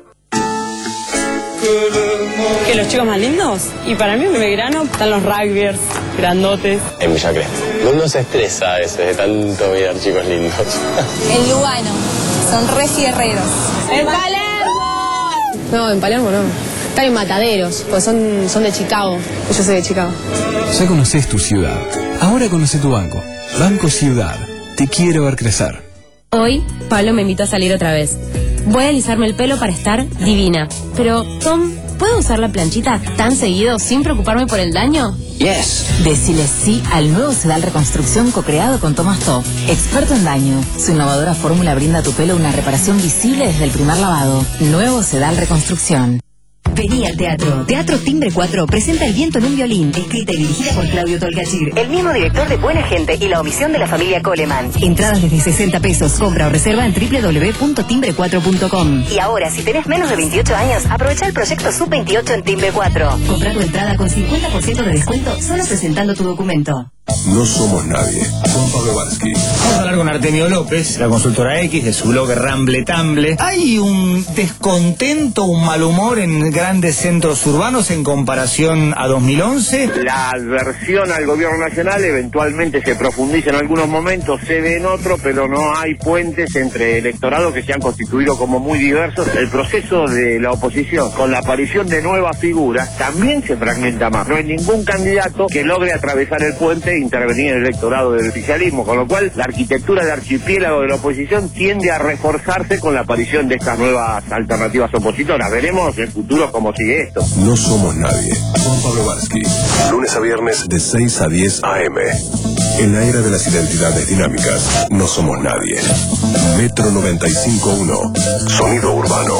¿Que los chicos más lindos? Y para mí en Belgrano están los rugbyers, grandotes. En Villa Crespo. Uno se estresa a veces de tanto mirar chicos lindos. En Lugano. Son re fierreros. ¡En Palermo! No, en Palermo no. Están en Mataderos, pues son, son de Chicago. Yo soy de Chicago. Ya conoces tu ciudad. Ahora conoce tu banco. Banco Ciudad. Te quiero ver crecer. Hoy, Pablo me invitó a salir otra vez. Voy a alisarme el pelo para estar divina. Pero, Tom, ¿puedo usar la planchita tan seguido sin preocuparme por el daño? Yes. Decile sí al nuevo Sedal Reconstrucción co-creado con Thomas Top. Experto en daño. Su innovadora fórmula brinda a tu pelo una reparación visible desde el primer lavado. Nuevo Sedal Reconstrucción. Vení al teatro. Teatro Timbre cuatro presenta El viento en un violín, escrita y dirigida por Claudio Tolcachir, el mismo director de Buena Gente y La omisión de la familia Coleman. Entradas desde sesenta pesos. Compra o reserva en doble u doble u doble u punto timbre cuatro punto com. Y ahora, si tenés menos de veintiocho años, aprovecha el proyecto sub veintiocho en Timbre cuatro. Compra tu entrada con cincuenta por ciento de descuento solo presentando tu documento. No somos nadie. Con Pablo Varsky. Vamos a hablar con Artemio López, la consultora X, de su blog Ramble Tamble. Hay un descontento, un mal humor en grandes centros urbanos en comparación a dos mil once. La adversión al gobierno nacional eventualmente se profundiza en algunos momentos, se ve en otros, pero no hay puentes entre electorados que se han constituido como muy diversos. El proceso de la oposición, con la aparición de nuevas figuras, también se fragmenta más. No hay ningún candidato que logre atravesar el puente e intervenir en el electorado del oficialismo, con lo cual la arquitectura del archipiélago de la oposición tiende a reforzarse con la aparición de estas nuevas alternativas opositoras. Veremos en el futuro cómo sigue esto. No somos nadie. Con Pablo Varsky. Lunes a viernes de seis a diez a eme. En la era de las identidades dinámicas, no somos nadie. Metro noventa y cinco punto uno. Sonido urbano.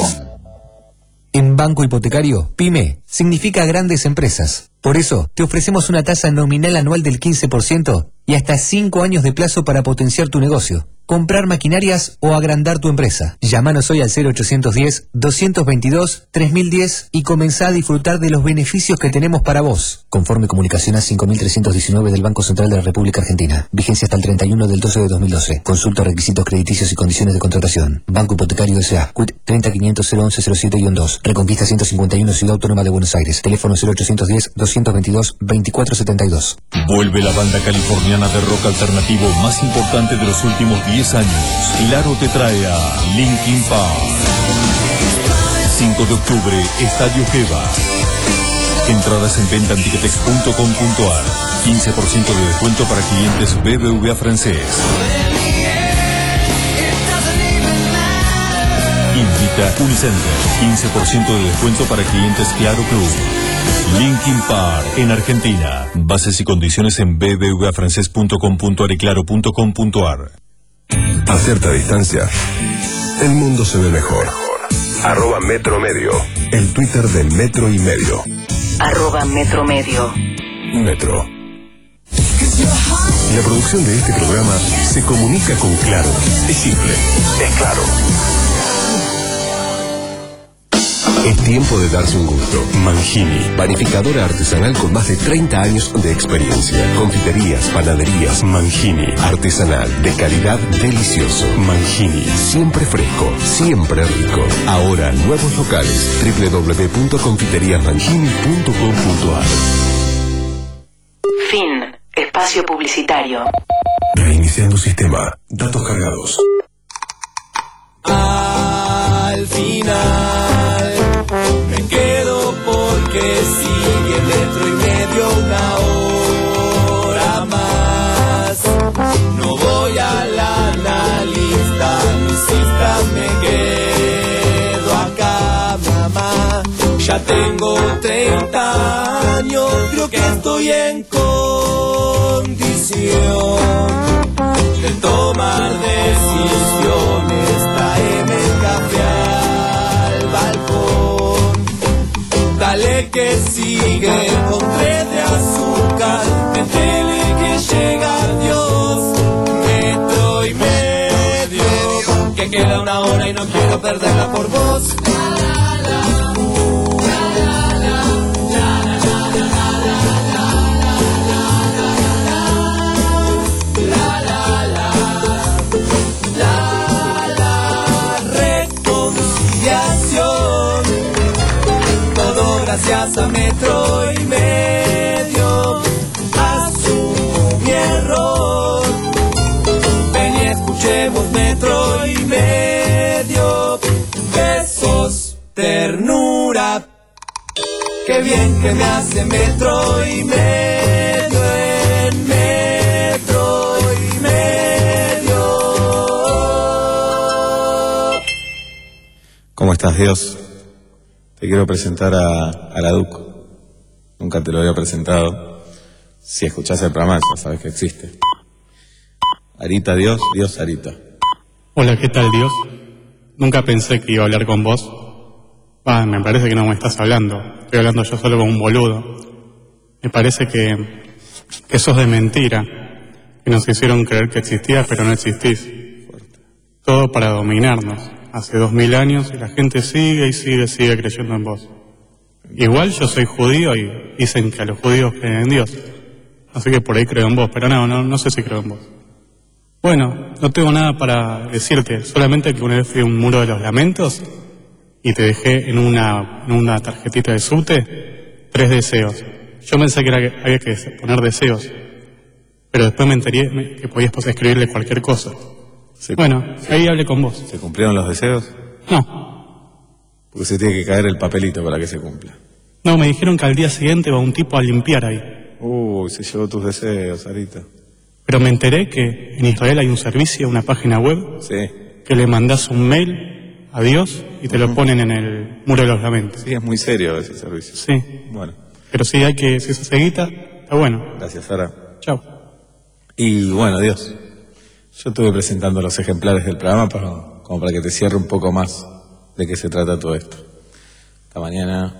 En Banco Hipotecario, PYME significa grandes empresas. Por eso, te ofrecemos una tasa nominal anual del quince por ciento y hasta cinco años de plazo para potenciar tu negocio, comprar maquinarias o agrandar tu empresa. Llámanos hoy al cero ochocientos diez, doscientos veintidós, tres mil diez y comenzá a disfrutar de los beneficios que tenemos para vos. Conforme Comunicación A cinco mil trescientos diecinueve del Banco Central de la República Argentina. Vigencia hasta el treinta y uno del doce de dos mil doce. Consulta requisitos crediticios y condiciones de contratación. Banco Hipotecario S A. C U I T treinta quinientos cero once cero siete dos. Reconquista ciento cincuenta y uno, Ciudad Autónoma de Buenos Aires. Teléfono cero ochocientos diez, doscientos veintidós, veinticuatro setenta y dos. Vuelve la banda californiana de rock alternativo más importante de los últimos diez años. Claro te trae a Linkin Park. cinco de octubre, Estadio Geva. Entradas en venta en ticketex punto com punto ar. quince por ciento de descuento para clientes B B V A francés. Invita Unicenter. quince por ciento de descuento para clientes Claro Club. Linkin Park en Argentina. Bases y condiciones en b b v a francés punto com punto ar y claro punto com punto ar. A cierta distancia, el mundo se ve mejor. Arroba Metro Medio. El Twitter de Metro y Medio. Arroba Metro Medio. Metro. La producción de este programa se comunica con Claro. Es simple. Es claro. Es tiempo de darse un gusto. Mangini, panificadora artesanal con más de treinta años de experiencia. Confiterías, panaderías. Mangini, artesanal, de calidad, delicioso. Mangini, siempre fresco, siempre rico. Ahora, nuevos locales. doble u doble u doble u punto confiterías mangini punto com punto ar. Fin. Espacio publicitario. Reiniciando sistema. Datos cargados. Al final me quedo porque sigue metro y medio una hora más. No voy a la analista, misista, me quedo acá, mamá. Ya tengo treinta años, creo que estoy en condición de tomar decisiones. Traeme café al balcón, dale que sigue con tres de azúcar, métele que llega Dios, metro y medio, que queda una hora y no quiero perderla por vos. Gracias a metro y medio, asumo mi error. Ven y escuchemos metro y medio. Besos, ternura. Qué bien que me hace metro y medio en metro y medio. ¿Cómo estás, Dios? Te quiero presentar a, a la Duc. Nunca te lo había presentado. Si escuchás el programa, ya sabes que existe. Arita, Dios, Dios, Arita. Hola, ¿qué tal, Dios? Nunca pensé que iba a hablar con vos. Ah, me parece que no me estás hablando. Estoy hablando yo solo como un boludo. Me parece que, que sos de mentira. Que nos hicieron creer que existías, pero no existís. Todo para dominarnos. Hace dos mil años y la gente sigue y sigue, sigue creyendo en vos. Igual yo soy judío y dicen que a los judíos creen en Dios. Así que por ahí creo en vos, pero no, no, no sé si creo en vos. Bueno, no tengo nada para decirte, solamente que una vez fui a un muro de los lamentos y te dejé en una, en una tarjetita de subte tres deseos. Yo pensé que, era que había que poner deseos, pero después me enteré que podías pues, escribirle cualquier cosa. Sí. Bueno, ahí hablé con vos. ¿Se cumplieron los deseos? No. Porque se tiene que caer el papelito para que se cumpla. No, me dijeron que al día siguiente va un tipo a limpiar ahí. Uy, se llevó tus deseos, Sarita. Pero me enteré que en Israel hay un servicio, una página web, sí, que le mandás un mail a Dios y te uh-huh. lo ponen en el muro de los lamentos. Sí, es muy serio ese servicio. Sí. Bueno. Pero si hay que, si esa seguita, está bueno. Gracias, Sara. Chao. Y bueno, Dios, yo estuve presentando los ejemplares del programa para, como para que te cierre un poco más de qué se trata todo esto. Hasta mañana.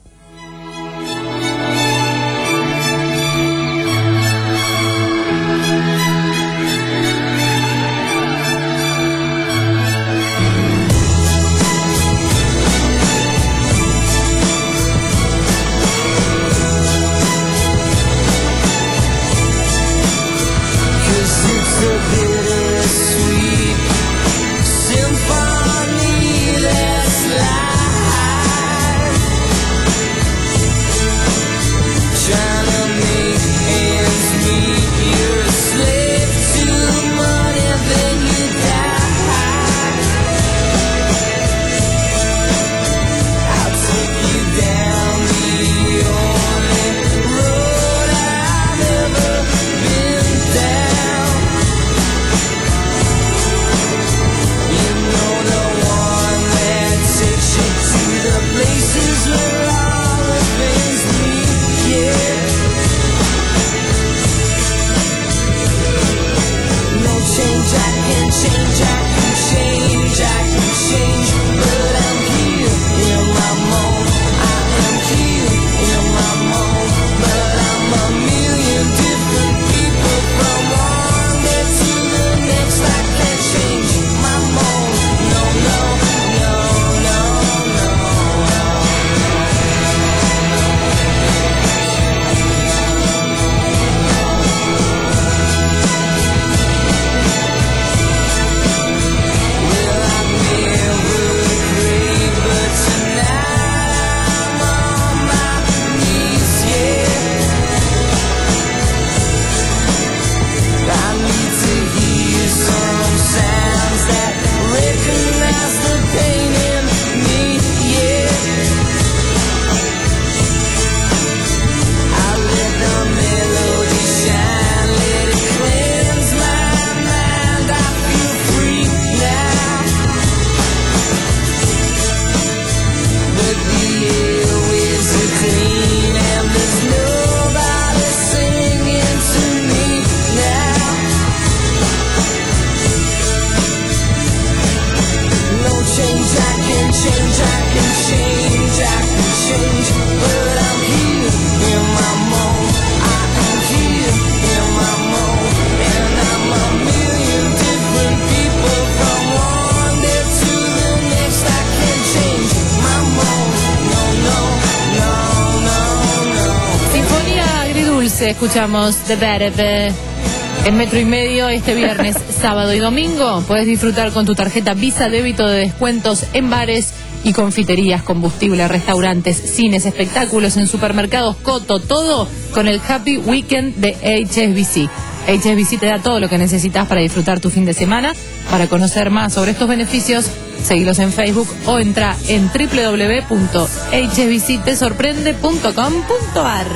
Escuchamos The Better en Metro y Medio este viernes, sábado y domingo. Puedes disfrutar con tu tarjeta Visa Débito de descuentos en bares y confiterías, combustible, restaurantes, cines, espectáculos, en supermercados, Coto, todo con el Happy Weekend de H S B C. H S B C te da todo lo que necesitas para disfrutar tu fin de semana. Para conocer más sobre estos beneficios, seguilos en Facebook o entra en doble u doble u doble u punto h s b c te sorprende punto com punto a r.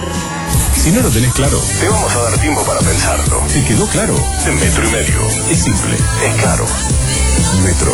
Si no lo tenés claro, Te vamos a dar tiempo para pensarlo. ¿te quedó claro? En Metro y Medio. Es simple. Es claro. Metro.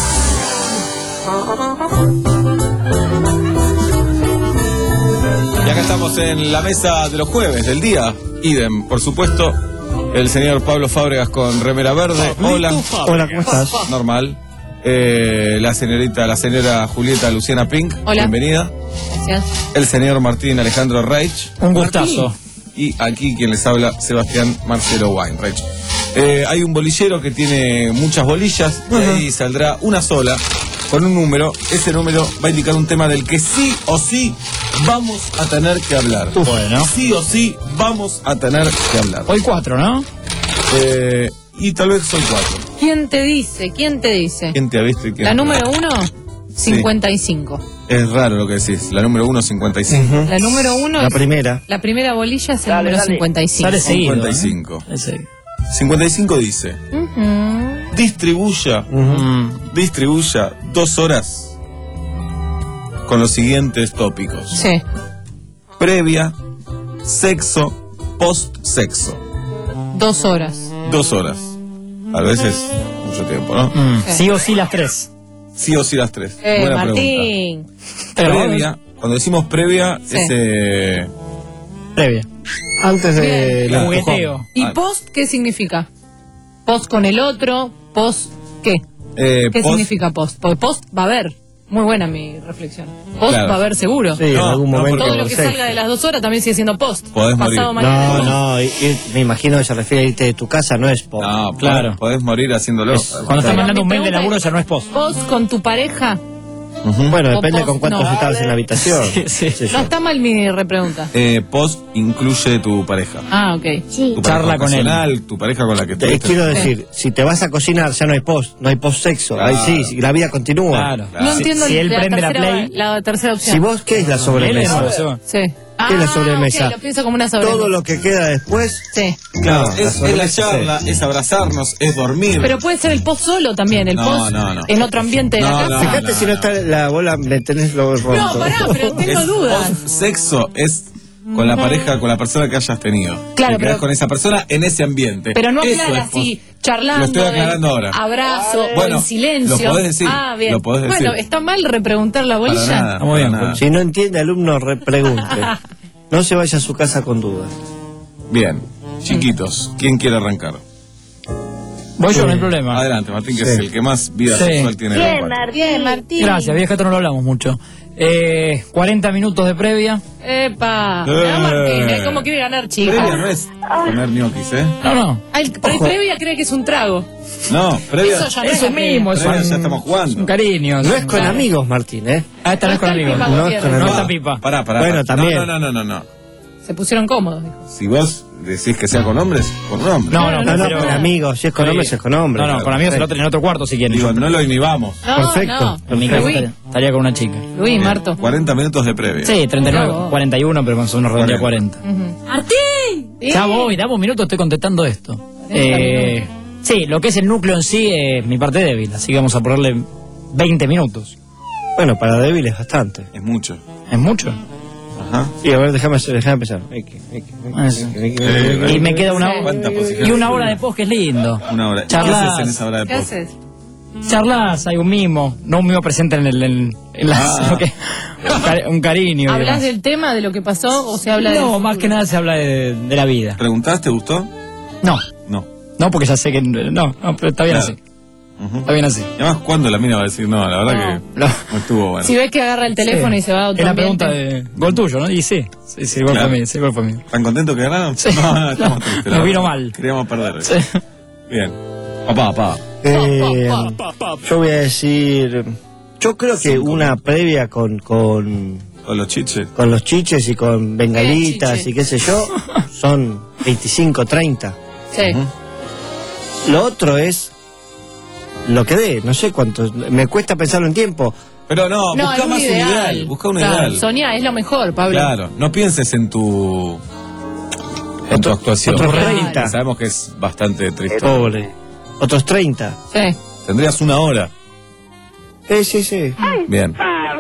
Y acá estamos en la mesa de los jueves del día. Idem, por supuesto, el señor Pablo Fábregas con remera verde. Hola. Hola, ¿cómo estás? Normal. Eh, la señorita, la señora Julieta Luciana Pink. Hola. Bienvenida. Gracias. El señor Martín Alejandro Reich. Un gustazo. Y aquí quien les habla, Sebastián Marcelo Weinreich. Eh, hay un bolillero que tiene muchas bolillas, y ahí saldrá una sola con un número. Ese número va a indicar un tema del que sí o sí vamos a tener que hablar. Bueno. Sí o sí vamos a tener que hablar. Hoy cuatro, ¿no? Eh, y tal vez son cuatro. ¿Quién te dice? ¿Quién te dice? ¿Quién te ha visto y quién La no? número uno, cincuenta y cinco. Es raro lo que decís. La número uno, cincuenta y cinco. La número uno. La es- primera. La primera bolilla es el Dale, número dale. cincuenta y cinco. Sale seguido, cincuenta y cinco. cincuenta y cinco dice: Ujú. distribuya, distribuya dos horas con los siguientes tópicos. Sí. Previa, sexo, post-sexo. Dos horas. Dos horas. A veces mucho tiempo, ¿no? Sí. Sí o sí las tres. Sí o sí las tres. Eh, Buena Martín. pregunta. Previa, cuando decimos previa, Sí. es eh, Previa. Antes de Bien. la- Jugueteo. ¿Y Ah. post qué significa? ¿Post con el otro? ¿Post qué? eh, ¿Qué post- significa post? Porque post va a haber. Muy buena mi reflexión. Post Claro. va a haber seguro. Sí, en algún momento. Todo lo que sí. salga de las dos horas también sigue siendo post. Podés Pasado morir. mañana. No, no, y- y me imagino que se refiere a irte de tu casa, no es por. No, Claro. podés, podés morir haciéndolo. Cuando estás mandando un Mi mail de pregunta laburo es, ya no es post. ¿Post con tu pareja? Bueno, O depende post, con cuántos no. estabas en la habitación. Sí, sí. Sí, No sí. está mal mi repregunta. Eh, post incluye tu pareja. Ah, ok. Tu Charla pareja con él. ocasional, tu pareja con la que Te tuviste. quiero decir, si te vas a cocinar ya no hay post, no hay post sexo, Claro. ahí sí, sí, la vida continúa. Claro. No Si- entiendo si él la, prende la tercera, play- la tercera opción. Si vos, ¿qué es la sobremesa? Sí. ¿Qué es la Ah, sobremesa? ok, lo pienso como una sobremesa. Todo lo que queda después. Sí. Claro, No, es, la es la sobremesa, charla, es abrazarnos, es dormir. Pero puede ser el post solo también, el No, post no, no. en otro ambiente de la No, casa. no, Fíjate si no está la bola, me tenés lo roto. No, pará, pero tengo Es dudas. post sexo es con la pareja, con la persona que hayas tenido. Claro, Te quedás pero- con esa persona en ese ambiente. Pero no Eso aclara es post- así, charlando, Lo estoy de aclarando ahora. abrazo Bueno, o en silencio. lo podés decir, Ah, bien. lo podés decir. Bueno, ¿está mal repreguntar la Para bolilla? nada, Muy bien, para nada. Si no entiende, alumno, repregunte. No se vaya a su casa con dudas. Bien, chiquitos, ¿quién quiere arrancar? Voy yo, no hay problema. Adelante, Martín, que Sí. es el que más vida Sí. sexual tiene. de los cuatro. Martín. Martín. Gracias, vieja, esto no lo hablamos mucho. Eh, cuarenta minutos de previa. Epa. Eh. Mirá, Martín, ¿eh? ¿Cómo quiere ganar, chicos? Previa no es comer ñoquis, ¿eh? No, no. Ay, el, el previa cree que es un trago. No, previa. Eso ya no Eso es la previa. mismo, es Previa un, ya estamos jugando. es un cariño. No es con amigos, Martín, ¿eh? Ah, esta no es con No está amigos. el pipa No es Gutiérrez. con No amigos. está pipa. Pará, pará. Bueno, pará. también. No, no, no, no, no. Se pusieron cómodos, dijo. Si vos decís que sea con hombres, con un hombre. No, no, No, no, pero- con amigos. Si es con Sí. hombres, es con hombres. No, no, con amigos en otro, en otro cuarto si quieren. Digo, no lo inhibamos. No, Perfecto. En mi caso Luis. estaría, estaría con una chica. no. Luis, Marto. cuarenta minutos de previa. Sí, treinta y nueve, No. cuarenta y uno, pero con unos redondeos cuarenta. ¡Martín! Ya voy, dame un minuto, estoy contestando esto. Eh, sí, lo que es el núcleo en sí es mi parte débil, así que vamos a ponerle veinte minutos. Bueno, para débil es bastante. Es mucho. ¿Es mucho? Ajá. Sí, a ver, déjame, déjame empezar. X, X, Ah, sí. Y me queda una ¿Cuántas posibilidades? y una hora de post que es lindo. Una hora. ¿Y ¿Qué Charlas. haces en esa hora de ¿Qué post? haces? Charlas, hay un mimo, no un mimo presente en el en, en las, Ah. lo que- un, cari- un cariño. y ¿Hablas demás. del tema, de lo que pasó, o se habla de.? No, más que nada se habla de, de la vida. ¿Preguntaste? ¿Te gustó? No, No. no, porque ya sé que no, no, pero está bien Claro. así. Ujú. Está bien así. Y además, ¿cuándo la mina va a decir no? La verdad que No. no estuvo bueno. Si ves que agarra el teléfono Sí. y se va a otro Es la ambiente. pregunta de gol tuyo, ¿no? Y sí, sí, sí, gol Claro. para mí, sí, gol para mí. ¿Están contentos que ganaron? Sí. No, no, estamos No, tristes. nos la vino verdad. mal. Queríamos perder. Sí. Bien. Papá, papá. Eh, yo voy a decir. Yo creo que una previa con, con, Con los chiches. con los chiches y con bengalitas chiche. y qué sé yo, son veinticinco, treinta. Sí. Lo otro es lo que dé, no sé cuánto. Me cuesta pensarlo en tiempo. Pero no, No, busca es un más un ideal. ideal. Busca un Claro, ideal. Soñá, es lo mejor, Pablo. Claro, no pienses en tu en tu actuación. Otros Porque treinta. Sabemos que es bastante triste. Pobre. Otros treinta. Sí. Tendrías una hora. Sí, sí, sí. Bien.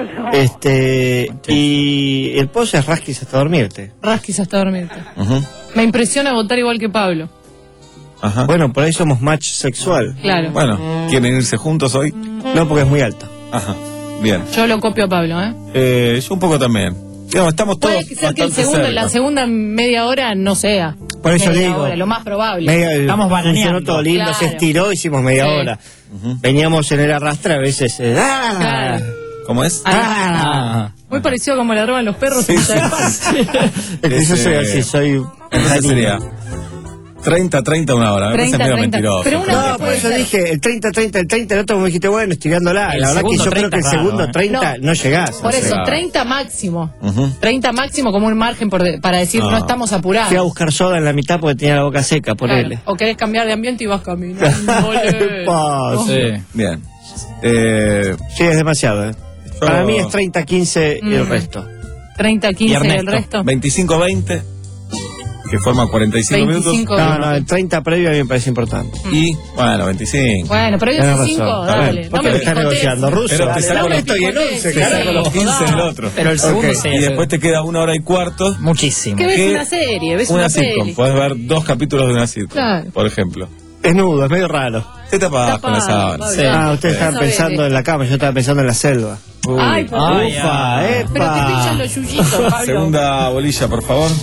Este. Y el post es rasquis hasta dormirte. Rasquis hasta dormirte. Ujú. Me impresiona votar igual que Pablo. Ajá. Bueno, por ahí somos match sexual. Claro. Bueno, ¿quieren irse juntos hoy? No, porque es muy alta. Ajá. Bien. Yo lo copio a Pablo, ¿eh? Eh, yo un poco también. Digamos, estamos todos Puede ser que el bastante segundo, cerca. la segunda media hora no sea. Por eso media digo. hora, lo más probable. Media- Estamos bananeando. funcionó todo lindo, Claro. se estiró, hicimos media Sí. hora. Veníamos en el arrastre, a veces. eh, ¡ah! Claro. ¿Cómo es? ¡Ah! Muy parecido como le roban los perros. Sí, en sí, Villa sí. Es que yo soy Ese- así, soy. Entonces sería treinta, treinta, una hora. Me parece treinta, medio treinta. mentiroso. Pero una No, que por puede eso ser. dije, el treinta, treinta, el treinta, el otro me dijiste, bueno, estirándola. El La verdad que segundo yo creo que el treinta es raro, segundo ¿eh? treinta no, llegás. Por o eso, sea. treinta máximo. Ujú. treinta máximo como un margen por de- para decir no, No. estamos apurados. Fui a buscar soda en la mitad porque tenía la boca seca, Claro. ponele. O querés cambiar de ambiente y vas caminando. ¿Qué pasa? Sí. Bien. Eh, Sí, es demasiado, ¿eh? Yo- Para mí es treinta, quince y el Mm. resto. treinta, quince y el Ernesto. resto. veinticinco, veinte, que forma cuarenta y cinco veinticinco. minutos. No, no, el treinta previo a mí me parece importante. Y, bueno, veinticinco. Bueno, pero Tenés veinticinco, razón. dale. ¿Por qué me estás negociando, Ruso? Pero te Dale, saco dame los, estoy en once, te carajo. saco los quince del otro. Pero el segundo Ok, sí. Y después te queda una hora y cuarto. Muchísimo. ¿Qué ves ¿Qué? una serie? ¿Ves Una una, sitcom. serie? Podés ver dos capítulos de una sitcom. Claro. Por ejemplo. Es nudo, es medio raro. Te tapabas con la Tapado, sábana. Pablo. Sí. Ah, ustedes estaban Sabés, pensando eh. en la cama, yo estaba pensando en la selva. Uy. Ay, por Ay, favor. Ufa, ay. epa. Pero te pinchan los yuyitos, Pablo. Segunda bolilla, por favor.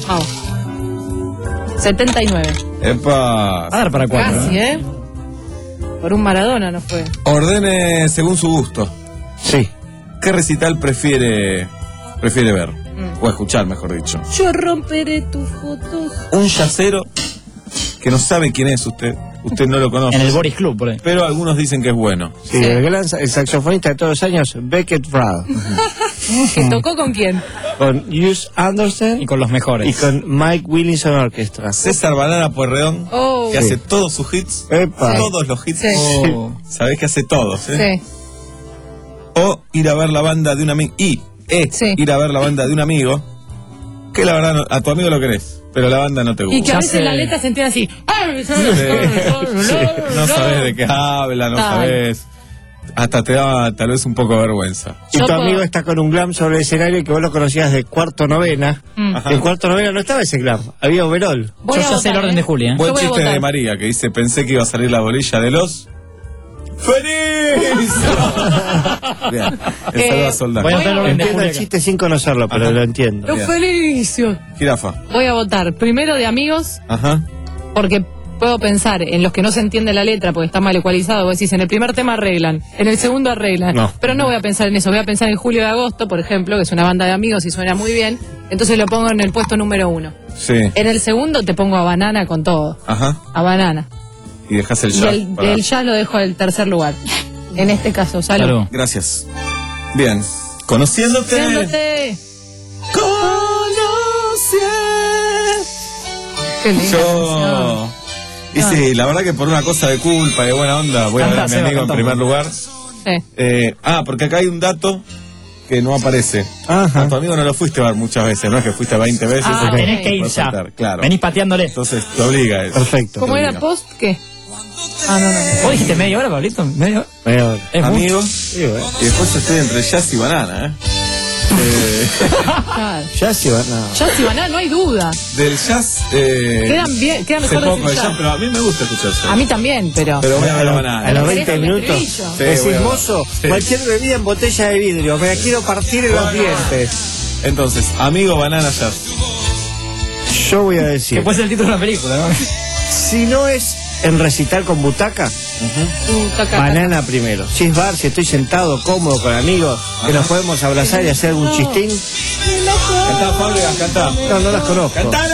Vamos. setenta y nueve. Epa. A dar para cuatro. Casi, ¿eh? ¿eh? Por un Maradona no fue. Ordene según su gusto. Sí. ¿Qué recital prefiere prefiere ver? Mm. O escuchar, mejor dicho. Yo romperé tus fotos. Un yacero que no sabe quién es usted. Usted no lo conoce. En el Boris Club, por ahí. Pero algunos dicen que es bueno. Sí, el gran sa- el saxofonista de todos los años, Beckett Frau. ¿Que tocó con quién? Con Hughes Anderson Y con los mejores. y con Mike Willinson Orchestra. César Banana Pueyrredón, Oh. que Sí. hace todos sus hits. Epa. Todos los hits. Sí. Oh. Sabés que hace todos, ¿eh? Sí. O ir a ver la banda de un amigo. Y es Sí. ir a ver la banda de un amigo. Que la verdad no- a tu amigo lo querés, pero la banda no te Y gusta. que a Ya veces sé. la letra se entiende así. No sabes de qué habla, no Ay. sabes. Hasta te da tal vez un poco de vergüenza. Y Yo tu puedo- amigo está con un glam sobre el escenario que vos lo conocías de cuarto novena. Mm. Ajá. En cuarto novena no estaba ese glam, había overol. Voy Yo a ya sé el votar, orden ¿eh? de Julia. ¿eh? Buen Yo voy a chiste de votar. María que dice, pensé que iba a salir la bolilla de los... ¡Feliz! Bien, el Eh, saludo a Soldán. voy a hacer el orden de Entiendo Julia. el chiste sin conocerlo, pero Ajá. lo entiendo. Los Bien. felicios. Jirafa. Voy a votar primero de amigos, Ajá. porque puedo pensar en los que no se entiende la letra porque está mal ecualizado. Vos decís, en el primer tema arreglan, en el segundo arreglan. No. Pero no voy a pensar en eso. Voy a pensar en Julio de Agosto, por ejemplo, que es una banda de amigos y suena muy bien. Entonces lo pongo en el puesto número uno. Sí. En el segundo te pongo a Banana con todo. Ajá. A Banana. Y dejas el Y jazz. el, para- el jazz lo dejo en tercer lugar. En este caso, salud. Salud. Gracias. Bien. Conociéndote. Conociéndote. Qué linda Yo. Y canción. sí, la verdad que por una cosa de culpa, de buena onda, voy a ver Cantá, a mi Seba, amigo en cantá. primer lugar. Sí. Eh, ah, porque acá hay un dato que no aparece. Ajá. A tu amigo no lo fuiste a ver muchas veces, no es que fuiste veinte veces. Ah, es que Tenés que ir puedes ya. saltar, claro. Venís pateándole. Entonces te obliga a eso. Perfecto. ¿Cómo era post? ¿Qué? Ah, no, no. ¿Vos dijiste media hora, Pablito? ¿Media hora? Media hora. Es Amigo. Sí, bueno. Y después estoy entre jazz y banana, ¿eh? Eh, Claro. Ya sí va, no. Jazz y Banana, no hay duda. del jazz. Eh, Quedan bien, quedan sé mejor poco del de jazz, jazz. pero a mí me gusta escuchar jazz. A mí también, pero. Pero voy a ver la A banana. los ¿Querés veinte el minutos. estribillo? Sí, Decís, voy a ver. mozo, Sí. cualquier bebida en botella de vidrio, me la quiero partir en los No, no. dientes. Entonces, amigo banana jazz. Yo voy a Que decir, puede ser el título de una película, ¿no? si no es en recital con butaca, Uh, caca. banana primero. Si es bar, si estoy sentado, cómodo, con amigos, que nos podemos abrazar y hacer algún chistín. Cantá, Pablo, cantá. No, no las conozco. ¡Cantala!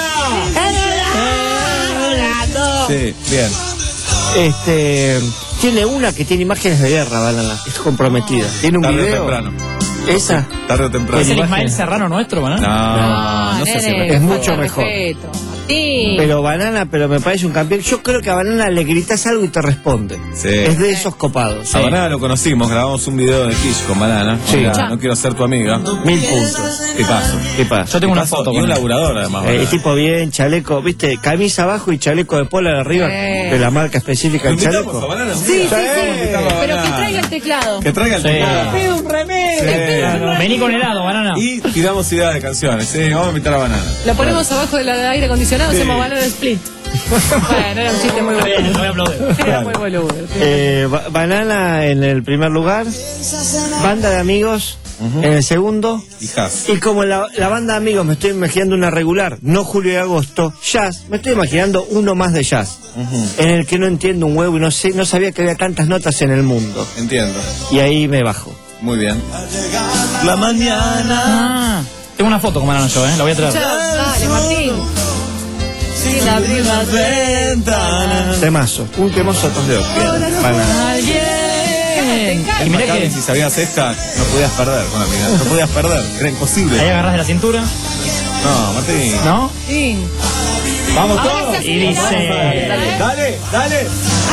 Sí, bien. Este, tiene una que tiene imágenes de guerra, banana. Es comprometida. Tiene un Tarde o video. temprano. Esa. Tarde o temprano. ¿Es el Ismael Serrano nuestro, ¿no? No, no, no sé si nene, es mucho falta de mejor. respeto. Sí. Pero banana, pero me parece un campeón. Yo creo que a banana le gritas algo y te responde. Sí. Es de esos copados. A Banana lo conocimos, grabamos un video de Kish con Banana. Sí. Mira, Ya. no quiero ser tu amiga. Mil puntos. ¿Qué paso? ¿Qué pasa? Yo tengo una Tipazo foto y con un él. laburador además. Eh, Banana. es tipo bien, chaleco, viste, camisa abajo y chaleco de polar arriba, Eh. de la marca específica ¿Lo del invitamos chaleco. a Banana? Sí, sí, sí. Invitamos a Pero que Banana. traiga el teclado. Que traiga el Sí. teclado. Pido un remedio. Sí. Vení con helado, banana. Y tiramos ideas de canciones, ¿sí? Vamos a invitar a Banana. Lo ponemos abajo del aire acondicionado, Sí. hacemos Banana Split. Bueno, era un chiste muy Está bien, boludo. lo voy a aplaudir. Era muy boludo. Eh, ba- banana en el primer lugar, banda de amigos, En el segundo, Y jazz. y como la, la banda de amigos me estoy imaginando una regular, no julio y agosto, jazz, me estoy imaginando uno más de jazz, Ujú. en el que no entiendo un huevo y no sé, no sabía que había tantas notas en el mundo. Entiendo. Y ahí me bajo. Muy bien. La mañana. Ah, tengo una foto con Banana yo, ¿eh? La voy a traer. Dale, Martín. Sin abrir las ventanas. Temazo, un temazo atrás de otro. Banana. Alguien. Y Y mirá que si sabías esta, no podías perder con la mina. No podías perder. Era imposible. ahí agarrás de la cintura, No, Martín. ¿no? Sí. Vamos Ahora todos. está Y dice... Dale, dale.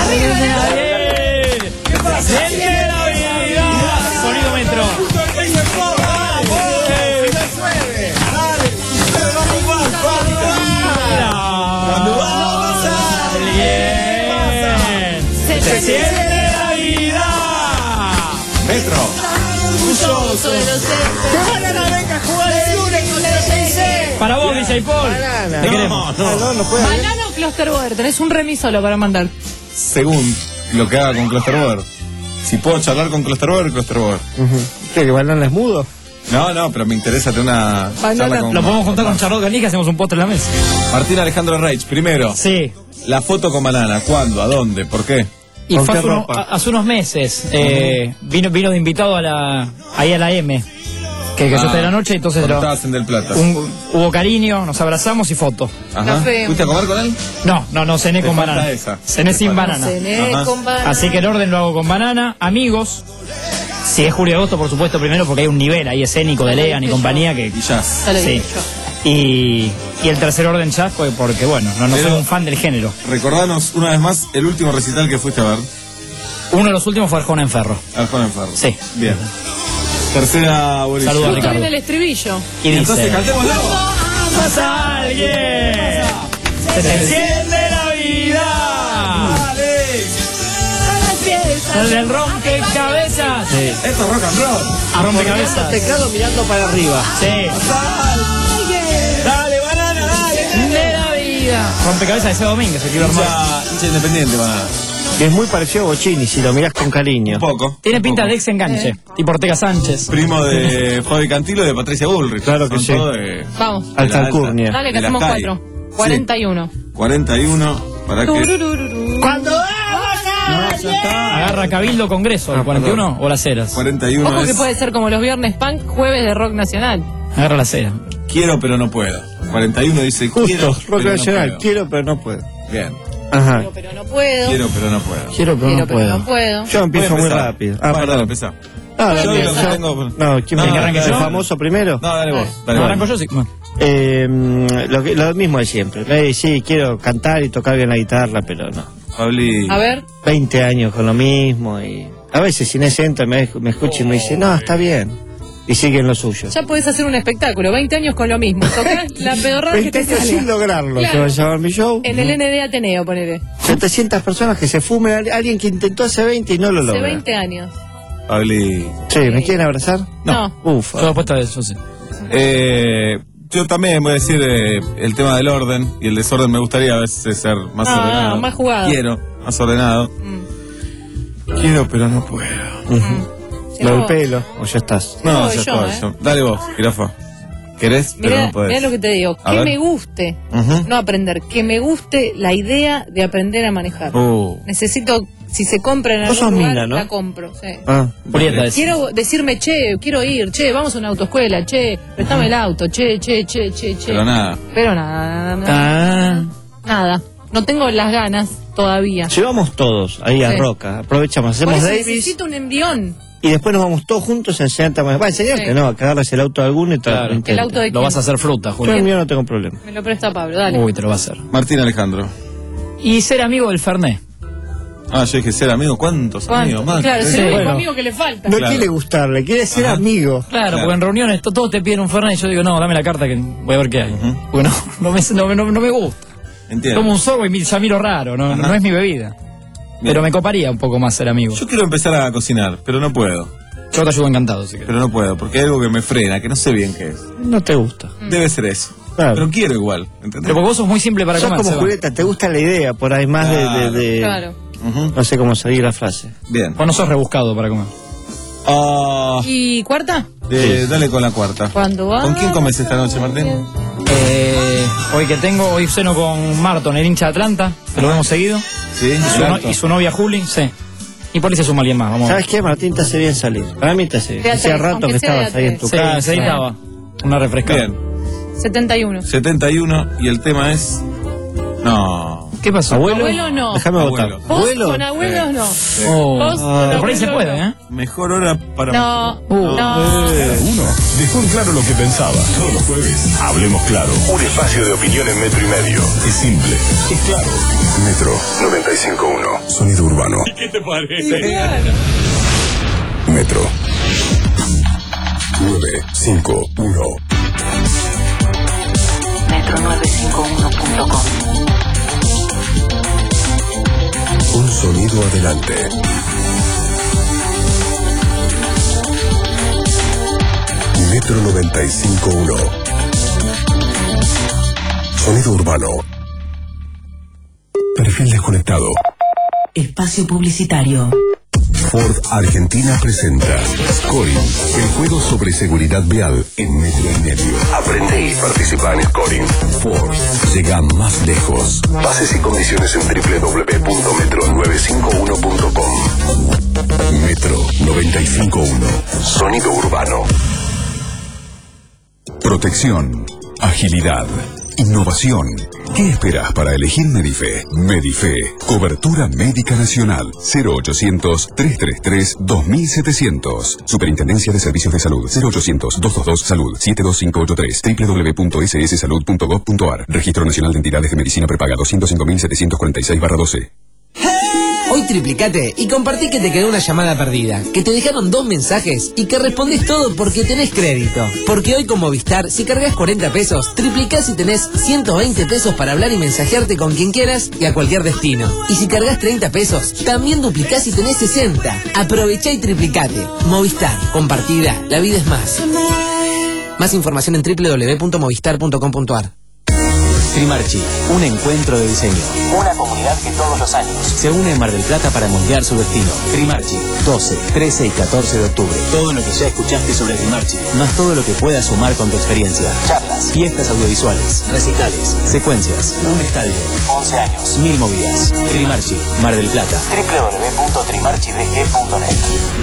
¡Siente la vida! Sonido metro. Alguien. Se siente la vida. Metro. Para vos, D J Paul. Banana. Te No, queremos. no, no, no puede. Banana o Clusterboard, tenés un remis solo para mandar. Según lo que haga con Clusterboard. Si puedo charlar con Clusterboard, Clusterboard. Ujú. ¿Qué, que Banana es mudo? No, no, pero me interesa tener una charla con... Lo podemos juntar con Charlotte Ganí, que hacemos un postre en la mesa. Martín Alejandro Reich, primero. Sí. La foto con Banana, ¿cuándo? ¿A dónde? ¿Por qué? Y ¿Con fue qué hace, uno- ropa? a- hace unos meses eh, vino vino de invitado a la ahí a la M, que, que yo estoy de la noche, entonces Cuando lo- estabas en Del Plata. un- hubo cariño, nos abrazamos y foto. Ajá. Café. ¿Fuiste a comer con él? No, no, no cené Te con falta banana. esa. Cené Te sin falta. banana. Cené Ajá. con banana. Así que el orden lo hago con banana, amigos. Si es julio y agosto, por supuesto, primero porque hay un nivel ahí escénico de Lean y compañía que. Y jazz. Ya lo Sí. dije yo. Y, y el tercer orden jazz, porque, porque, bueno, no, no Pero- soy un fan del género. Recordanos una vez más el último recital que fuiste a ver. Uno de los últimos fue Arjona en Ferro. Arjona en Ferro. Sí. Bien. Tercera abolición. Saludos, Justo Ricardo. viene el estribillo. Y dice... Entonces cantémoslo. ¡Amas a alguien! ¡Se te enciende la vida! ¡El del rompecabezas! Sí. Esto es rock and roll. A rompecabezas. Teclado mirando para arriba. Sí. Dale, banana, dale. De la vida. Rompecabezas de ese domingo, se quiere armar. Hincha, hincha independiente, banana. Que es muy parecido a Bocini, si lo mirás con cariño. Un poco. Tiene un pinta poco. de ex enganche. Tipo Ortega Sánchez. Primo de Fabi Cantilo y de Patricia Bullrich. Claro que Son sí. todos de- Vamos. de la Alta alta. alcurnia. Dale, que de la hacemos calle. cuatro. cuarenta y uno. cuarenta y uno. Para que. Tururururu. Cuando Agarra Cabildo Congreso, el cuarenta y uno o las ceras. cuarenta y uno Ojo que es. puede ser como los viernes punk, jueves de rock nacional. Agarra la cera. Quiero, pero no puedo. cuarenta y uno dice quiero. Justo, rock pero no nacional, puedo. quiero pero no puedo. Bien. Ajá. Quiero, pero no puedo. Quiero, pero no puedo. Quiero pero Quiero, no pero puedo. no puedo. Yo empiezo Voy a muy empezar. rápido. Ah, Bueno, dale, perdón. empezá. No, Yo dale, lo que yo- tengo- no, ¿quién No, me no, arranca no, yo? no. ¿Famoso primero? No, dale vos. Dale ¿No vos. arranco yo? Sí. Bueno. Eh, lo, que- lo mismo de siempre. Eh, sí, quiero cantar y tocar bien la guitarra, pero no. Pabli. A ver. veinte años con lo mismo y a veces Inés entra, me, me escucha y me dice, no, está bien. Y sigue en lo suyo. Ya podés hacer un espectáculo. veinte años con lo mismo. Tocás la pedorrada que veinte te años sin salga. lograrlo, Claro. que va a llamar mi show. En el N D Ateneo, ponele. setecientas personas que se fumen a alguien que intentó hace veinte y no lo Hace logra. veinte años. Pabli. Sí, ¿me quieren abrazar? No. Ufa. Yo apuesta de eso, sí. Eh, yo también voy a decir eh, el tema del orden y el desorden. Me gustaría a veces ser más Ah, ordenado. más jugado. Quiero, más ordenado. Quiero, pero no puedo. Si Lo no, del pelo, o ya estás. No, voy ya yo, está. ¿eh? ya. Dale vos, jirafa. ¿Querés? Pero Mirá, no podés. mirá lo que te digo. A Que ver. me guste, Ujú. no aprender, que me guste la idea de aprender a manejar. Uh. Necesito, si se compra en Vos sos algún lugar, mina, ¿no? la compro. Sí. Ah, Julieta es. Quiero decirme, che, quiero ir, che, vamos a una autoescuela, che, prestame el auto, che, che, che, che, che. Pero nada. Pero nada, nada, Ah. nada. No tengo las ganas todavía. llevamos todos ahí a Sí. Roca, aprovechamos, Por hacemos eso Davis necesito un envión. y después nos vamos todos juntos a enseñarte a manejar. Va, enseñarte Sí. no, a que agarres el auto de alguno y te Claro. lo intentes. El auto de Lo quién? vas a hacer fruta, Yo el Julio. mío no tengo problema. Me lo presta Pablo, dale. Uy, te lo va a hacer. Martín Alejandro. Y ser amigo del Fernet. Ah, yo dije ser amigo. ¿Cuántos ¿Cuánto? amigos más? Claro, es el Sí. único Bueno. amigo que le falta. No Claro. quiere gustarle, quiere ser Ajá. amigo. Claro, Claro. porque en reuniones to- todos te piden un Fernet y yo digo, no, dame la carta que voy a ver qué hay. Ujú. Porque no, no, me, no, no- no me gusta. Entiendo. Tomo un sorbo y mi- ya miro raro, no, Ajá. no es mi bebida. Pero me coparía un poco más ser amigo. Yo quiero empezar a cocinar, pero no puedo. Yo te ayudo encantado, si querés. Pero no puedo, porque hay algo que me frena, que no sé bien qué es. No te gusta. Debe ser eso. Claro. Pero quiero igual, ¿entendés? Pero porque vos sos muy simple para Sos comer, como Seba. Julieta, te gusta la idea, por ahí más de- Claro. de... de- Claro. Ujú. No sé cómo seguir la frase. Bien. Vos no sos rebuscado para comer. Ah, ¿Y cuarta? de- dale con la cuarta. ¿Cuándo va? ¿Con quién comes esta noche, Martín? Eh, hoy que tengo, hoy ceno con Marton, el hincha de Atlanta, que lo vemos seguido. Sí, Y su, no- y su novia Juli, sí. Y por ahí se suma alguien más, vamos. ¿Sabes qué, Martín? Te hace bien salir. Para mí te hace bien. Te hace- Hacía rato aunque que sea estabas de ahí en tu Sí, casa. necesitaba una refrescada. Bien, setenta y uno. setenta y uno y el tema es... No. ¿Qué pasó? ¿Abuelo? Abuelo no. Déjame votar. Abuelo. Vos ¿Abuelo? con abuelos no. Oh, Vos con pero por ahí se abuelos puede, no. ¿eh? Mejor hora para... No, Uh, no. Cada uno dejó en claro lo que pensaba. Todos los jueves, hablemos claro. Un espacio de opinión en metro y medio. Es simple, es claro. Metro noventa y cinco punto uno. Sonido urbano. ¿Qué te parece? Metro nueve cinco uno. metro nueve cinco uno punto com. Un sonido adelante. Metro noventa y cinco punto uno. Sonido urbano. Perfil desconectado. Espacio publicitario. Ford Argentina presenta Scoring, el juego sobre seguridad vial en metro y medio. Aprende y participa en Scoring. Ford llega más lejos. Bases y condiciones en doble u doble u doble u punto metro novecientos cincuenta y uno punto com. Metro noventa y cinco punto uno. Sonido urbano. Protección, agilidad, innovación. ¿Qué esperas para elegir Medife? Medife, cobertura médica nacional. cero ochocientos, trescientos treinta y tres, dos mil setecientos. Superintendencia de Servicios de Salud. cero ochocientos, doscientos veintidós, salud. siete dos cinco ocho tres. doble u doble u doble u punto ese ese salud punto gov punto ar. Registro Nacional de Entidades de Medicina Prepaga doscientos cinco mil setecientos cuarenta y seis barra doce. Hoy triplicate y compartí que te quedó una llamada perdida, que te dejaron dos mensajes y que respondés todo porque tenés crédito. Porque hoy con Movistar, si cargas cuarenta pesos, triplicás y tenés ciento veinte pesos para hablar y mensajearte con quien quieras y a cualquier destino. Y si cargas treinta pesos, también duplicás y tenés sesenta. Aprovechá y triplicate. Movistar, compartida, la vida es más. Más información en doble u doble u doble u punto movistar punto com punto ar. Trimarchi, un encuentro de diseño. Una comunidad que todos los años se une en Mar del Plata para moldear su destino. Trimarchi, doce, trece y catorce de octubre. Todo lo que ya escuchaste sobre Trimarchi, más todo lo que puedas sumar con tu experiencia. Charlas, fiestas audiovisuales, recitales, secuencias, un estadio, once años, mil movidas. Trimarchi, Mar del Plata. doble u doble u doble u punto trimarchi d g punto net.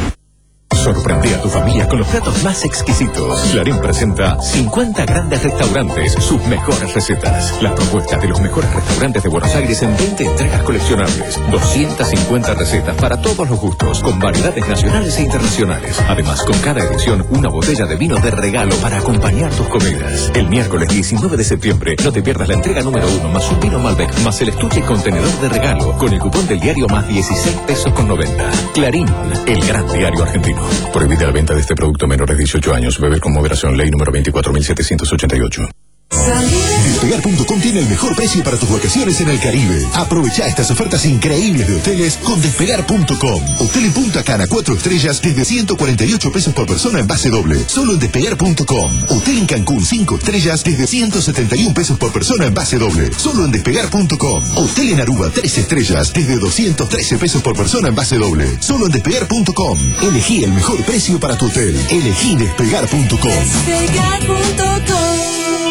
Sorprende a tu familia con los platos más exquisitos. Clarín presenta cincuenta grandes restaurantes, sus mejores recetas. Las propuestas de los mejores restaurantes de Buenos Aires en veinte entregas coleccionables. doscientas cincuenta recetas para todos los gustos, con variedades nacionales e internacionales. Además, con cada edición, una botella de vino de regalo para acompañar tus comidas. El miércoles diecinueve de septiembre, no te pierdas la entrega número uno, más un vino Malbec, más el estuche y contenedor de regalo, con el cupón del diario más dieciséis pesos con noventa. Clarín, el gran diario argentino. Prohibida la venta de este producto a menores de dieciocho años. Beber con moderación. Ley número veinticuatro mil setecientos ochenta y ocho. Despegar punto com tiene el mejor precio para tus vacaciones en el Caribe. Aprovecha estas ofertas increíbles de hoteles con Despegar punto com. Hotel en Punta Cana cuatro estrellas desde ciento cuarenta y ocho pesos por persona en base doble. Solo en Despegar punto com. Hotel en Cancún cinco estrellas desde ciento setenta y uno pesos por persona en base doble. Solo en Despegar punto com. Hotel en Aruba tres estrellas desde doscientos trece pesos por persona en base doble. Solo en Despegar punto com. Elegí el mejor precio para tu hotel. Elegí Despegar punto com. Despegar punto com.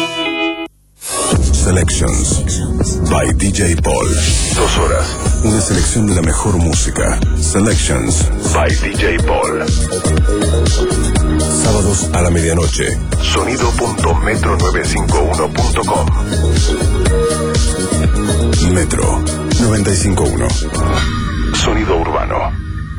Selections by D J Paul. Dos horas. Una selección de la mejor música. Selections by D J Paul. Sábados a la medianoche. Sonido punto metro novecientos cincuenta y uno punto com. Metro noventa y cinco punto uno. Sonido urbano.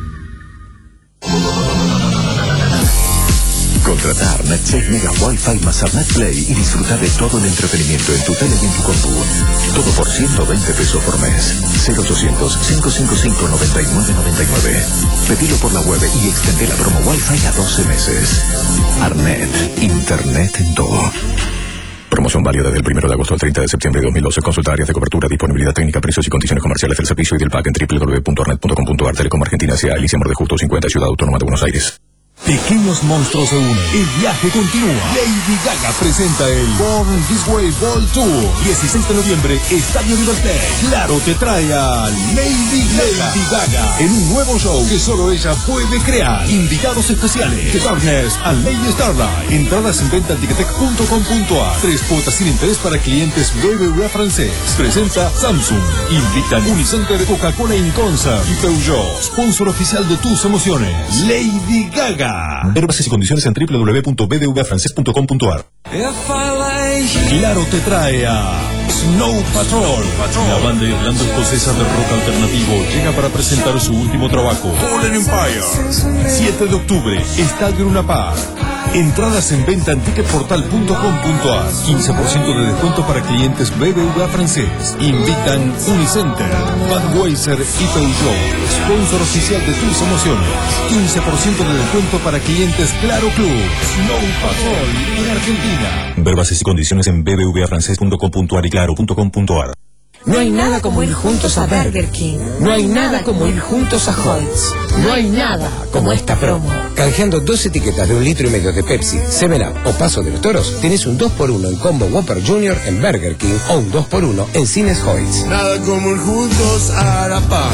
Contrata Arnet seis megas Wi-Fi más Arnet Play y disfruta de todo el entretenimiento en tu tele y en tu compu. Todo por ciento veinte pesos por mes. cero ochocientos, cinco cinco cinco, noventa y nueve noventa y nueve. Pedilo por la web y extende la promo Wi-Fi a doce meses. Arnet, internet en todo. Promoción válida desde el primero de agosto al treinta de septiembre de dos mil doce. Consulta áreas de cobertura, disponibilidad técnica, precios y condiciones comerciales del servicio y del pack en doble u doble u doble u punto arnet punto com punto ar. Telecom Argentina S A. Alicia Morde Justo cincuenta, Ciudad Autónoma de Buenos Aires. Pequeños monstruos se unen. El viaje continúa. Lady Gaga presenta el Born This Way World Tour. dieciséis de noviembre, Estadio Liberté. Claro te trae a Lady Gaga. Lady Gaga en un nuevo show que solo ella puede crear. Invitados especiales: The Darkness and Lady Starlight. Entradas en venta en ticketek punto com punto a r. Tres cuotas sin interés para clientes B B V A francés. Presenta Samsung. Invitan Unicenter, Coca-Cola in Concert y Peugeot. Sponsor oficial de tus emociones. Lady Gaga. Ver bases y condiciones en doble u doble u doble u punto b d v a francés punto com punto a r. Claro te trae a Snow Patrol. La banda irlanda escocesa de rock alternativo llega para presentar su último trabajo, Fallen Empire. siete de octubre, Estadio Luna Park. Entradas en venta en ticketportal punto com punto a r. quince por ciento de descuento para clientes B B V A francés. Invitan Unicenter, Budweiser y Peugeot. Sponsor oficial de tus emociones. quince por ciento de descuento para clientes Claro Club. Snow Patrol en Argentina. Ver bases y condiciones en b b v a francés punto com punto a r y claro punto com punto a r. No hay nada como ir juntos a Burger King. No hay nada como ir juntos a Hoyts. No hay nada como esta promo. Canjeando dos etiquetas de un litro y medio de Pepsi, seven up o Paso de los Toros, tenés un dos por uno en combo Whopper Junior en Burger King o un dos por uno en Cines Hoyts. Nada como ir juntos a la paz.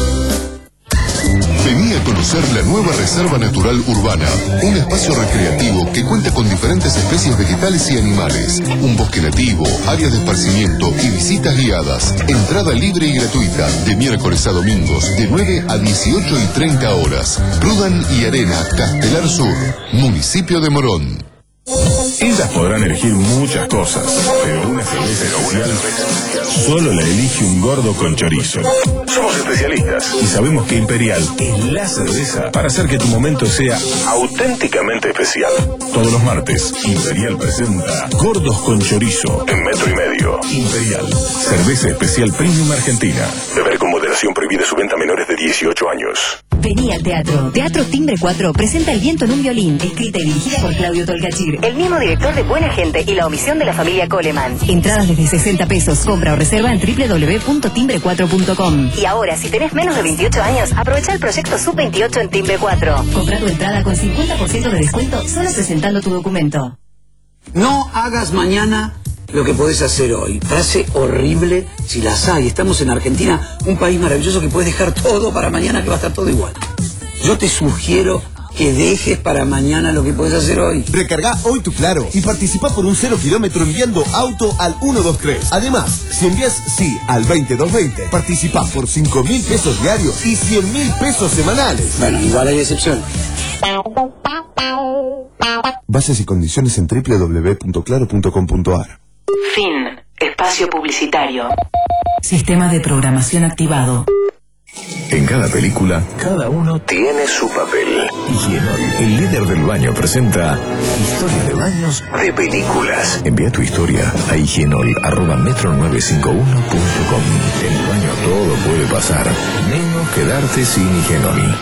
Vení a conocer la nueva Reserva Natural Urbana, un espacio recreativo que cuenta con diferentes especies vegetales y animales, un bosque nativo, áreas de esparcimiento y visitas guiadas. Entrada libre y gratuita, de miércoles a domingos, de nueve a dieciocho y treinta horas. Rudan y Arena, Castelar Sur, municipio de Morón. Ellas podrán elegir muchas cosas, pero una cerveza especial solo la elige un gordo con chorizo. Somos especialistas y sabemos que Imperial es la cerveza para hacer que tu momento sea auténticamente especial. Todos los martes, Imperial presenta Gordos con Chorizo en Metro y Medio. Imperial, cerveza especial premium argentina. Beber con moderación, prohibida su venta a menores de dieciocho años. Vení al teatro. Teatro Timbre cuatro presenta El viento en un violín, escrita y dirigida por Claudio Tolcachir, el mismo director de Buena Gente y La omisión de la familia Coleman. Entradas desde sesenta pesos. Compra o reserva en doble u doble u doble u punto timbre cuatro punto com. Y ahora, si tenés menos de veintiocho años, aprovecha el proyecto sub veintiocho en Timbre cuatro. Compra tu entrada con cincuenta por ciento de descuento solo presentando tu documento. No hagas mañana lo que podés hacer hoy. Frase horrible si las hay. Estamos en Argentina, un país maravilloso que puedes dejar todo para mañana, que va a estar todo igual. Yo te sugiero que dejes para mañana lo que podés hacer hoy. Recarga hoy tu Claro y participa por un cero kilómetro enviando auto al uno dos tres. Además, si envías sí al veinte doscientos veinte, participás por cinco mil pesos diarios y cien mil pesos semanales. Bueno, igual hay excepciones. Bases y condiciones en doble u doble u doble u punto claro punto com punto a r. Fin. Espacio publicitario. Sistema de programación activado. En cada película, cada uno tiene su papel. Higienol, el líder del baño, presenta Historias de baños de películas. Envía tu historia a higienol arroba metro nueve cinco uno punto com. En el baño todo puede pasar, menos quedarte sin Higienol.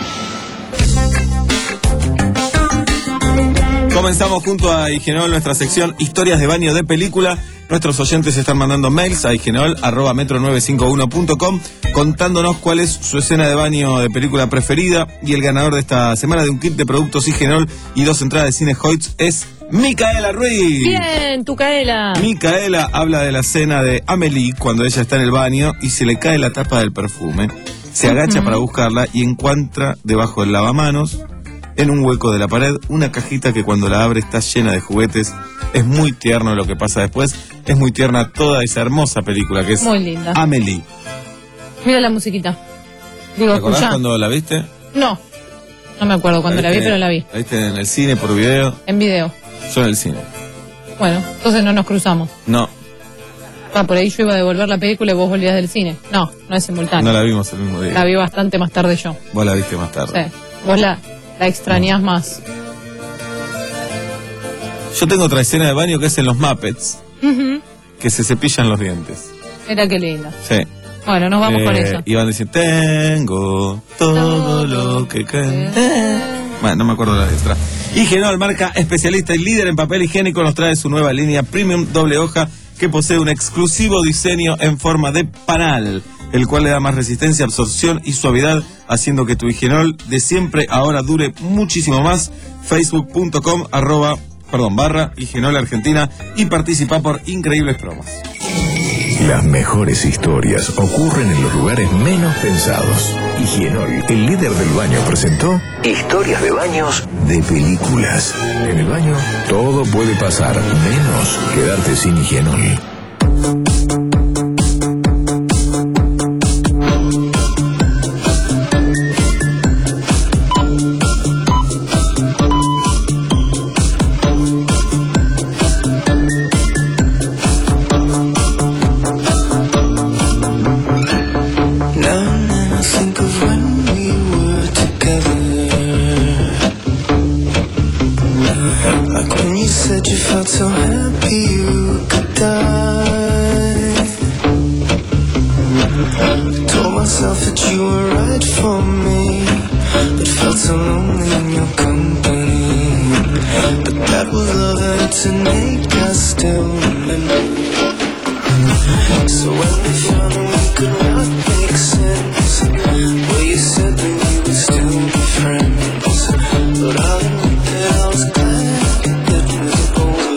Comenzamos junto a Higienol nuestra sección Historias de baño de película. Nuestros oyentes están mandando mails a higienol arroba metro nueve cinco uno punto com contándonos cuál es su escena de baño de película preferida, y el ganador de esta semana de un kit de productos Higienol y dos entradas de cine Hoyts es Micaela Ruiz. Bien, Tucaela. Micaela habla de la escena de Amélie cuando ella está en el baño y se le cae la tapa del perfume. Se agacha uh-huh. para buscarla y encuentra debajo del lavamanos, en un hueco de la pared, una cajita que cuando la abre está llena de juguetes. Es muy tierno lo que pasa después. Es muy tierna toda esa hermosa película que es muy linda. Amélie. Mira la musiquita. Digo, ¿te acordás escuchá. cuando la viste? No, no me acuerdo cuando la, la vi, pero la vi. ¿La viste en el cine por video? En video. Yo en el cine. Bueno, entonces no nos cruzamos. No. Ah, por ahí yo iba a devolver la película y vos volvías del cine. No, no es simultáneo. No la vimos el mismo día. La vi bastante más tarde yo. Vos la viste más tarde. Sí. Vos la, la extrañás más. Yo tengo otra escena de baño que es en los Muppets, Uh-huh. que se cepillan los dientes. Mira qué linda. Sí. Bueno, nos vamos eh, con ella. Y van a decir, tengo todo lo que creen. Bueno, no me acuerdo la letra. Higienol, marca especialista y líder en papel higiénico, nos trae su nueva línea Premium doble hoja que posee un exclusivo diseño en forma de panal. el cual le da más resistencia, absorción y suavidad, haciendo que tu Higienol de siempre ahora dure muchísimo más. Facebook punto com arroba, perdón, barra Higienol Argentina y participa por increíbles promos. Las mejores historias ocurren en los lugares menos pensados. Higienol, el líder del baño, presentó Historias de baños de películas. En el baño todo puede pasar, menos quedarte sin Higienol. So happy you could die. Told myself that you were right for me, but felt so lonely in your company. But that was love and to make us still remember. So when we found that we could not make sense, well, you said that we would still be friends. But I'll admit that I was glad that it was over.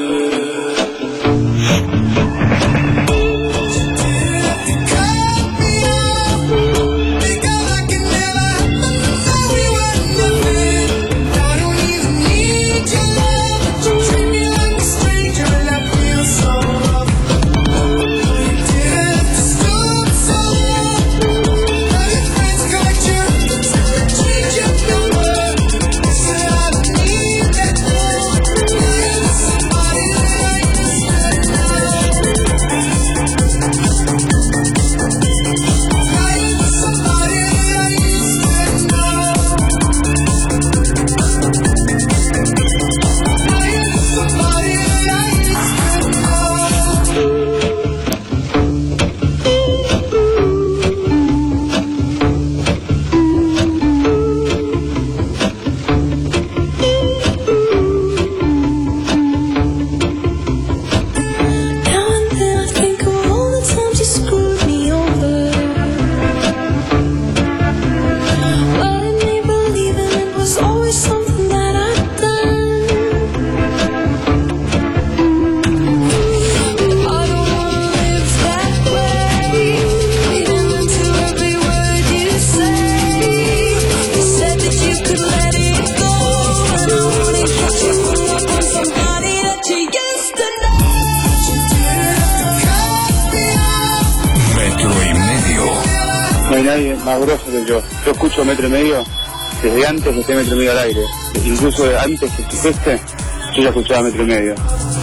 Más grosso que yo. Yo escucho Metro y Medio desde antes que esté Metro y Medio al aire. Incluso antes que esté, yo ya escuchaba Metro y Medio.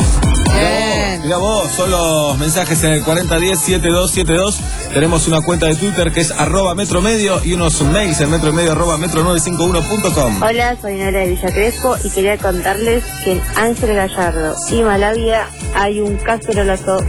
Mirá, mirá vos, son los mensajes en el cuarenta diez setenta y dos setenta y dos. Tenemos una cuenta de Twitter que es arroba Metro Medio y unos mails en metro y medio arroba metro novecientos cincuenta y uno punto com. Hola, soy Nora de Villa Crespo y quería contarles que en Ángel Gallardo y Malavia hay un cacerolazo.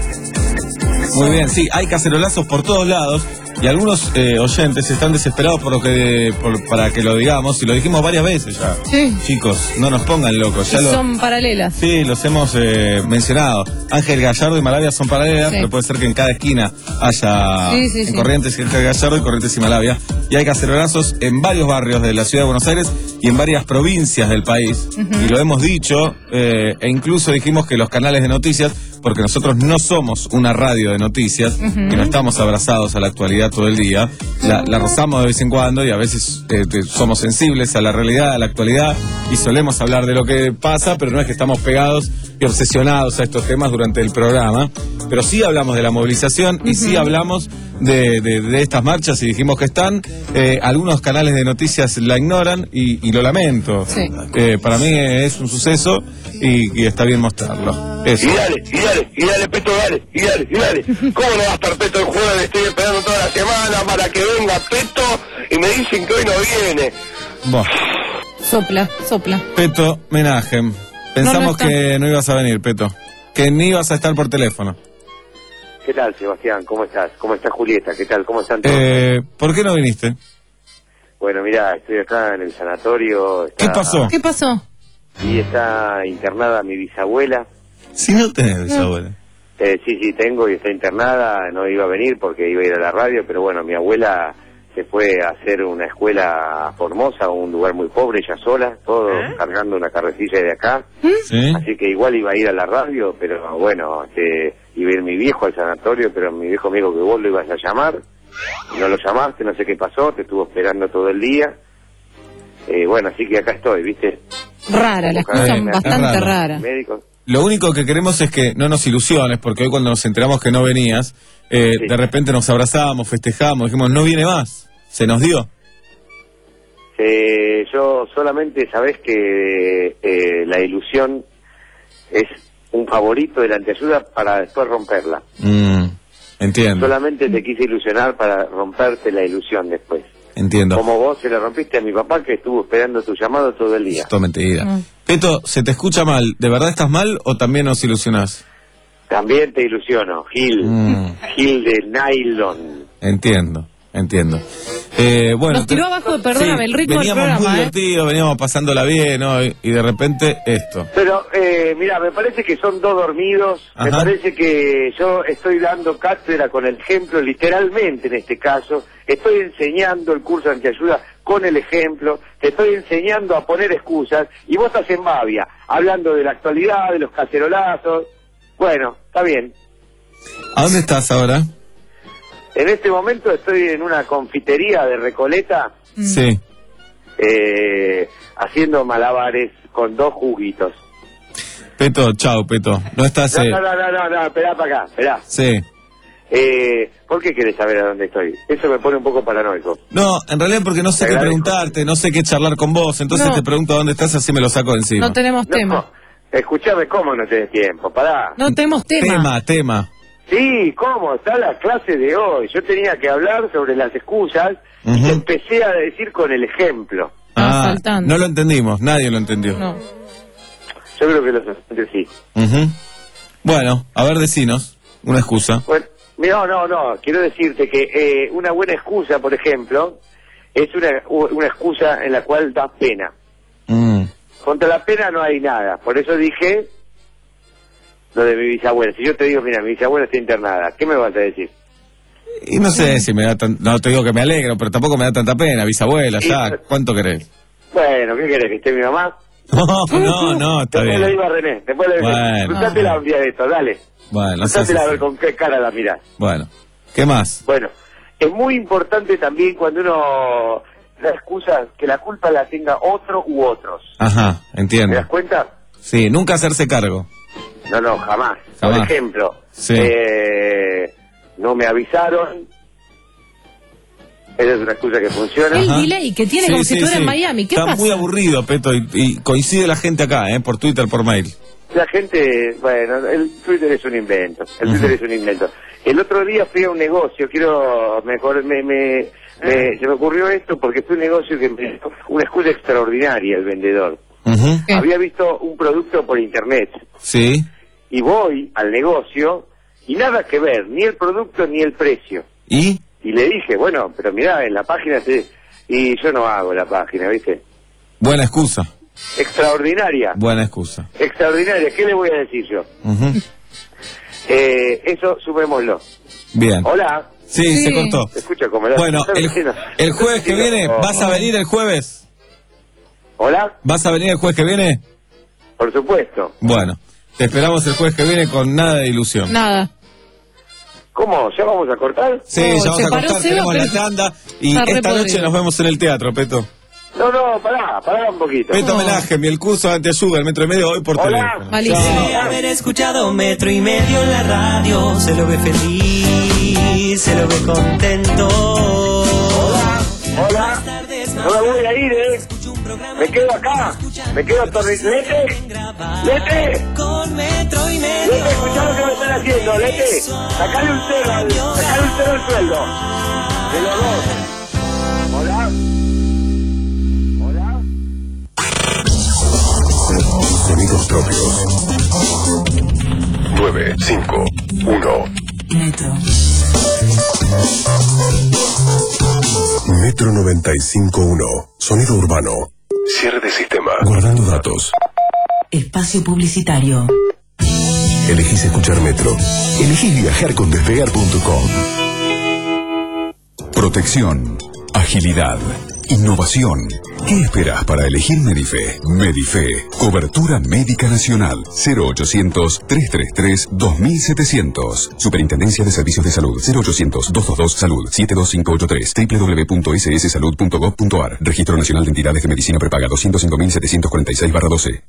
Muy bien, sí, hay cacerolazos por todos lados. Y algunos eh, oyentes están desesperados por lo que por, para que lo digamos, y lo dijimos varias veces ya. Sí. Chicos, no nos pongan locos. Ya lo, son paralelas. Sí, los hemos eh, mencionado. Ángel Gallardo y Malavia son paralelas, sí. Pero puede ser que en cada esquina haya sí, sí, en sí. Corrientes Ángel Gallardo y Corrientes y Malavia. Y hay cacerolazos en varios barrios de la ciudad de Buenos Aires y en varias provincias del país. Uh-huh. Y lo hemos dicho, eh, e incluso dijimos que los canales de noticias, porque nosotros no somos una radio de noticias, uh-huh. y no estamos abrazados a la actualidad todo el día, la, la rozamos de vez en cuando y a veces eh, te, somos sensibles a la realidad, a la actualidad, y solemos hablar de lo que pasa, pero no es que estamos pegados y obsesionados a estos temas durante el programa, pero sí hablamos de la movilización, uh-huh. y sí hablamos de, de, de estas marchas y dijimos que están, eh, algunos canales de noticias la ignoran y, y lo lamento. Sí. Eh, para mí es un suceso y, y está bien mostrarlo. Eso. Y dale, y dale, y dale, Peto, dale, y dale, y dale. ¿Cómo no va a estar Peto el jueves? Estoy esperando toda la semana para que venga Peto y me dicen que hoy no viene. Buah. Sopla, sopla. Peto Menahem. Pensamos no, no que no ibas a venir, Peto. Que ni ibas a estar por teléfono. ¿Qué tal, Sebastián? ¿Cómo estás? ¿Cómo está Julieta? ¿Qué tal? ¿Cómo están todos? Eh, ¿Por qué no viniste? Bueno, mira, estoy acá en el sanatorio. Está... ¿Qué pasó? ¿Qué pasó? Y está internada mi bisabuela. Si no tenés bisabuela. Eh, sí, sí, tengo y está internada, no iba a venir porque iba a ir a la radio, pero bueno, mi abuela se fue a hacer una escuela a Formosa, un lugar muy pobre, ella sola, todo ¿Eh? cargando una carretilla de acá. ¿Sí? Así que igual iba a ir a la radio, pero bueno, este, iba a ir mi viejo al sanatorio, pero mi viejo me dijo que vos lo ibas a llamar, y no lo llamaste, no sé qué pasó, te estuvo esperando todo el día. Eh, bueno, así que acá estoy, ¿viste? Rara, la excusa eh, bastante rara. Médicos. Lo único que queremos es que no nos ilusiones, porque hoy cuando nos enteramos que no venías, eh, sí. de repente nos abrazamos, festejamos, dijimos, no viene más, se nos dio. Eh, yo solamente sabés que eh, la ilusión es un favorito de la anteayuda para después romperla. Mm, entiendo. Solamente te quise ilusionar para romperte la ilusión después. Entiendo. Como vos se la rompiste a mi papá que estuvo esperando tu llamado todo el día. Esto mentira. Mm. Peto, ¿se te escucha mal? ¿De verdad estás mal o también nos ilusionás? También te ilusiono, Gil. Mm. Gil de nylon. Entiendo, entiendo. Eh, bueno, nos tiró abajo, perdóname, sí, el ritmo del programa. Veníamos muy ¿eh? divertidos, veníamos pasándola bien, ¿no? Y, y de repente esto. Pero, eh, mira, me parece que son dos dormidos. Ajá. Me parece que yo estoy dando cátedra con el ejemplo, literalmente en este caso. Estoy enseñando el curso de antiayuda con el ejemplo. Te estoy enseñando a poner excusas. Y vos estás en babia, hablando de la actualidad, de los cacerolazos. Bueno, está bien. ¿A dónde estás ahora? En este momento estoy en una confitería de Recoleta. Sí. Eh, haciendo malabares con dos juguitos. Peto, chao, Peto. No estás... No, eh... no, no, no, no, no, esperá para acá, esperá. Sí. Eh, ¿Por qué querés saber a dónde estoy? Eso me pone un poco paranoico. No, en realidad porque no sé qué preguntarte, no sé qué charlar con vos, entonces no. te pregunto a dónde estás, así me lo saco de encima. No tenemos no, tema. Escuchame, ¿cómo no tenés tiempo? Pará. No tenemos tema. Tema, tema. Sí, ¿cómo? Está la clase de hoy. Yo tenía que hablar sobre las excusas uh-huh. y empecé a decir con el ejemplo. Ah, ah no lo entendimos, nadie lo entendió. No. Yo creo que los oyentes sí. Uh-huh. Bueno, a ver, decinos una excusa. Bueno, no, no, no. Quiero decirte que eh, una buena excusa, por ejemplo, es una, una excusa en la cual das pena. Mm. Contra la pena no hay nada. Por eso dije... lo de mi bisabuela. Si yo te digo, mira, mi bisabuela está internada, ¿qué me vas a decir? Y no sé si me da tan... No te digo que me alegro, pero tampoco me da tanta pena, bisabuela, ya, y... ¿cuánto querés? Bueno, ¿qué querés? ¿Que esté mi mamá? No, no, no, está después bien. Después le digo a René, después le digo, bueno. cruzátela un día de esto, dale. Bueno, cruzátela a ver con qué cara la mirás. Bueno, ¿qué más? Bueno, es muy importante también cuando uno da excusas que la culpa la tenga otro u otros. Ajá, entiendo. ¿Te das cuenta? Sí, nunca hacerse cargo. No, no, jamás. jamás. Por ejemplo, sí. eh, no me avisaron. Esa es una excusa que funciona. El delay que tiene sí, como sí, si estuviera sí. en Miami. ¿Qué Está pasa? Está muy aburrido, Peto, y, y coincide la gente acá, ¿eh? Por Twitter, por mail. La gente, bueno, el Twitter es un invento. El uh-huh. Twitter es un invento. El otro día fui a un negocio, quiero, mejor, me, me, me, se me ocurrió esto porque fue un negocio que me, una excusa extraordinaria el vendedor. Uh-huh. Había visto un producto por internet. Sí. Y voy al negocio y nada que ver, ni el producto ni el precio. ¿Y? Y le dije, bueno, pero mirá, en la página se... Y yo no hago la página, ¿viste? Buena excusa. Extraordinaria. Buena excusa. Extraordinaria, ¿qué le voy a decir yo? Uh-huh. eh, eso sumémoslo. Bien. Hola. Sí, sí. se cortó. ¿Se escucha como la... Bueno, el, el jueves que viene, ¿vas a venir el jueves? ¿Hola? ¿Vas a venir el jueves que viene? Por supuesto. Bueno, te esperamos el jueves que viene con nada de ilusión. Nada. ¿Cómo? ¿Ya vamos a cortar? Sí, oh, ya vamos a cortar, tenemos la tanda y esta noche nos vemos en el teatro, Peto. No, no, pará, pará un poquito. Peto no. Homenaje, mi el curso de antiayuda, el metro y medio hoy por Hola. teléfono. De haber escuchado metro y medio en la radio, se lo ve feliz, se lo ve contento. Hola, hola. No me voy a ir, eh. Me quedo acá. Me quedo torri... Lete. Lete. Con metro y medio. Lete, escuchá lo que me están haciendo, Lete. Sacale un cero, al... sacale un cero al sueldo. De los dos. Hola. Hola. Sonidos propios. nueve, cinco, uno. Metro. Metro noventa y cinco punto uno. Sonido urbano. Cierre de sistema. Guardando datos. Espacio publicitario. Elegís escuchar Metro. Elegís viajar con despegar punto com. Protección, agilidad, innovación. ¿Qué esperás para elegir Medife? Medife, cobertura médica nacional. cero ochocientos, trescientos treinta y tres, dos mil setecientos. Superintendencia de Servicios de Salud. cero ochocientos, doscientos veintidós, salud. siete dos cinco ocho tres. doble u doble u doble u punto ese ese salud punto gov punto ar. Registro Nacional de Entidades de Medicina Prepaga doscientos cinco mil setecientos cuarenta y seis barra doce.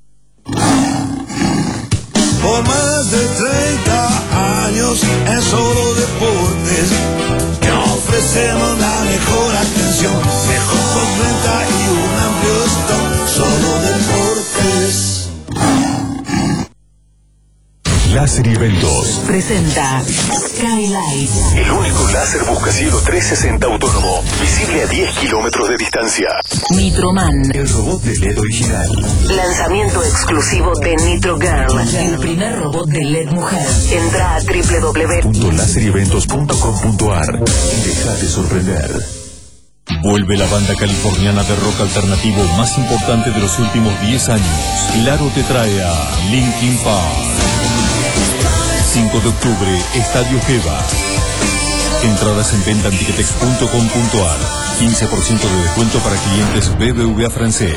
Por más de treinta años en Solo Deportes te ofrecemos la mejor atención, mejor postventa y un amplio stock. Solo Deportes. Láser y Eventos presenta Skylight. El único láser buscacielo trescientos sesenta autónomo, visible a diez kilómetros de distancia. Nitroman. El robot de L E D original. Lanzamiento exclusivo de Nitro Girl, el primer robot de L E D mujer. Entra a doble u doble u doble u punto láser y eventos punto com punto ar y dejate sorprender. Vuelve la banda californiana de rock alternativo más importante de los últimos diez años. Claro te trae a Linkin Park. cinco de octubre, Estadio Geva. Entradas en venta en ticketex punto com punto ar. quince por ciento de descuento para clientes B B V A francés.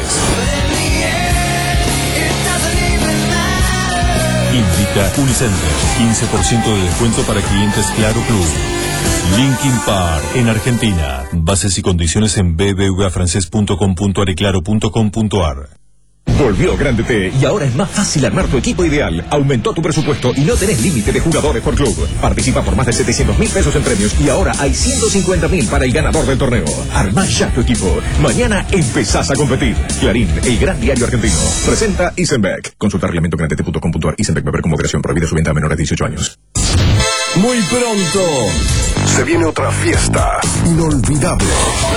Invita Unicenter. quince por ciento de descuento para clientes Claro Club. Linkin Park en Argentina. Bases y condiciones en b b v a francés punto com punto ar y claro punto com punto ar. Volvió Grande T y ahora es más fácil armar tu equipo ideal. Aumentó tu presupuesto y no tenés límite de jugadores por club. Participa por más de setecientos mil pesos en premios y ahora hay ciento cincuenta mil para el ganador del torneo. Armá ya tu equipo. Mañana empezás a competir. Clarín, el gran diario argentino. Presenta Isenbeck. Consulta reglamento grande t punto com punto ar. Isenbeck beber con moderación. Prohibida su venta a menores de dieciocho años. Muy pronto se viene otra fiesta inolvidable.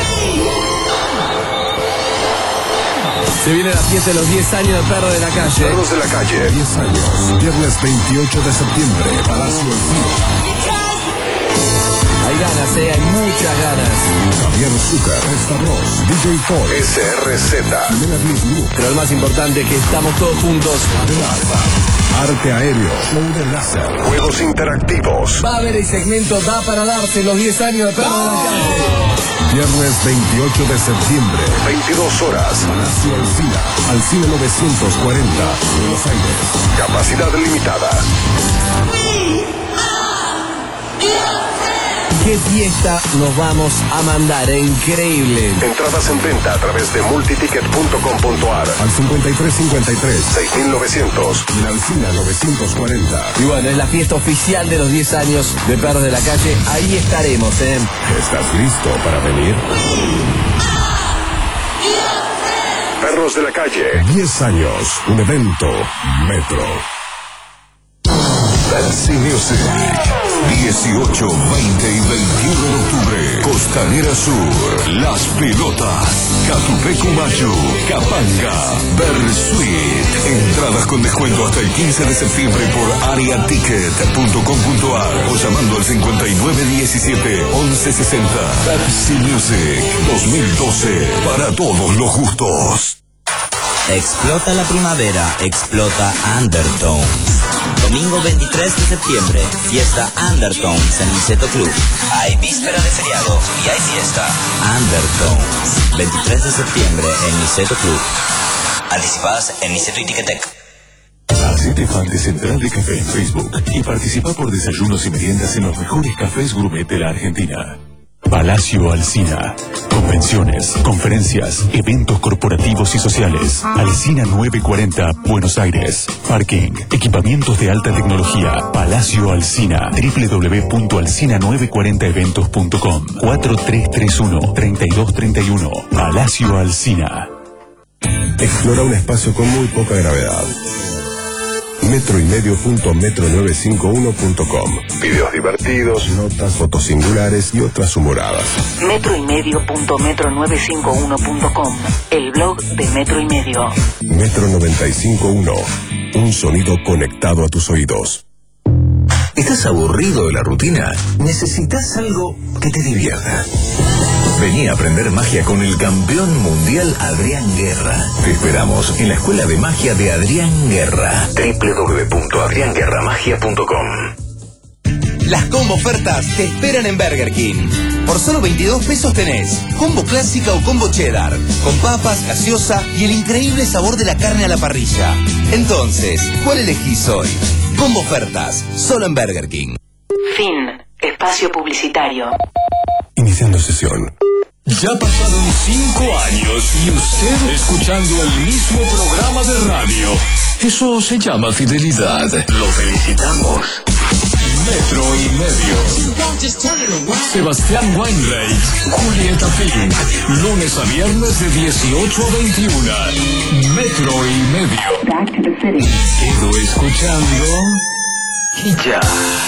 Se viene la fiesta de los diez años de Perros de la Calle. Perros de la Calle. diez años. Viernes veintiocho de septiembre. Palacio El Filo. Hay ganas, eh, hay muchas ganas. Javier Zucker, Stavros, D J Paul, S R Z, Pero lo más importante es que estamos todos juntos. Arte aéreo, show de láser, juegos interactivos. Va a haber el segmento Da para darse los diez años de Perros de la Calle. Viernes veintiocho de septiembre, veintidós horas. Palacio Alcina, Alcina novecientos cuarenta, Buenos Aires. Capacidad limitada. ¡Qué fiesta nos vamos a mandar! ¡Eh! Increíble. Entradas en venta a través de multiticket punto com punto ar al cincuenta y tres cincuenta y tres, seis mil novecientos y en Alcina novecientos cuarenta. Y bueno, es la fiesta oficial de los diez años de Perros de la Calle. Ahí estaremos, ¿eh? ¿Estás listo para venir? Perros de la Calle. diez años. Un evento. Metro. Pepsi Music. dieciocho, veinte y veintiuno de octubre. Costanera Sur. Las Pelotas. Catupecu Machu. Capanga. Bersuit. Entradas con descuento hasta el quince de septiembre por area ticket punto com punto ar o llamando al cincuenta y nueve diecisiete once sesenta. Pepsi Music dos mil doce. Para todos los gustos. Explota la primavera, explota Undertones. Domingo veintitrés de septiembre, fiesta Undertones en Niceto Club. Hay víspera de feriado y hay fiesta Undertones. veintitrés de septiembre en Niceto Club. Anticipadas en Niceto y Ticketek. Hacete fan de Central de Café en Facebook y participa por desayunos y meriendas en los mejores cafés gourmet de la Argentina. Palacio Alsina. Convenciones, conferencias, eventos corporativos y sociales. Alsina novecientos cuarenta, Buenos Aires. Parking, equipamientos de alta tecnología. Palacio Alsina. doble u doble u doble u punto alsina novecientos cuarenta eventos punto com. cuatro tres tres uno, tres dos tres uno. Palacio Alsina. Explora un espacio con muy poca gravedad. metro y medio punto metro novecientos cincuenta y uno punto com. Videos divertidos, notas, fotos singulares y otras humoradas. metro y medio punto metro novecientos cincuenta y uno punto com. El blog de Metro y Medio. Metro novecientos cincuenta y uno. Un sonido conectado a tus oídos. ¿Estás aburrido de la rutina? ¿Necesitas algo que te divierta? Vení a aprender magia con el campeón mundial Adrián Guerra. Te esperamos en la Escuela de Magia de Adrián Guerra. doble u doble u doble u punto adrián guerra magia punto com. Las combo ofertas te esperan en Burger King. Por solo veintidós pesos tenés combo clásica o combo cheddar, con papas, gaseosa y el increíble sabor de la carne a la parrilla. Entonces, ¿cuál elegís hoy? Combo ofertas, solo en Burger King. Fin. Espacio publicitario. Iniciando sesión. Ya pasaron cinco años y usted escuchando el mismo programa de radio. Eso se llama fidelidad. Lo felicitamos. Metro y medio. Sebastián Weinreich, Julieta Pink. Lunes a viernes de dieciocho a veintiuna. Metro y medio. Quedo escuchando y ya.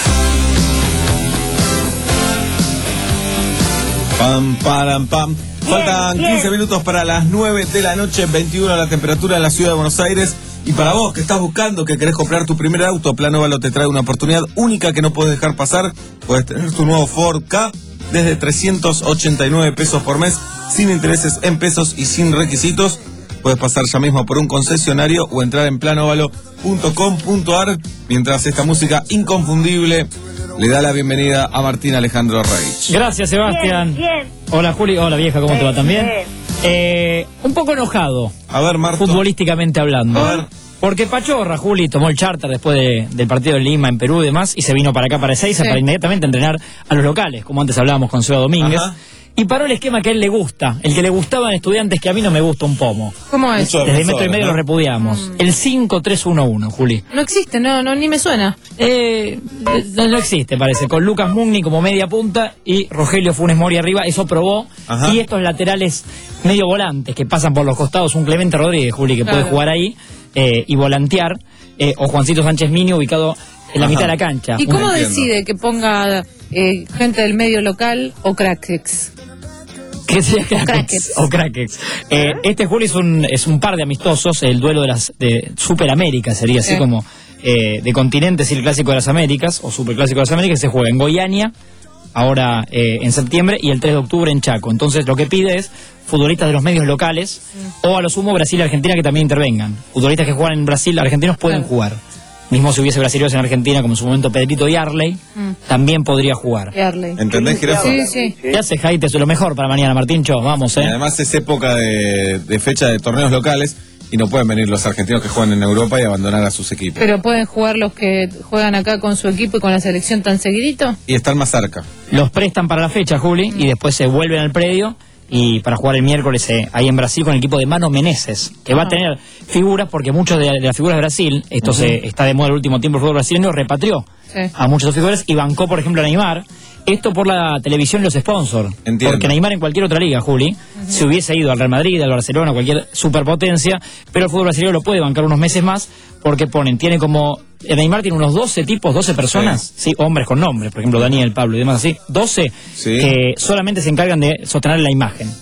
Pam, param, pam. Faltan Bien, bien. quince minutos para las nueve de la noche, veintiuno la temperatura en la ciudad de Buenos Aires. Y para vos que estás buscando, que querés comprar tu primer auto, Plan Óvalo te trae una oportunidad única que no puedes dejar pasar. Puedes tener tu nuevo Ford Ka desde trescientos ochenta y nueve pesos por mes, sin intereses en pesos y sin requisitos. Puedes pasar ya mismo por un concesionario o entrar en plan óvalo punto com punto a r, mientras esta música inconfundible le da la bienvenida a Martín Alejandro Reich. Gracias, Sebastián. Bien, bien. Hola, Juli. Hola, vieja, ¿cómo te va? ¿También? Bien. Eh, un poco enojado. A ver, Marto. Futbolísticamente hablando. A ver. Porque Pachorra, Juli, tomó el charter después de- del partido de Lima en Perú y demás, y se vino para acá, para Ezeiza, Sí. para inmediatamente entrenar a los locales, como antes hablábamos con Seba Domínguez. Ajá. Y paró el esquema que a él le gusta, el que le gustaba en Estudiantes, que a mí no me gusta un pomo. ¿Cómo es? Mucho Desde defensores, metro y medio ¿no? lo repudiamos. El cinco tres uno uno, Juli. No existe, no, no, ni me suena. Eh, no, no existe, parece. Con Lucas Mugni como media punta y Rogelio Funes Mori arriba, eso probó. Ajá. Y estos laterales medio volantes que pasan por los costados, un Clemente Rodríguez, Juli, que Claro. puede jugar ahí eh, y volantear, eh, o Juancito Sánchez Mini ubicado en la Ajá. mitad de la cancha. ¿Y cómo entiendo. decide que ponga eh, gente del medio local o crackex? ¿Qué sería Crackers. Crackers? O Crackers. Eh, este Juli es un, es un par de amistosos, el duelo de las de Superamérica sería así Sí. como eh, de continentes y el Clásico de las Américas, o Superclásico de las Américas, se juega en Goiânia, ahora eh, en septiembre, y el tres de octubre en Chaco. Entonces lo que pide es futbolistas de los medios locales, o a lo sumo Brasil y Argentina que también intervengan. Futbolistas que juegan en Brasil, argentinos pueden Claro. jugar. Mismo si hubiese brasileños en Argentina, como en su momento Pedrito y Arley, Mm. también podría jugar. Yarley. ¿Entendés, Jirafa? Sí, sí. ¿Qué hace, Jaite? Eso es lo mejor para mañana, Martíncho. Vamos, Y ¿eh? además es época de, de fecha de torneos locales y no pueden venir los argentinos que juegan en Europa y abandonar a sus equipos. Pero pueden jugar los que juegan acá con su equipo y con la selección tan seguidito. Y están más cerca. Los prestan para la fecha, Juli, y después se vuelven al predio y para jugar el miércoles eh, ahí en Brasil con el equipo de Mano Meneses, que va a tener figuras, porque muchos de, de las figuras de Brasil, esto se está de moda el último tiempo el fútbol brasileño, repatrió Sí. a muchos de sus figuras y bancó, por ejemplo, a Neymar. Esto por la televisión y los sponsors. Entiendo. Porque Neymar en cualquier otra liga, Juli, se hubiese ido al Real Madrid, al Barcelona, cualquier superpotencia, pero el fútbol brasileño lo puede bancar unos meses más porque ponen, tiene como... eh, Neymar tiene unos doce tipos, doce personas, sí. hombres con nombres, por ejemplo, Daniel, Pablo y demás así, doce Sí. que solamente se encargan de sostener la imagen.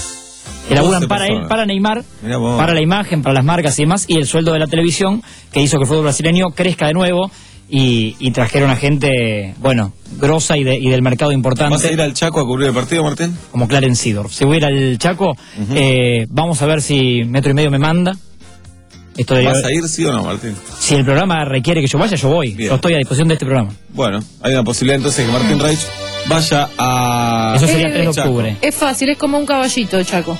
Elaboran doce para él, personas. para Neymar, Mirá vos. para la imagen, para las marcas y demás, y el sueldo de la televisión, que hizo que el fútbol brasileño crezca de nuevo, y, y trajeron a gente, bueno, grosa y, de- y del mercado importante. ¿Vas a ir al Chaco a cubrir el partido, Martín? Como Clarence Seedorf. Si voy a ir al Chaco, eh, vamos a ver si metro y medio me manda. Esto debería- ¿Vas a ir, sí o no, Martín? Si el programa requiere que yo vaya, yo voy. Bien. Yo estoy a disposición de este programa. Bueno, hay una posibilidad entonces que Martín Reich vaya a... Eso sería Eh, tres de Chaco. octubre. Es fácil, es como un caballito, Chaco.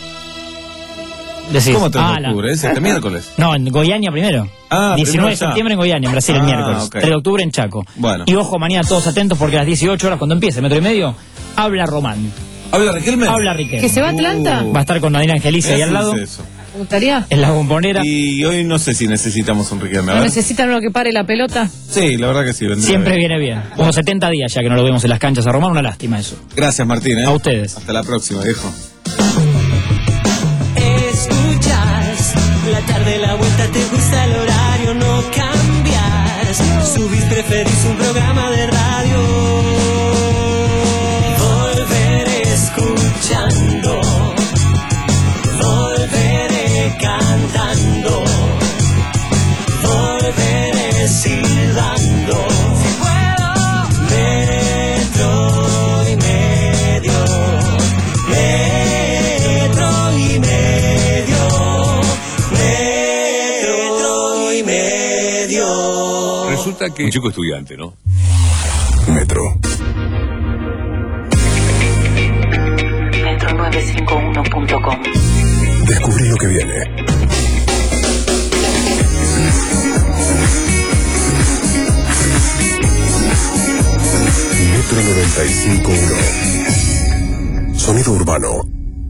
Decís, ¿Cómo tres ah, de la- octubre? ¿Es este miércoles? No, en Goiânia primero. Ah, diecinueve de primero ya. septiembre en Goiânia, en Brasil, el Ah, miércoles. ok. tres de octubre en Chaco. Bueno. Y ojo, mañana todos atentos porque a las dieciocho horas, cuando empiece metro y medio, habla Román. ¿Habla Riquelme? Habla Riquelme. ¿Que se va a Atlanta? Uh. Va a estar con Nadine Angelici ahí al lado, Es eso. ¿Te gustaría? en la bombonera. Y hoy no sé si necesitamos un Riquelme. A ¿No ver. necesitan uno que pare la pelota? Sí, la verdad que sí. vendría Siempre bien. viene bien. Unos setenta días ya que no lo vemos en las canchas a Román, una lástima eso. Gracias, Martín. ¿eh? A ustedes. Hasta la próxima, viejo. Escuchas la tarde, la vuelta, te gusta el horario, no cambias. Subís, preferís un programa de radio. Volveré escuchando, volveré cantando, volveré silbando. Si puedo, metro y medio. nota que... Un chico estudiante, ¿no? Metro. metro novecientos cincuenta y uno punto com. Descubrí lo que viene. Metro noventa y cinco punto uno. Sonido urbano.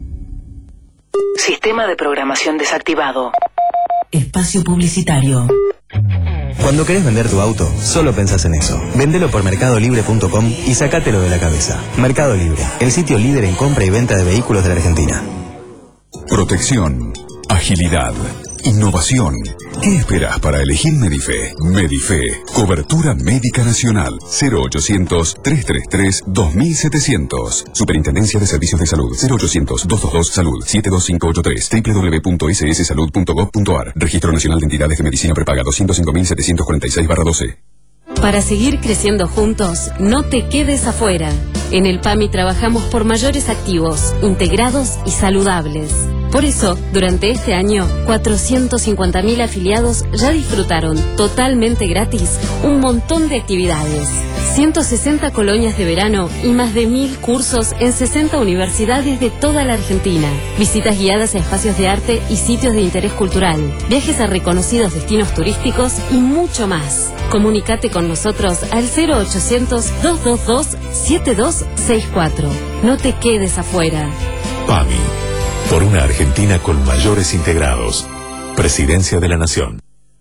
Sistema de programación desactivado. Espacio publicitario. Cuando querés vender tu auto, solo pensás en eso. Vendelo por mercado libre punto com y sacátelo de la cabeza. Mercado Libre, el sitio líder en compra y venta de vehículos de la Argentina. Protección, agilidad, innovación. ¿Qué esperas para elegir Medife? Medife, cobertura médica nacional. cero ochocientos, trescientos treinta y tres, dos mil setecientos. Superintendencia de Servicios de Salud. cero ochocientos, doscientos veintidós, salud. siete dos cinco ocho tres. doble u doble u doble u punto ese ese salud punto gov punto a r. Registro Nacional de Entidades de Medicina Prepaga doscientos cinco mil setecientos cuarenta y seis barra doce. Para seguir creciendo juntos, no te quedes afuera. En el PAMI trabajamos por mayores activos, integrados y saludables. Por eso, durante este año, cuatrocientos cincuenta mil afiliados ya disfrutaron totalmente gratis un montón de actividades. ciento sesenta colonias de verano y más de mil cursos en sesenta universidades de toda la Argentina. Visitas guiadas a espacios de arte y sitios de interés cultural. Viajes a reconocidos destinos turísticos y mucho más. Comunicate con nosotros al cero ochocientos, doscientos veintidós, setenta y dos sesenta y cuatro. No te quedes afuera. PAMI. Por una Argentina con mayores integrados. Presidencia de la Nación.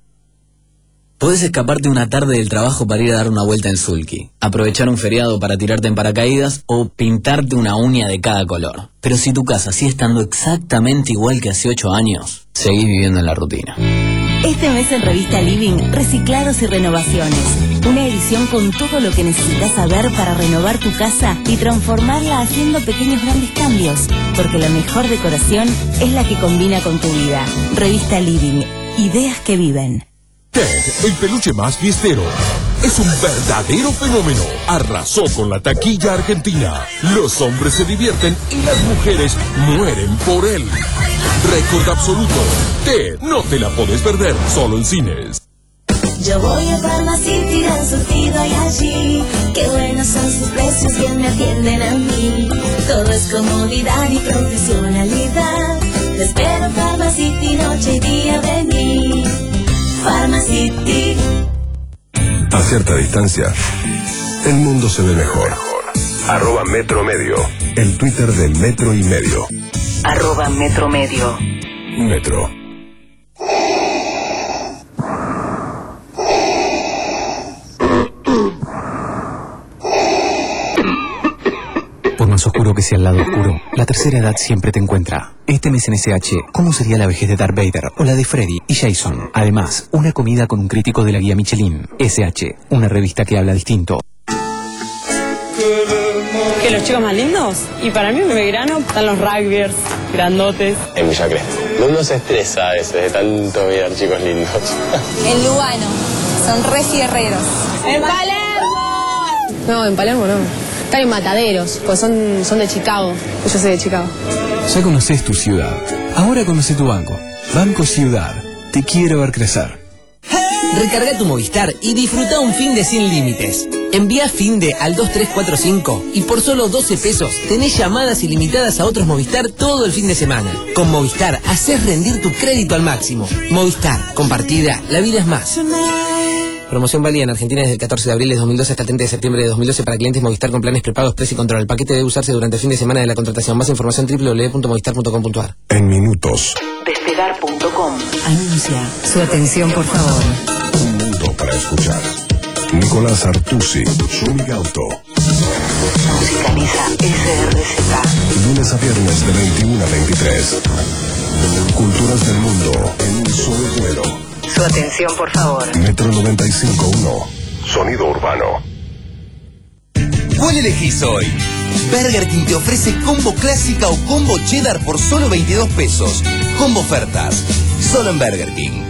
Podés escaparte una tarde del trabajo para ir a dar una vuelta en Sulky, aprovechar un feriado para tirarte en paracaídas o pintarte una uña de cada color. Pero si tu casa sigue estando exactamente igual que hace ocho años, seguís viviendo en la rutina. Este mes en Revista Living, reciclados y renovaciones. Una edición con todo lo que necesitas saber para renovar tu casa y transformarla haciendo pequeños grandes cambios. Porque la mejor decoración es la que combina con tu vida. Revista Living, ideas que viven. Ted, el peluche más fiestero. Es un verdadero fenómeno. Arrasó con la taquilla argentina. Los hombres se divierten y las mujeres mueren por él. Récord absoluto. Ted, no te la podés perder, solo en cines. Yo voy a Pharmacity, dan surtido y allí. Qué buenos son sus precios, bien me atienden a mí. Todo es comodidad y profesionalidad. Te espero en Pharmacity, noche y día vení. Pharmacity. A cierta distancia, el mundo se ve mejor. Arroba Metro Medio, el Twitter del Metro y Medio. Arroba Metro Medio. Metro. Por más oscuro que sea el lado oscuro, la tercera edad siempre te encuentra. Este mes en S H, ¿cómo sería la vejez de Darth Vader o la de Freddy y Jason? Además, una comida con un crítico de la guía Michelin. S H, una revista que habla distinto. ¿Que los chicos más lindos? Y para mí en Belgrano están los rugbyers, grandotes. En Villa Crespo. Uno se estresa a veces de tanto mirar chicos lindos. En Lugano, son re fierreros. ¡En Palermo! No, en Palermo no. Están en Mataderos, pues son, son de Chicago. Yo soy de Chicago. Ya conoces tu ciudad. Ahora conoce tu banco. Banco Ciudad. Te quiero ver crecer. Recarga tu Movistar y disfruta un fin de sin límites. Envía Finde al dos tres cuatro cinco y por solo doce pesos tenés llamadas ilimitadas a otros Movistar todo el fin de semana. Con Movistar haces rendir tu crédito al máximo. Movistar, compartida, la vida es más. Promoción válida en Argentina desde el catorce de abril de dos mil doce hasta el treinta de septiembre de dos mil doce para clientes Movistar con planes prepagos, precio y control. El paquete debe usarse durante el fin de semana de la contratación. Más información doble u doble u doble u punto movistar punto com punto a r. En minutos. Despegar punto com. Anuncia. Su atención, por favor. Un mundo para escuchar. Nicolás Artusi, Shumi Gauto. Musicaliza S R Z. Lunes a viernes de veintiuno a veintitrés. Culturas del mundo en un solo vuelo. Su atención, por favor. Metro noventa y cinco punto uno. Sonido urbano. ¿Cuál elegís hoy? Burger King te ofrece combo clásica o combo cheddar por solo veintidós pesos. Combo ofertas. Solo en Burger King.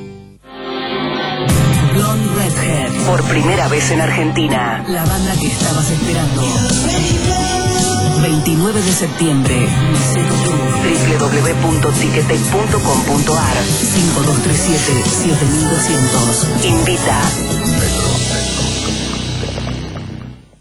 Blonde Redhead. Por primera vez en Argentina. La banda que estabas esperando. veintinueve de septiembre. doble u doble u doble u punto ticketek punto com punto a r. cinco dos tres siete, siete mil doscientos. Invita.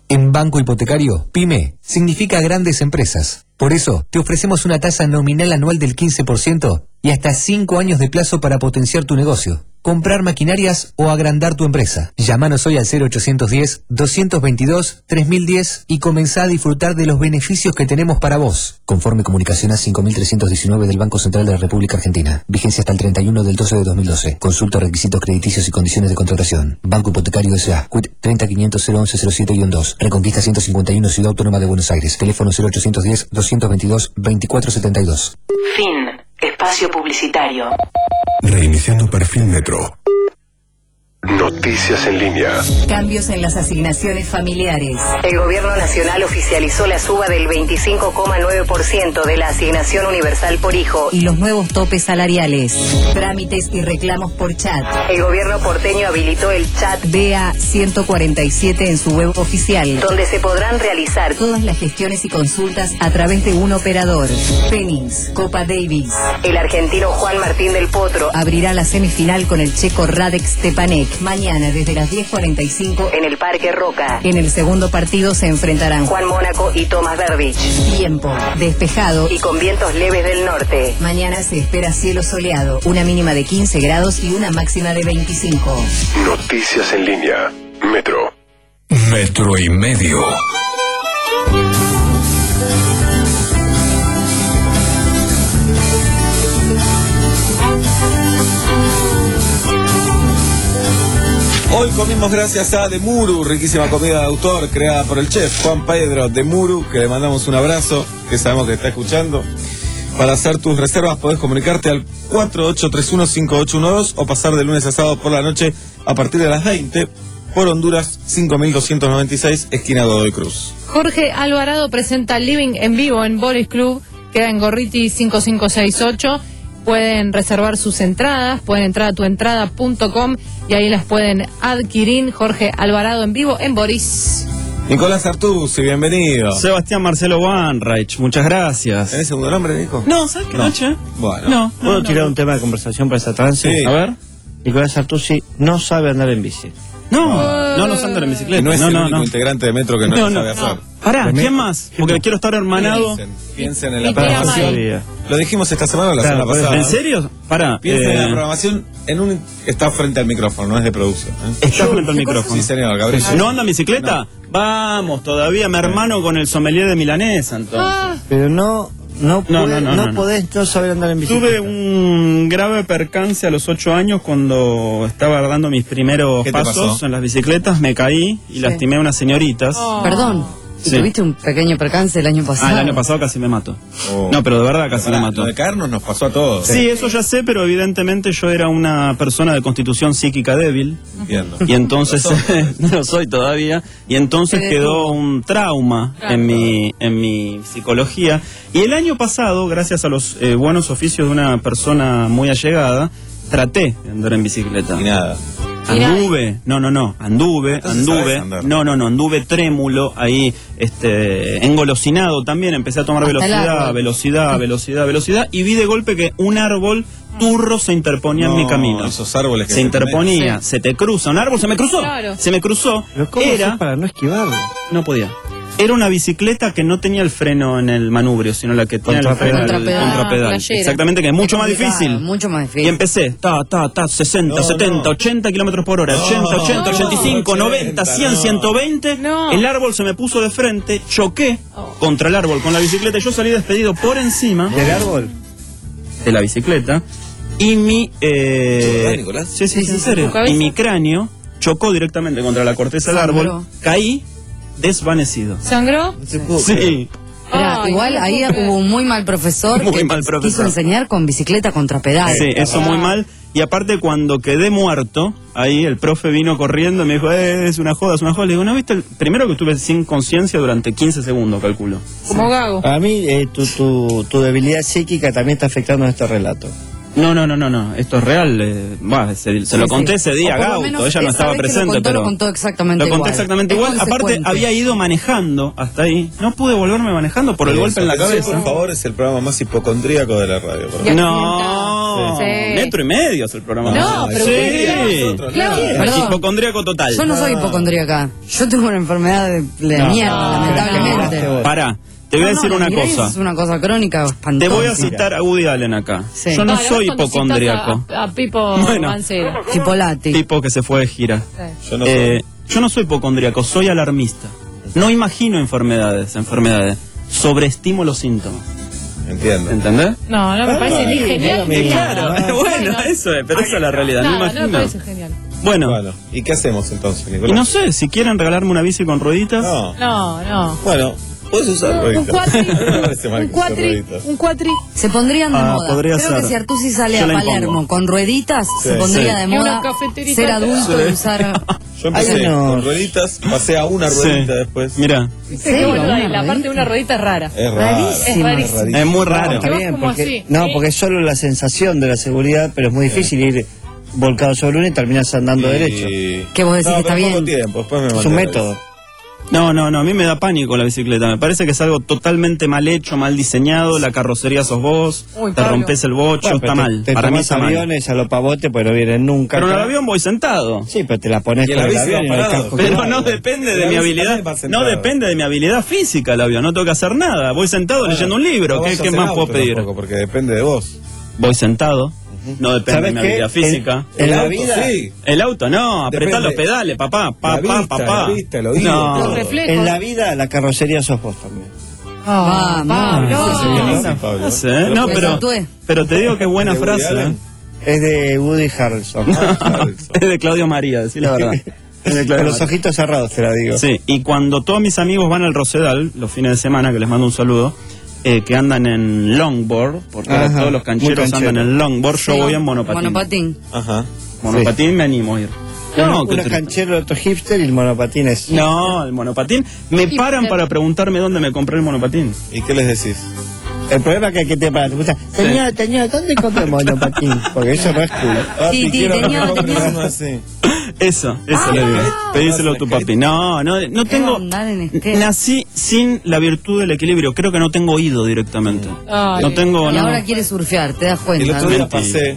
En Banco Hipotecario, PYME significa grandes empresas. Por eso, te ofrecemos una tasa nominal anual del quince por ciento y hasta cinco años de plazo para potenciar tu negocio, comprar maquinarias o agrandar tu empresa. Llámanos hoy al cero ochocientos diez, doscientos veintidós, tres mil diez y comenzá a disfrutar de los beneficios que tenemos para vos. Conforme Comunicación A cinco mil trescientos diecinueve del Banco Central de la República Argentina. Vigencia hasta el treinta y uno del doce de dos mil doce. Consulta requisitos crediticios y condiciones de contratación. Banco Hipotecario S A. Quit treinta quinientos cero once cero siete dos. Reconquista ciento cincuenta y uno, Ciudad Autónoma de Buenos Aires. Teléfono cero ochocientos diez, doscientos veintidós, veinticuatro setenta y dos. Fin. Espacio publicitario. Reiniciando perfil Metro. Noticias en línea. Cambios en las asignaciones familiares. El Gobierno Nacional oficializó la suba del veinticinco coma nueve por ciento de la asignación universal por hijo y los nuevos topes salariales. Trámites y reclamos por chat. El Gobierno porteño habilitó el chat B A ciento cuarenta y siete en su web oficial, donde se podrán realizar todas las gestiones y consultas a través de un operador. Phoenix, Copa Davis. El argentino Juan Martín del Potro abrirá la semifinal con el checo Radek Stepanek. Mañana desde las diez cuarenta y cinco en el Parque Roca. En el segundo partido se enfrentarán Juan Mónaco y Tomás Berdych. Tiempo despejado y con vientos leves del norte. Mañana se espera cielo soleado, una mínima de quince grados y una máxima de veinticinco. Noticias en línea. Metro. Metro y medio. Hoy comimos gracias a De Muru, riquísima comida de autor creada por el chef Juan Pedro De Muru, que le mandamos un abrazo, que sabemos que está escuchando. Para hacer tus reservas podés comunicarte al cuatro ocho tres uno, cinco ocho uno dos o pasar de lunes a sábado por la noche a partir de las veinte por Honduras cinco mil doscientos noventa y seis, esquina Godoy Cruz. Jorge Alvarado presenta Living en vivo en Boris Club, queda en Gorriti cinco cinco seis ocho. Pueden reservar sus entradas, pueden entrar a tuentrada punto com y ahí las pueden adquirir. Jorge Alvarado en vivo en Boris. Nicolás Artusi, bienvenido. Sebastián Marcelo Wanreich, muchas gracias. ¿Tenés segundo nombre, Nico? No, ¿sabes qué No. noche? Bueno. No, ¿Puedo no, tirar no. un tema de conversación para esta trance? Sí. A ver. Nicolás Artusi no sabe andar en bici. No, no nos andan en bicicleta. Y no es no, el no, único no. integrante de Metro que no, No, lo no, sabe hacer. Pará, ¿Quién ¿quién más? Porque quiero estar hermanado. Piensen, piensen en la Y tira programación. mal. Lo dijimos esta semana o la Claro, semana pues, pasada. ¿En serio? Pará. Piensen en la eh, programación en un... Está frente al micrófono, no es de producción. ¿eh? Está frente al micrófono. Sí, señor, Gabriel. ¿No anda en bicicleta? Vamos, todavía me hermano con el sommelier de milanesa, entonces. Ah, Pero no, no, No, puede- no, no, no no, no. podés no saber andar en bicicleta. Tuve un grave percance a los ocho años cuando estaba dando mis primeros ¿Qué te pasos pasó? en las bicicletas, me caí y lastimé a unas señoritas. oh. Perdón, Sí. tuviste un pequeño percance el año pasado. Ah, el año pasado casi me mato. Oh. No, pero de verdad casi Pará, me mató. Lo de caernos nos pasó a todos. Sí, eso ya sé, pero evidentemente yo era una persona de constitución psíquica débil. Entiendo. Y entonces, no lo soy todavía, y entonces Te quedó detuvo. un trauma Claro. en mi, en mi psicología. Y el año pasado, gracias a los eh, buenos oficios de una persona muy allegada, traté de andar en bicicleta. Y nada. Anduve, no, no, no, anduve, Entonces anduve, sabes andar. no, no, no, anduve trémulo, ahí, este, engolosinado también, empecé a tomar Hasta el velocidad, árbol. velocidad, velocidad, velocidad, y vi de golpe que un árbol turro se interponía en mi No, camino. esos árboles que se se interponía, Sí. se te cruza, un árbol se me cruzó, Claro. se me cruzó, Pero ¿cómo era, haces para no esquivarlo? no podía. Era una bicicleta que no tenía el freno en el manubrio, sino la que tiene el freno en el Contrapedal. contrapedal. Playera. Exactamente, que es mucho más Complicado, difícil. Mucho más Y difícil. empecé, ta, ta, ta, sesenta, No, setenta, no. ochenta kilómetros por hora, ochenta, ochenta, no, ochenta y cinco, ochenta, noventa, cien, no. ciento veinte. No. El árbol se me puso de frente, choqué Oh. contra el árbol con la bicicleta y yo salí despedido por encima ¿Del árbol? de la bicicleta y mi... Eh, ¿Verdad, Nicolás? Sí, sí, sí, en serio. ¿Tu cabeza? Y mi cráneo chocó directamente contra la corteza del Sangró. árbol, caí desvanecido. ¿Sangró? Sí. Era, Ay, igual no ahí puedo creer. hubo un muy mal profesor Muy que mal quiso profesor. enseñar con bicicleta contra pedal. Sí, eso muy mal. Y aparte cuando quedé muerto, ahí el profe vino corriendo y me dijo, eh, es una joda, es una joda. Le digo, ¿no viste? El... Primero que estuve sin conciencia durante quince segundos, calculo. Como gago. A mí, eh, tu, tu, tu debilidad psíquica también está afectando en este relato. No, no, no, no, no, esto es real. Eh, bah, se, se lo Sí, conté sí. ese día O a por lo Gauto, menos ella no esa estaba vez que lo presente, contó, pero... lo contó exactamente Lo conté igual. exactamente Es igual. Aparte, consecuente. había ido manejando hasta ahí. No pude volverme manejando por el Eso, golpe en la ese, cabeza. por favor, es el programa más hipocondríaco de la radio. por Ya. No, No, Sí. metro y medio es el programa. No, pero sí. usted- Claro, perdón. Hipocondríaco total. Yo no soy hipocondríaca. Yo tengo una enfermedad de, de No. mierda, No, lamentablemente. no, Pará, te voy a No, decir no, una la migraña cosa. Es una cosa crónica Te espantosa. voy a citar a Woody Allen acá. Sí. Yo no Ahora, soy cuando citas hipocondríaco. A, a Pipo Bueno. Mancera. Chipolati. Tipo que se fue de gira. Yo no Eh, yo no soy hipocondríaco, soy alarmista. No imagino enfermedades, enfermedades. Sobreestimo los síntomas. Entiendo. ¿Entendés? No, no me parece ni genial. ni Claro, nada. bueno, eso es, pero esa es la realidad. No Nada, no me imagino. parece genial. Bueno, Bueno, ¿y qué hacemos entonces, y Nicolás? no sé, si quieren regalarme una bici con rueditas. No. No, no. Bueno, puedes usar Un rueditas. cuatri, No me parece mal un que uses cuatri, rueditas. un cuatri. Se pondrían de Ah, moda. podría Creo ser. que si Artusi sale Yo a la impongo. Palermo con rueditas, Sí, se pondría sí. de Y moda una cafeterita. ser adulto Sí. y usar... Yo empecé Hay unos- con rueditas, pasé a una Sí. ruedita después. Mira, Sí, qué boluda, y la parte de una ruedita es rara. Es raro. Rarísimo. Es rarísimo. es muy raro. Está Vos bien, como porque, así. no, Sí. porque es solo la sensación de la seguridad, pero es muy difícil ir volcado sobre uno y terminas andando derecho. Y- Que vos decís no, que está pero poco bien. tiempo, después me Es mandé un a la método. No, no, no, a mí me da pánico la bicicleta. Me parece que es algo totalmente mal hecho, mal diseñado. La carrocería sos vos, Uy, te Pablo. rompes el bocho, Bueno, está pero mal. Te, te Para mí tomás está mal. aviones a los pavotes, pues no vienen nunca. Pero en el acá. avión voy sentado. Sí, pero te la pones Y en con la el bici avión va y no hay parado. casco. Pero que no valga. depende La de mi bici habilidad, también va no sentado. depende de mi habilidad física el avión, no tengo que hacer nada. Voy sentado leyendo un libro, No ¿qué, vayas qué en más auto puedo pedir? tampoco, porque depende de vos. Voy sentado, no depende de ¿Sabes mi qué? habilidad física. En El la auto, vida, sí. El auto no, apretá Depende. los pedales, papá, pa, La pa, vista, papá. la vista, el oído, No. todo. Los reflejos. en la vida la carrocería sos vos también. Ah, Pablo. Sí, No, sí, Pablo. no sé, no, Pues pero, actué. pero te digo que es buena ¿De Woody frase. Allen? ¿eh? Es de Woody Harrelson. Es de Claudio María, decir la verdad. Es de Con Claudio los María. ojitos cerrados te la digo. Sí, y cuando todos mis amigos van al Rosedal, los fines de semana, que les mando un saludo, eh, que andan en longboard, porque ahora Ajá, todos los muy cancheros canchero. andan en longboard, yo Sí. voy en monopatín. Monopatín. Ajá. Monopatín me animo a ir. Uno, No, uno que es te- canchero, otro hipster y el monopatín es... no, el monopatín. Me paran para preguntarme dónde me compré el monopatín. ¿Y qué les decís? El problema es que, que te paran. Te preguntan, Señor, señor, ¿dónde compré el monopatín? Porque eso no es cool. Papi, Sí, sí, quiero tenía- comprar tenía- uno así. Eso, eso Ah, le digo. ah. Pedíselo a tu papi. No, no, no tengo. andar en skate. Nací sin la virtud del equilibrio. Creo que no tengo oído directamente. Ay. No tengo. Y no. ahora quiere surfear, te das cuenta. El otro día ¿no? pasé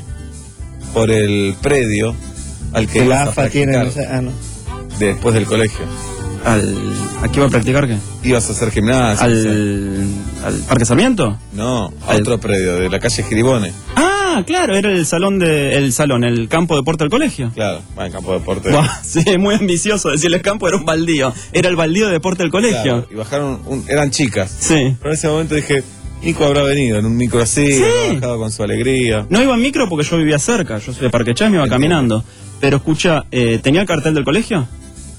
por el predio al que Que la ibas a AFA tiene... practicar no sé, ah, no. después del colegio. Al, ¿A qué iba a practicar qué? Ibas a hacer gimnasia. ¿Al, al Parque Sarmiento? No, a Al- otro predio, de la calle Giribone. Ah, claro, era el salón de, el salón, el campo de deporte del colegio. Claro, va en campo de deporte. Buah, sí, muy ambicioso decirle campo, era un baldío. Era el baldío de deporte del colegio. Claro, y bajaron, un- eran chicas. Sí. Pero en ese momento dije, Nico habrá venido en un micro así, Sí. habrá bajado con su alegría. No iba en micro porque yo vivía cerca, yo soy de Parque Chas, me iba Entiendo. caminando. Pero escucha, eh, ¿tenía cartel del colegio?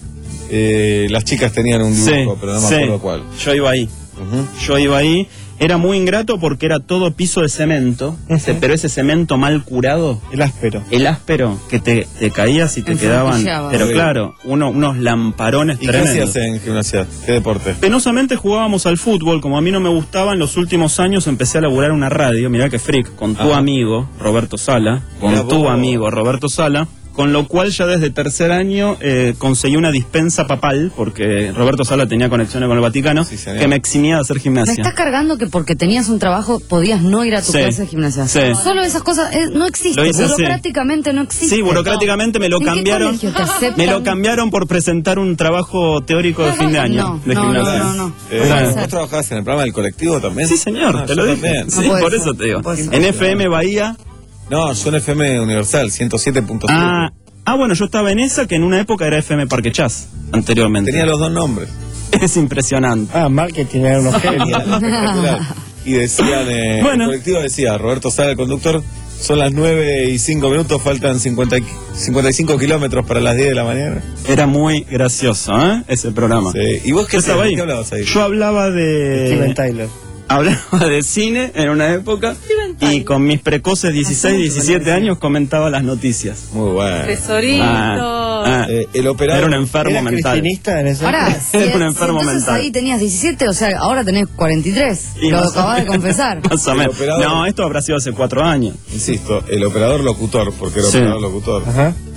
Eh, las chicas tenían un dibujo, Sí, pero no me sí. acuerdo cuál. Yo iba ahí. Ujú. Yo iba ahí. Era muy ingrato porque era todo piso de cemento, ese- pero ese cemento mal curado, El áspero. el áspero, que te, te caías y te Enfrentillaba. quedaban. Pero Sí. claro, uno, unos lamparones ¿Y qué tremendos. hacías en gimnasia? ¿Qué deporte? Penosamente jugábamos al fútbol, como a mí no me gustaba, en los últimos años empecé a laburar en una radio, mirá que freak, con tu Ajá. amigo Roberto Sala, con Mirá tu vos. amigo Roberto Sala, con lo cual ya desde tercer año eh, conseguí una dispensa papal, porque Roberto Sala tenía conexiones con el Vaticano, Sí, señor. que me eximía de hacer Me gimnasia. estás cargando que porque tenías un trabajo podías no ir a tu Sí, clase de gimnasia. sí. Solo esas cosas eh, no existe. Lo hice así. Burocráticamente no existe. Sí, burocráticamente me lo ¿En qué cambiaron. colegio te aceptan? Me lo cambiaron por presentar un trabajo teórico de fin de año No, de no, gimnasia. no, no, no. Eh, O sea, ¿Vos trabajabas en el programa del colectivo también? Sí, señor, Ah, te yo lo dije. también. Sí, No puede por ser, eso te digo. no puede ser. En F M Bahía. No, yo en F M Universal, ciento siete punto siete. Ah, ah, bueno, yo estaba en esa que en una época era F M Parque Chas, anteriormente. Tenía los dos nombres. Es impresionante. Ah, marketing era unos genios. Espectacular. Y decían, eh, Bueno. el colectivo decía, Roberto Sala, el conductor, son las nueve y cinco minutos, faltan cincuenta, y- cincuenta y cinco kilómetros para las diez de la mañana. Era muy gracioso, ¿eh? Ese programa. Sí. ¿Y vos qué Yo hacías? estaba ¿De ahí. qué hablabas ahí? Yo hablaba Steven de... Tyler. Hablaba de cine en una época y con mis precoces dieciséis, diecisiete años comentaba las noticias. Muy bueno. Tesorito. Ah, ah. Eh, el operador... Era un enfermo ¿Eras mental. cristinista en ese? Ahora, si, Era un si enfermo entonces mental. ahí tenías diecisiete, o sea, ahora tenés cuarenta y tres. Y Lo más o acabas de menos. confesar. Más o El menos. operador- No, esto habrá sido hace cuatro años. Insisto, el operador locutor, porque era Sí. operador locutor. Ajá.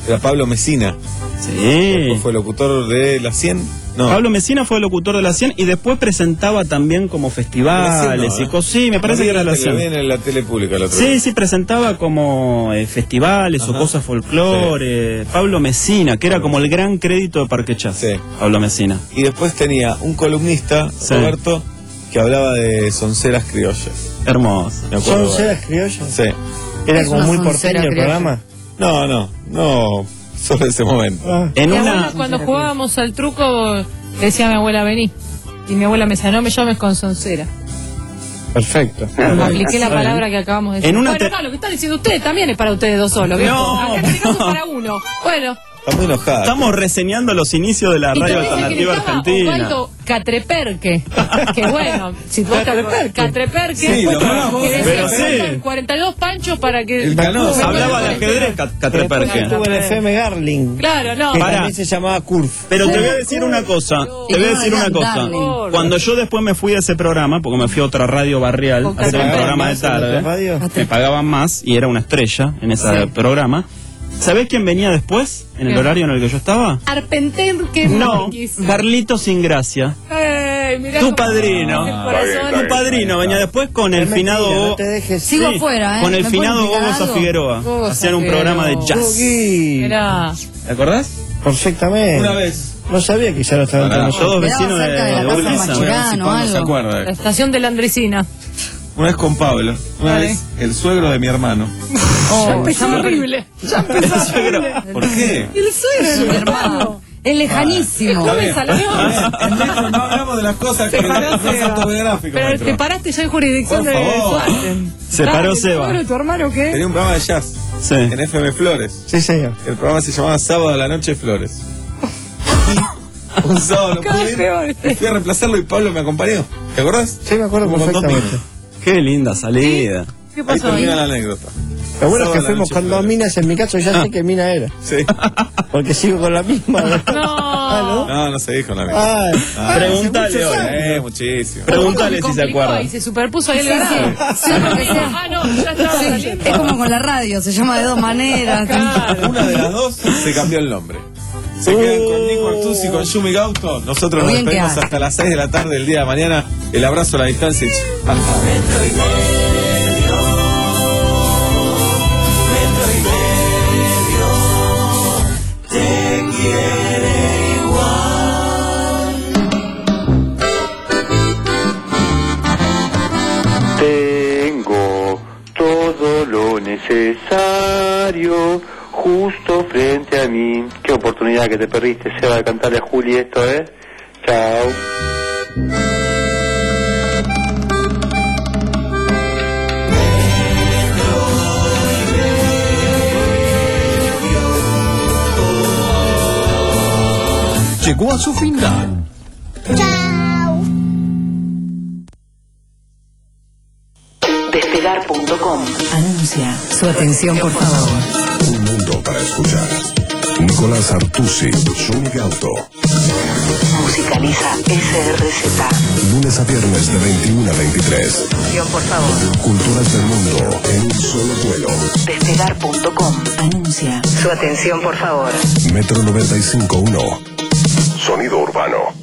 Era Pablo Messina. Sí. Después fue locutor de La cien. No. Pablo Messina fue locutor de La cien y después presentaba también como festivales La cien no, y cosas. Sí, me parece No, que era La Lo cien. vi en la tele pública el otro Sí, día. sí, presentaba como eh, festivales Ajá. o cosas folclore. Pablo Messina, que era como el gran crédito de Parque Chas. Sí. Pablo Messina. Y después tenía un columnista, Sí. Roberto, que hablaba de sonceras criollas. Hermoso. Me acuerdo. ¿Sonceras criollas? Sí. Era Es como una muy soncera porteño el criolla. programa. No, no, no, solo ese momento. Ah, En Mi una. abuela, cuando jugábamos al truco, le decía a mi abuela, vení. Y mi abuela me decía, no me llames con soncera. perfecto. Apliqué la palabra que acabamos de decir. En una Bueno, te- no, lo que están diciendo ustedes también es para ustedes dos solos. ¿viejo? No, Acá en este caso no. es para uno. Bueno, Está muy enojada. Estamos reseñando los inicios de la y radio también sé que alternativa estaba argentina. Osvaldo Catreperque. Que bueno, si vos te acordás, Catreperque. Sí, lo conozco. que decía, Pero sí. faltan cuarenta y dos panchos para que. El canoso. Hablaba de ajedrez, Cat- Catreperque. Estuvo en F M Garling. Claro, no. Que Pará. también se llamaba Curf. Pero te voy a decir una cosa, te voy a decir una cosa. Darling. Cuando yo después me fui de ese programa, porque me fui a otra radio barrial, Con a hacer un Catreperque. programa de ¿En otra tarde, radio? me pagaban más y era una estrella en ese programa. ¿Sabés quién venía después, en el ¿Qué? horario en el que yo estaba? Arpenterque No, Márquez. Carlitos Ingracia. Ey, mirá Tu cómo- padrino. el corazón. Tu padrino venía después con el Es finado mentira, no Gogo- te dejes. Sigo afuera, ¿eh? con el ¿Me finado pueden explicar Gogosa algo? Figueroa. Gogosa Hacían un programa de Figueroa. jazz. Gugi. Mirá. ¿Te acordás? Perfectamente. Una vez. No sabía que ya no estaba entre Pará. nosotros. Todos Quedaba vecinos de, cerca de la de casa Urquiza. Machuca. Voy a ver si no, Pablo se algo. acuerda. La estación de la Andresina. Una vez con Pablo. Una Vale. vez el suegro de mi hermano. ya empezó horrible. Ya empezó horrible. ¿Por qué? El suegro de mi hermano. Es lejanísimo. ¿Cómo me salió? No hablamos de las cosas que Se paró, no es Seba. autobiográfico. Pero maestro. te paraste ya en jurisdicción Por de favor. Suárez. Se paró Dale, Seba. ¿el suegro de tu hermano qué? Tenía un programa de jazz Sí. en F M Flores. Sí, señor. El programa se llamaba Sábado a la Noche Flores. Y un sábado no Cada pude vez ir, peor. y fui a reemplazarlo y Pablo me acompañó. ¿Te acordás? Sí, me acuerdo Un montón de- perfectamente. Qué linda salida. ¿Qué Ahí pasó ahí? termina la anécdota. Lo bueno es Sábado que a la fuimos noche con dos Flores. minas, en mi caso ya sé que mina era. Sí. Porque sigo con la misma. No. No, no se dijo la misma. Ah, Ah, Pregúntale hace muchos hoy. años. Eh, muchísimo. Pregúntale Se si se complicó acuerda. Y se superpuso ahí el Sí, ganado. sí. Sí, lo que sea. Ah, no, ya estaba Sí, saliendo. es como con la radio, se llama de dos maneras. Claro. Una de las dos se cambió el nombre. Se quedan con Nico Artusi y con Yumi Gauto. Nosotros nos Bien que despedimos hace. hasta las seis de la tarde del día de mañana. El abrazo a la distancia. y ch- Tengo todo lo necesario justo frente a mí. Qué oportunidad que te perdiste, Seba, de cantarle a Juli esto, ¿eh? Chao. Llegó a su final. Despegar punto com anuncia su atención, por favor. Un mundo para escuchar. Nicolás Artusi, Yumi Gauto. Musicaliza S R Z. Lunes a viernes de veintiuno a veintitrés. Atención, por favor. Culturas del mundo en un solo vuelo. Despegar punto com anuncia su atención, por favor. Metro noventa y cinco punto uno. Sonido urbano.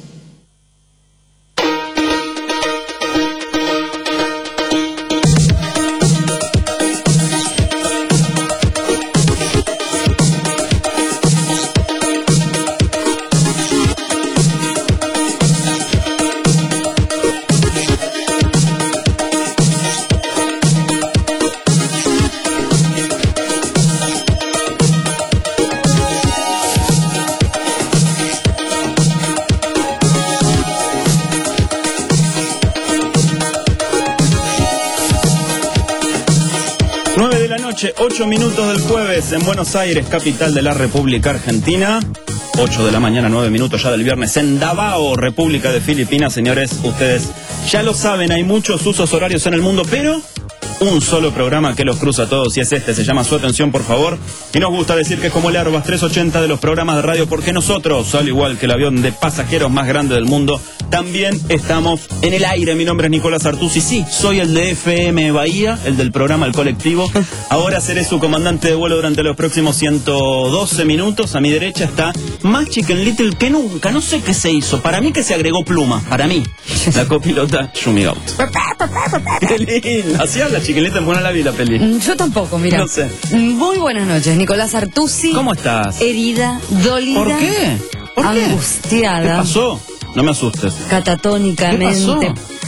nueve de la noche, ocho minutos del jueves en Buenos Aires, capital de la República Argentina. ocho de la mañana, nueve minutos ya del viernes en Davao, República de Filipinas. Señores, ustedes ya lo saben, hay muchos usos horarios en el mundo, pero un solo programa que los cruza a todos y es este, se llama Su Atención, por favor. Y nos gusta decir que es como el Airbus trescientos ochenta de los programas de radio, porque nosotros, al igual que el avión de pasajeros más grande del mundo, también estamos en el aire. Mi nombre es Nicolás Artusi, sí, soy el de F M Bahía, el del programa El Colectivo. Ahora seré su comandante de vuelo durante los próximos ciento doce minutos. A mi derecha está más Chicken Little que nunca, no sé qué se hizo, para mí que se agregó pluma, para mí, la copilota Yumi Gaut. Qué lindo, así habla Chicken Little, bueno, la vi la peli. Yo tampoco, mira. No sé. Muy buenas noches, Nicolás Artusi. ¿Cómo estás? Herida, dolida. ¿Por qué? ¿Por qué? Angustiada. ¿Qué pasó? No me asustes. Catatónicamente. ¿Qué pasó?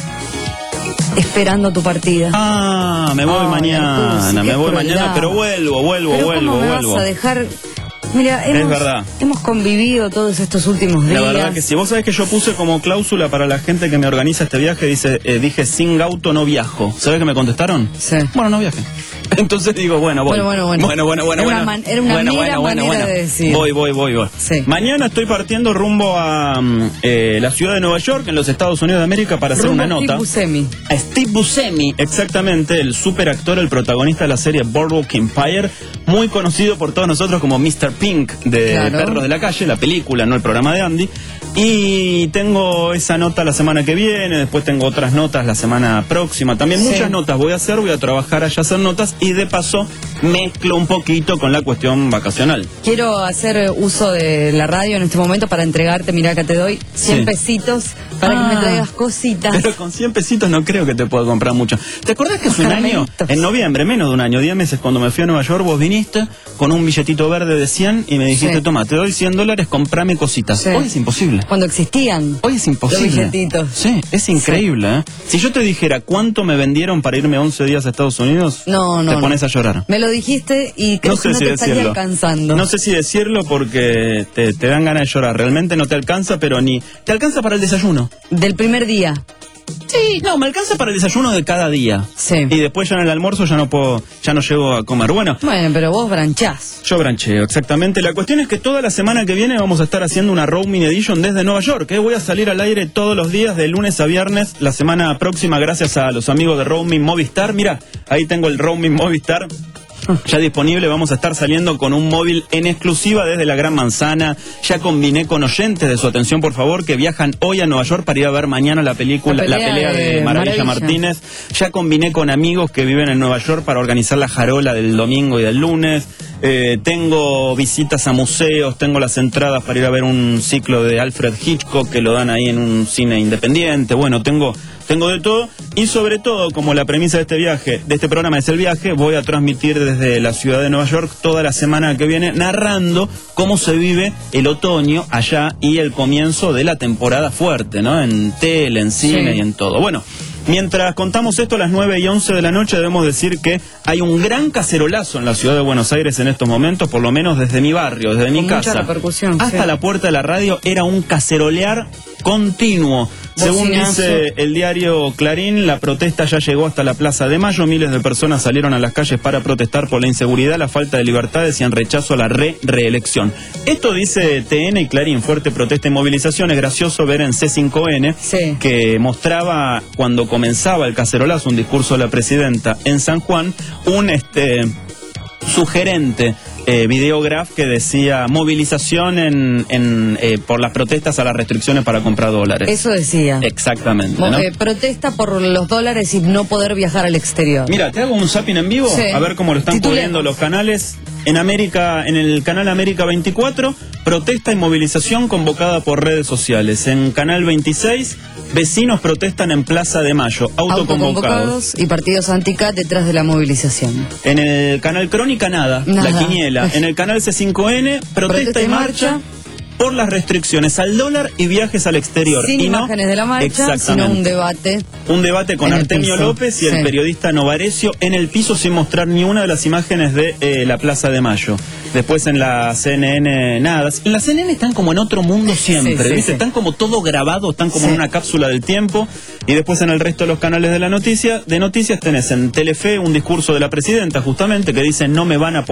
Esperando tu partida. Ah, me voy Ay, mañana, Artusi, me qué voy crueldad. mañana, pero vuelvo, vuelvo, Pero vuelvo, ¿cómo me vuelvo. vas a dejar? Mira, hemos, Es verdad. hemos convivido todos estos últimos días. La verdad que sí. Vos sabés que yo puse como cláusula para la gente que me organiza este viaje, dice, eh, dije, sin Gauto no viajo. ¿Sabés que me contestaron? Sí. Bueno, no viaje. Entonces digo, bueno, voy. Bueno, bueno, bueno. Bueno, bueno, bueno. Era bueno. una man- era una bueno, mera bueno, bueno, manera bueno. de decir. Voy, voy, voy, voy. Sí. Mañana estoy partiendo rumbo a mm, eh, la ciudad de Nueva York, en los Estados Unidos de América, para hacer Rumbo una a Steve nota. Buscemi. A Steve Buscemi, exactamente, el superactor, el protagonista de la serie Boardwalk Empire, muy conocido por todos nosotros como mister Pink de Claro. Perros de la Calle, la película, no el programa de Andy. Y tengo esa nota la semana que viene, después tengo otras notas la semana próxima. También Sí. muchas notas voy a hacer, voy a trabajar allá a hacer notas y de paso mezclo un poquito con la cuestión vacacional. Quiero hacer eh, uso de la radio en este momento para entregarte, mira, acá te doy cien Sí. pesitos para Ah. que me traigas cositas. Pero con cien pesitos no creo que te pueda comprar mucho. ¿Te acordás que hace un año, Caramelitos. en noviembre, menos de un año, diez meses, cuando me fui a Nueva York, vos viniste con un billetito verde de cien y me dijiste, Sí. toma, te doy cien dólares, comprame cositas. Sí. Hoy es imposible. Cuando existían Hoy es imposible. los billetitos. Sí, es increíble, ¿eh? Si yo te dijera cuánto me vendieron para irme once días a Estados Unidos, No, no, te no. pones a llorar. Me lo dijiste y creo No que sé no si te estaría decirlo. alcanzando. No sé si decirlo porque te, te dan ganas de llorar. Realmente no te alcanza, pero ni... Te alcanza para el desayuno. Del primer día. Sí, no, me alcanza para el desayuno de cada día. Sí. Y después ya en el almuerzo ya no puedo, ya no llego a comer. Bueno, Bueno, pero vos branchás. yo brancheo, exactamente. La cuestión es que toda la semana que viene vamos a estar haciendo una Roaming Edition desde Nueva York. ¿eh? Voy a salir al aire todos los días, de lunes a viernes, la semana próxima, gracias a los amigos de Roaming Movistar. Mira, ahí tengo el Roaming Movistar. Ya disponible, vamos a estar saliendo con un móvil en exclusiva desde la Gran Manzana. Ya combiné con oyentes de Su Atención, por favor, que viajan hoy a Nueva York para ir a ver mañana la película, La la pelea pelea, de, de Maravilla, Maravilla. Martínez. Ya combiné con amigos que viven en Nueva York para organizar la jarola del domingo y del lunes. Eh, tengo visitas a museos, tengo las entradas para ir a ver un ciclo de Alfred Hitchcock que lo dan ahí en un cine independiente. Bueno, tengo... Tengo de todo y sobre todo, como la premisa de este viaje, de este programa es el viaje, voy a transmitir desde la ciudad de Nueva York toda la semana que viene narrando cómo se vive el otoño allá y el comienzo de la temporada fuerte, ¿no? En tele, en cine Sí. y en todo. Bueno, mientras contamos esto a las nueve y once de la noche, debemos decir que hay un gran cacerolazo en la ciudad de Buenos Aires en estos momentos, por lo menos desde mi barrio, desde mi Con mucha casa repercusión, hasta sí. la puerta de la radio, era un cacerolear continuo. Según Bocinazo. dice el diario Clarín, la protesta ya llegó hasta la Plaza de Mayo. Miles de personas salieron a las calles para protestar por la inseguridad, la falta de libertades y en rechazo a la re-reelección. Esto dice T N y Clarín, fuerte protesta y movilización. Es gracioso ver en C cinco N Sí. que mostraba cuando comenzaba el cacerolazo, un discurso de la presidenta en San Juan, un este sugerente eh, videograf que decía movilización en, en eh, por las protestas a las restricciones para comprar dólares. Eso decía. Exactamente, Mo- ¿no? eh, protesta por los dólares y no poder viajar al exterior. Mira, te hago un zapping en vivo, Sí. a ver cómo lo están Titulemos. cubriendo los canales. En América, en el canal América veinticuatro, protesta y movilización convocada por redes sociales. En Canal veintiséis, vecinos protestan en Plaza de Mayo, autoconvocados. Autoconvocados y partidos anti-C A T detrás de la movilización. En el canal Crónica, nada, Nada. la quiniela. En el canal C cinco N, protesta, Protesta y y marcha, marcha. por las restricciones al dólar y viajes al exterior. Sin y no- imágenes de la marcha, sino Exactamente. un debate. Un debate con en el Artemio piso. López y Sí. el periodista Novarecio en el piso sin mostrar ni una de las imágenes de eh, la Plaza de Mayo. Después en la C N N, nada. En la C N N están como en otro mundo siempre, Sí, sí, ¿viste? sí. Están como todo grabado, están como Sí. en una cápsula del tiempo. Y después en el resto de los canales de la noticia, de noticias tenés en Telefe un discurso de la presidenta justamente que dice no me van a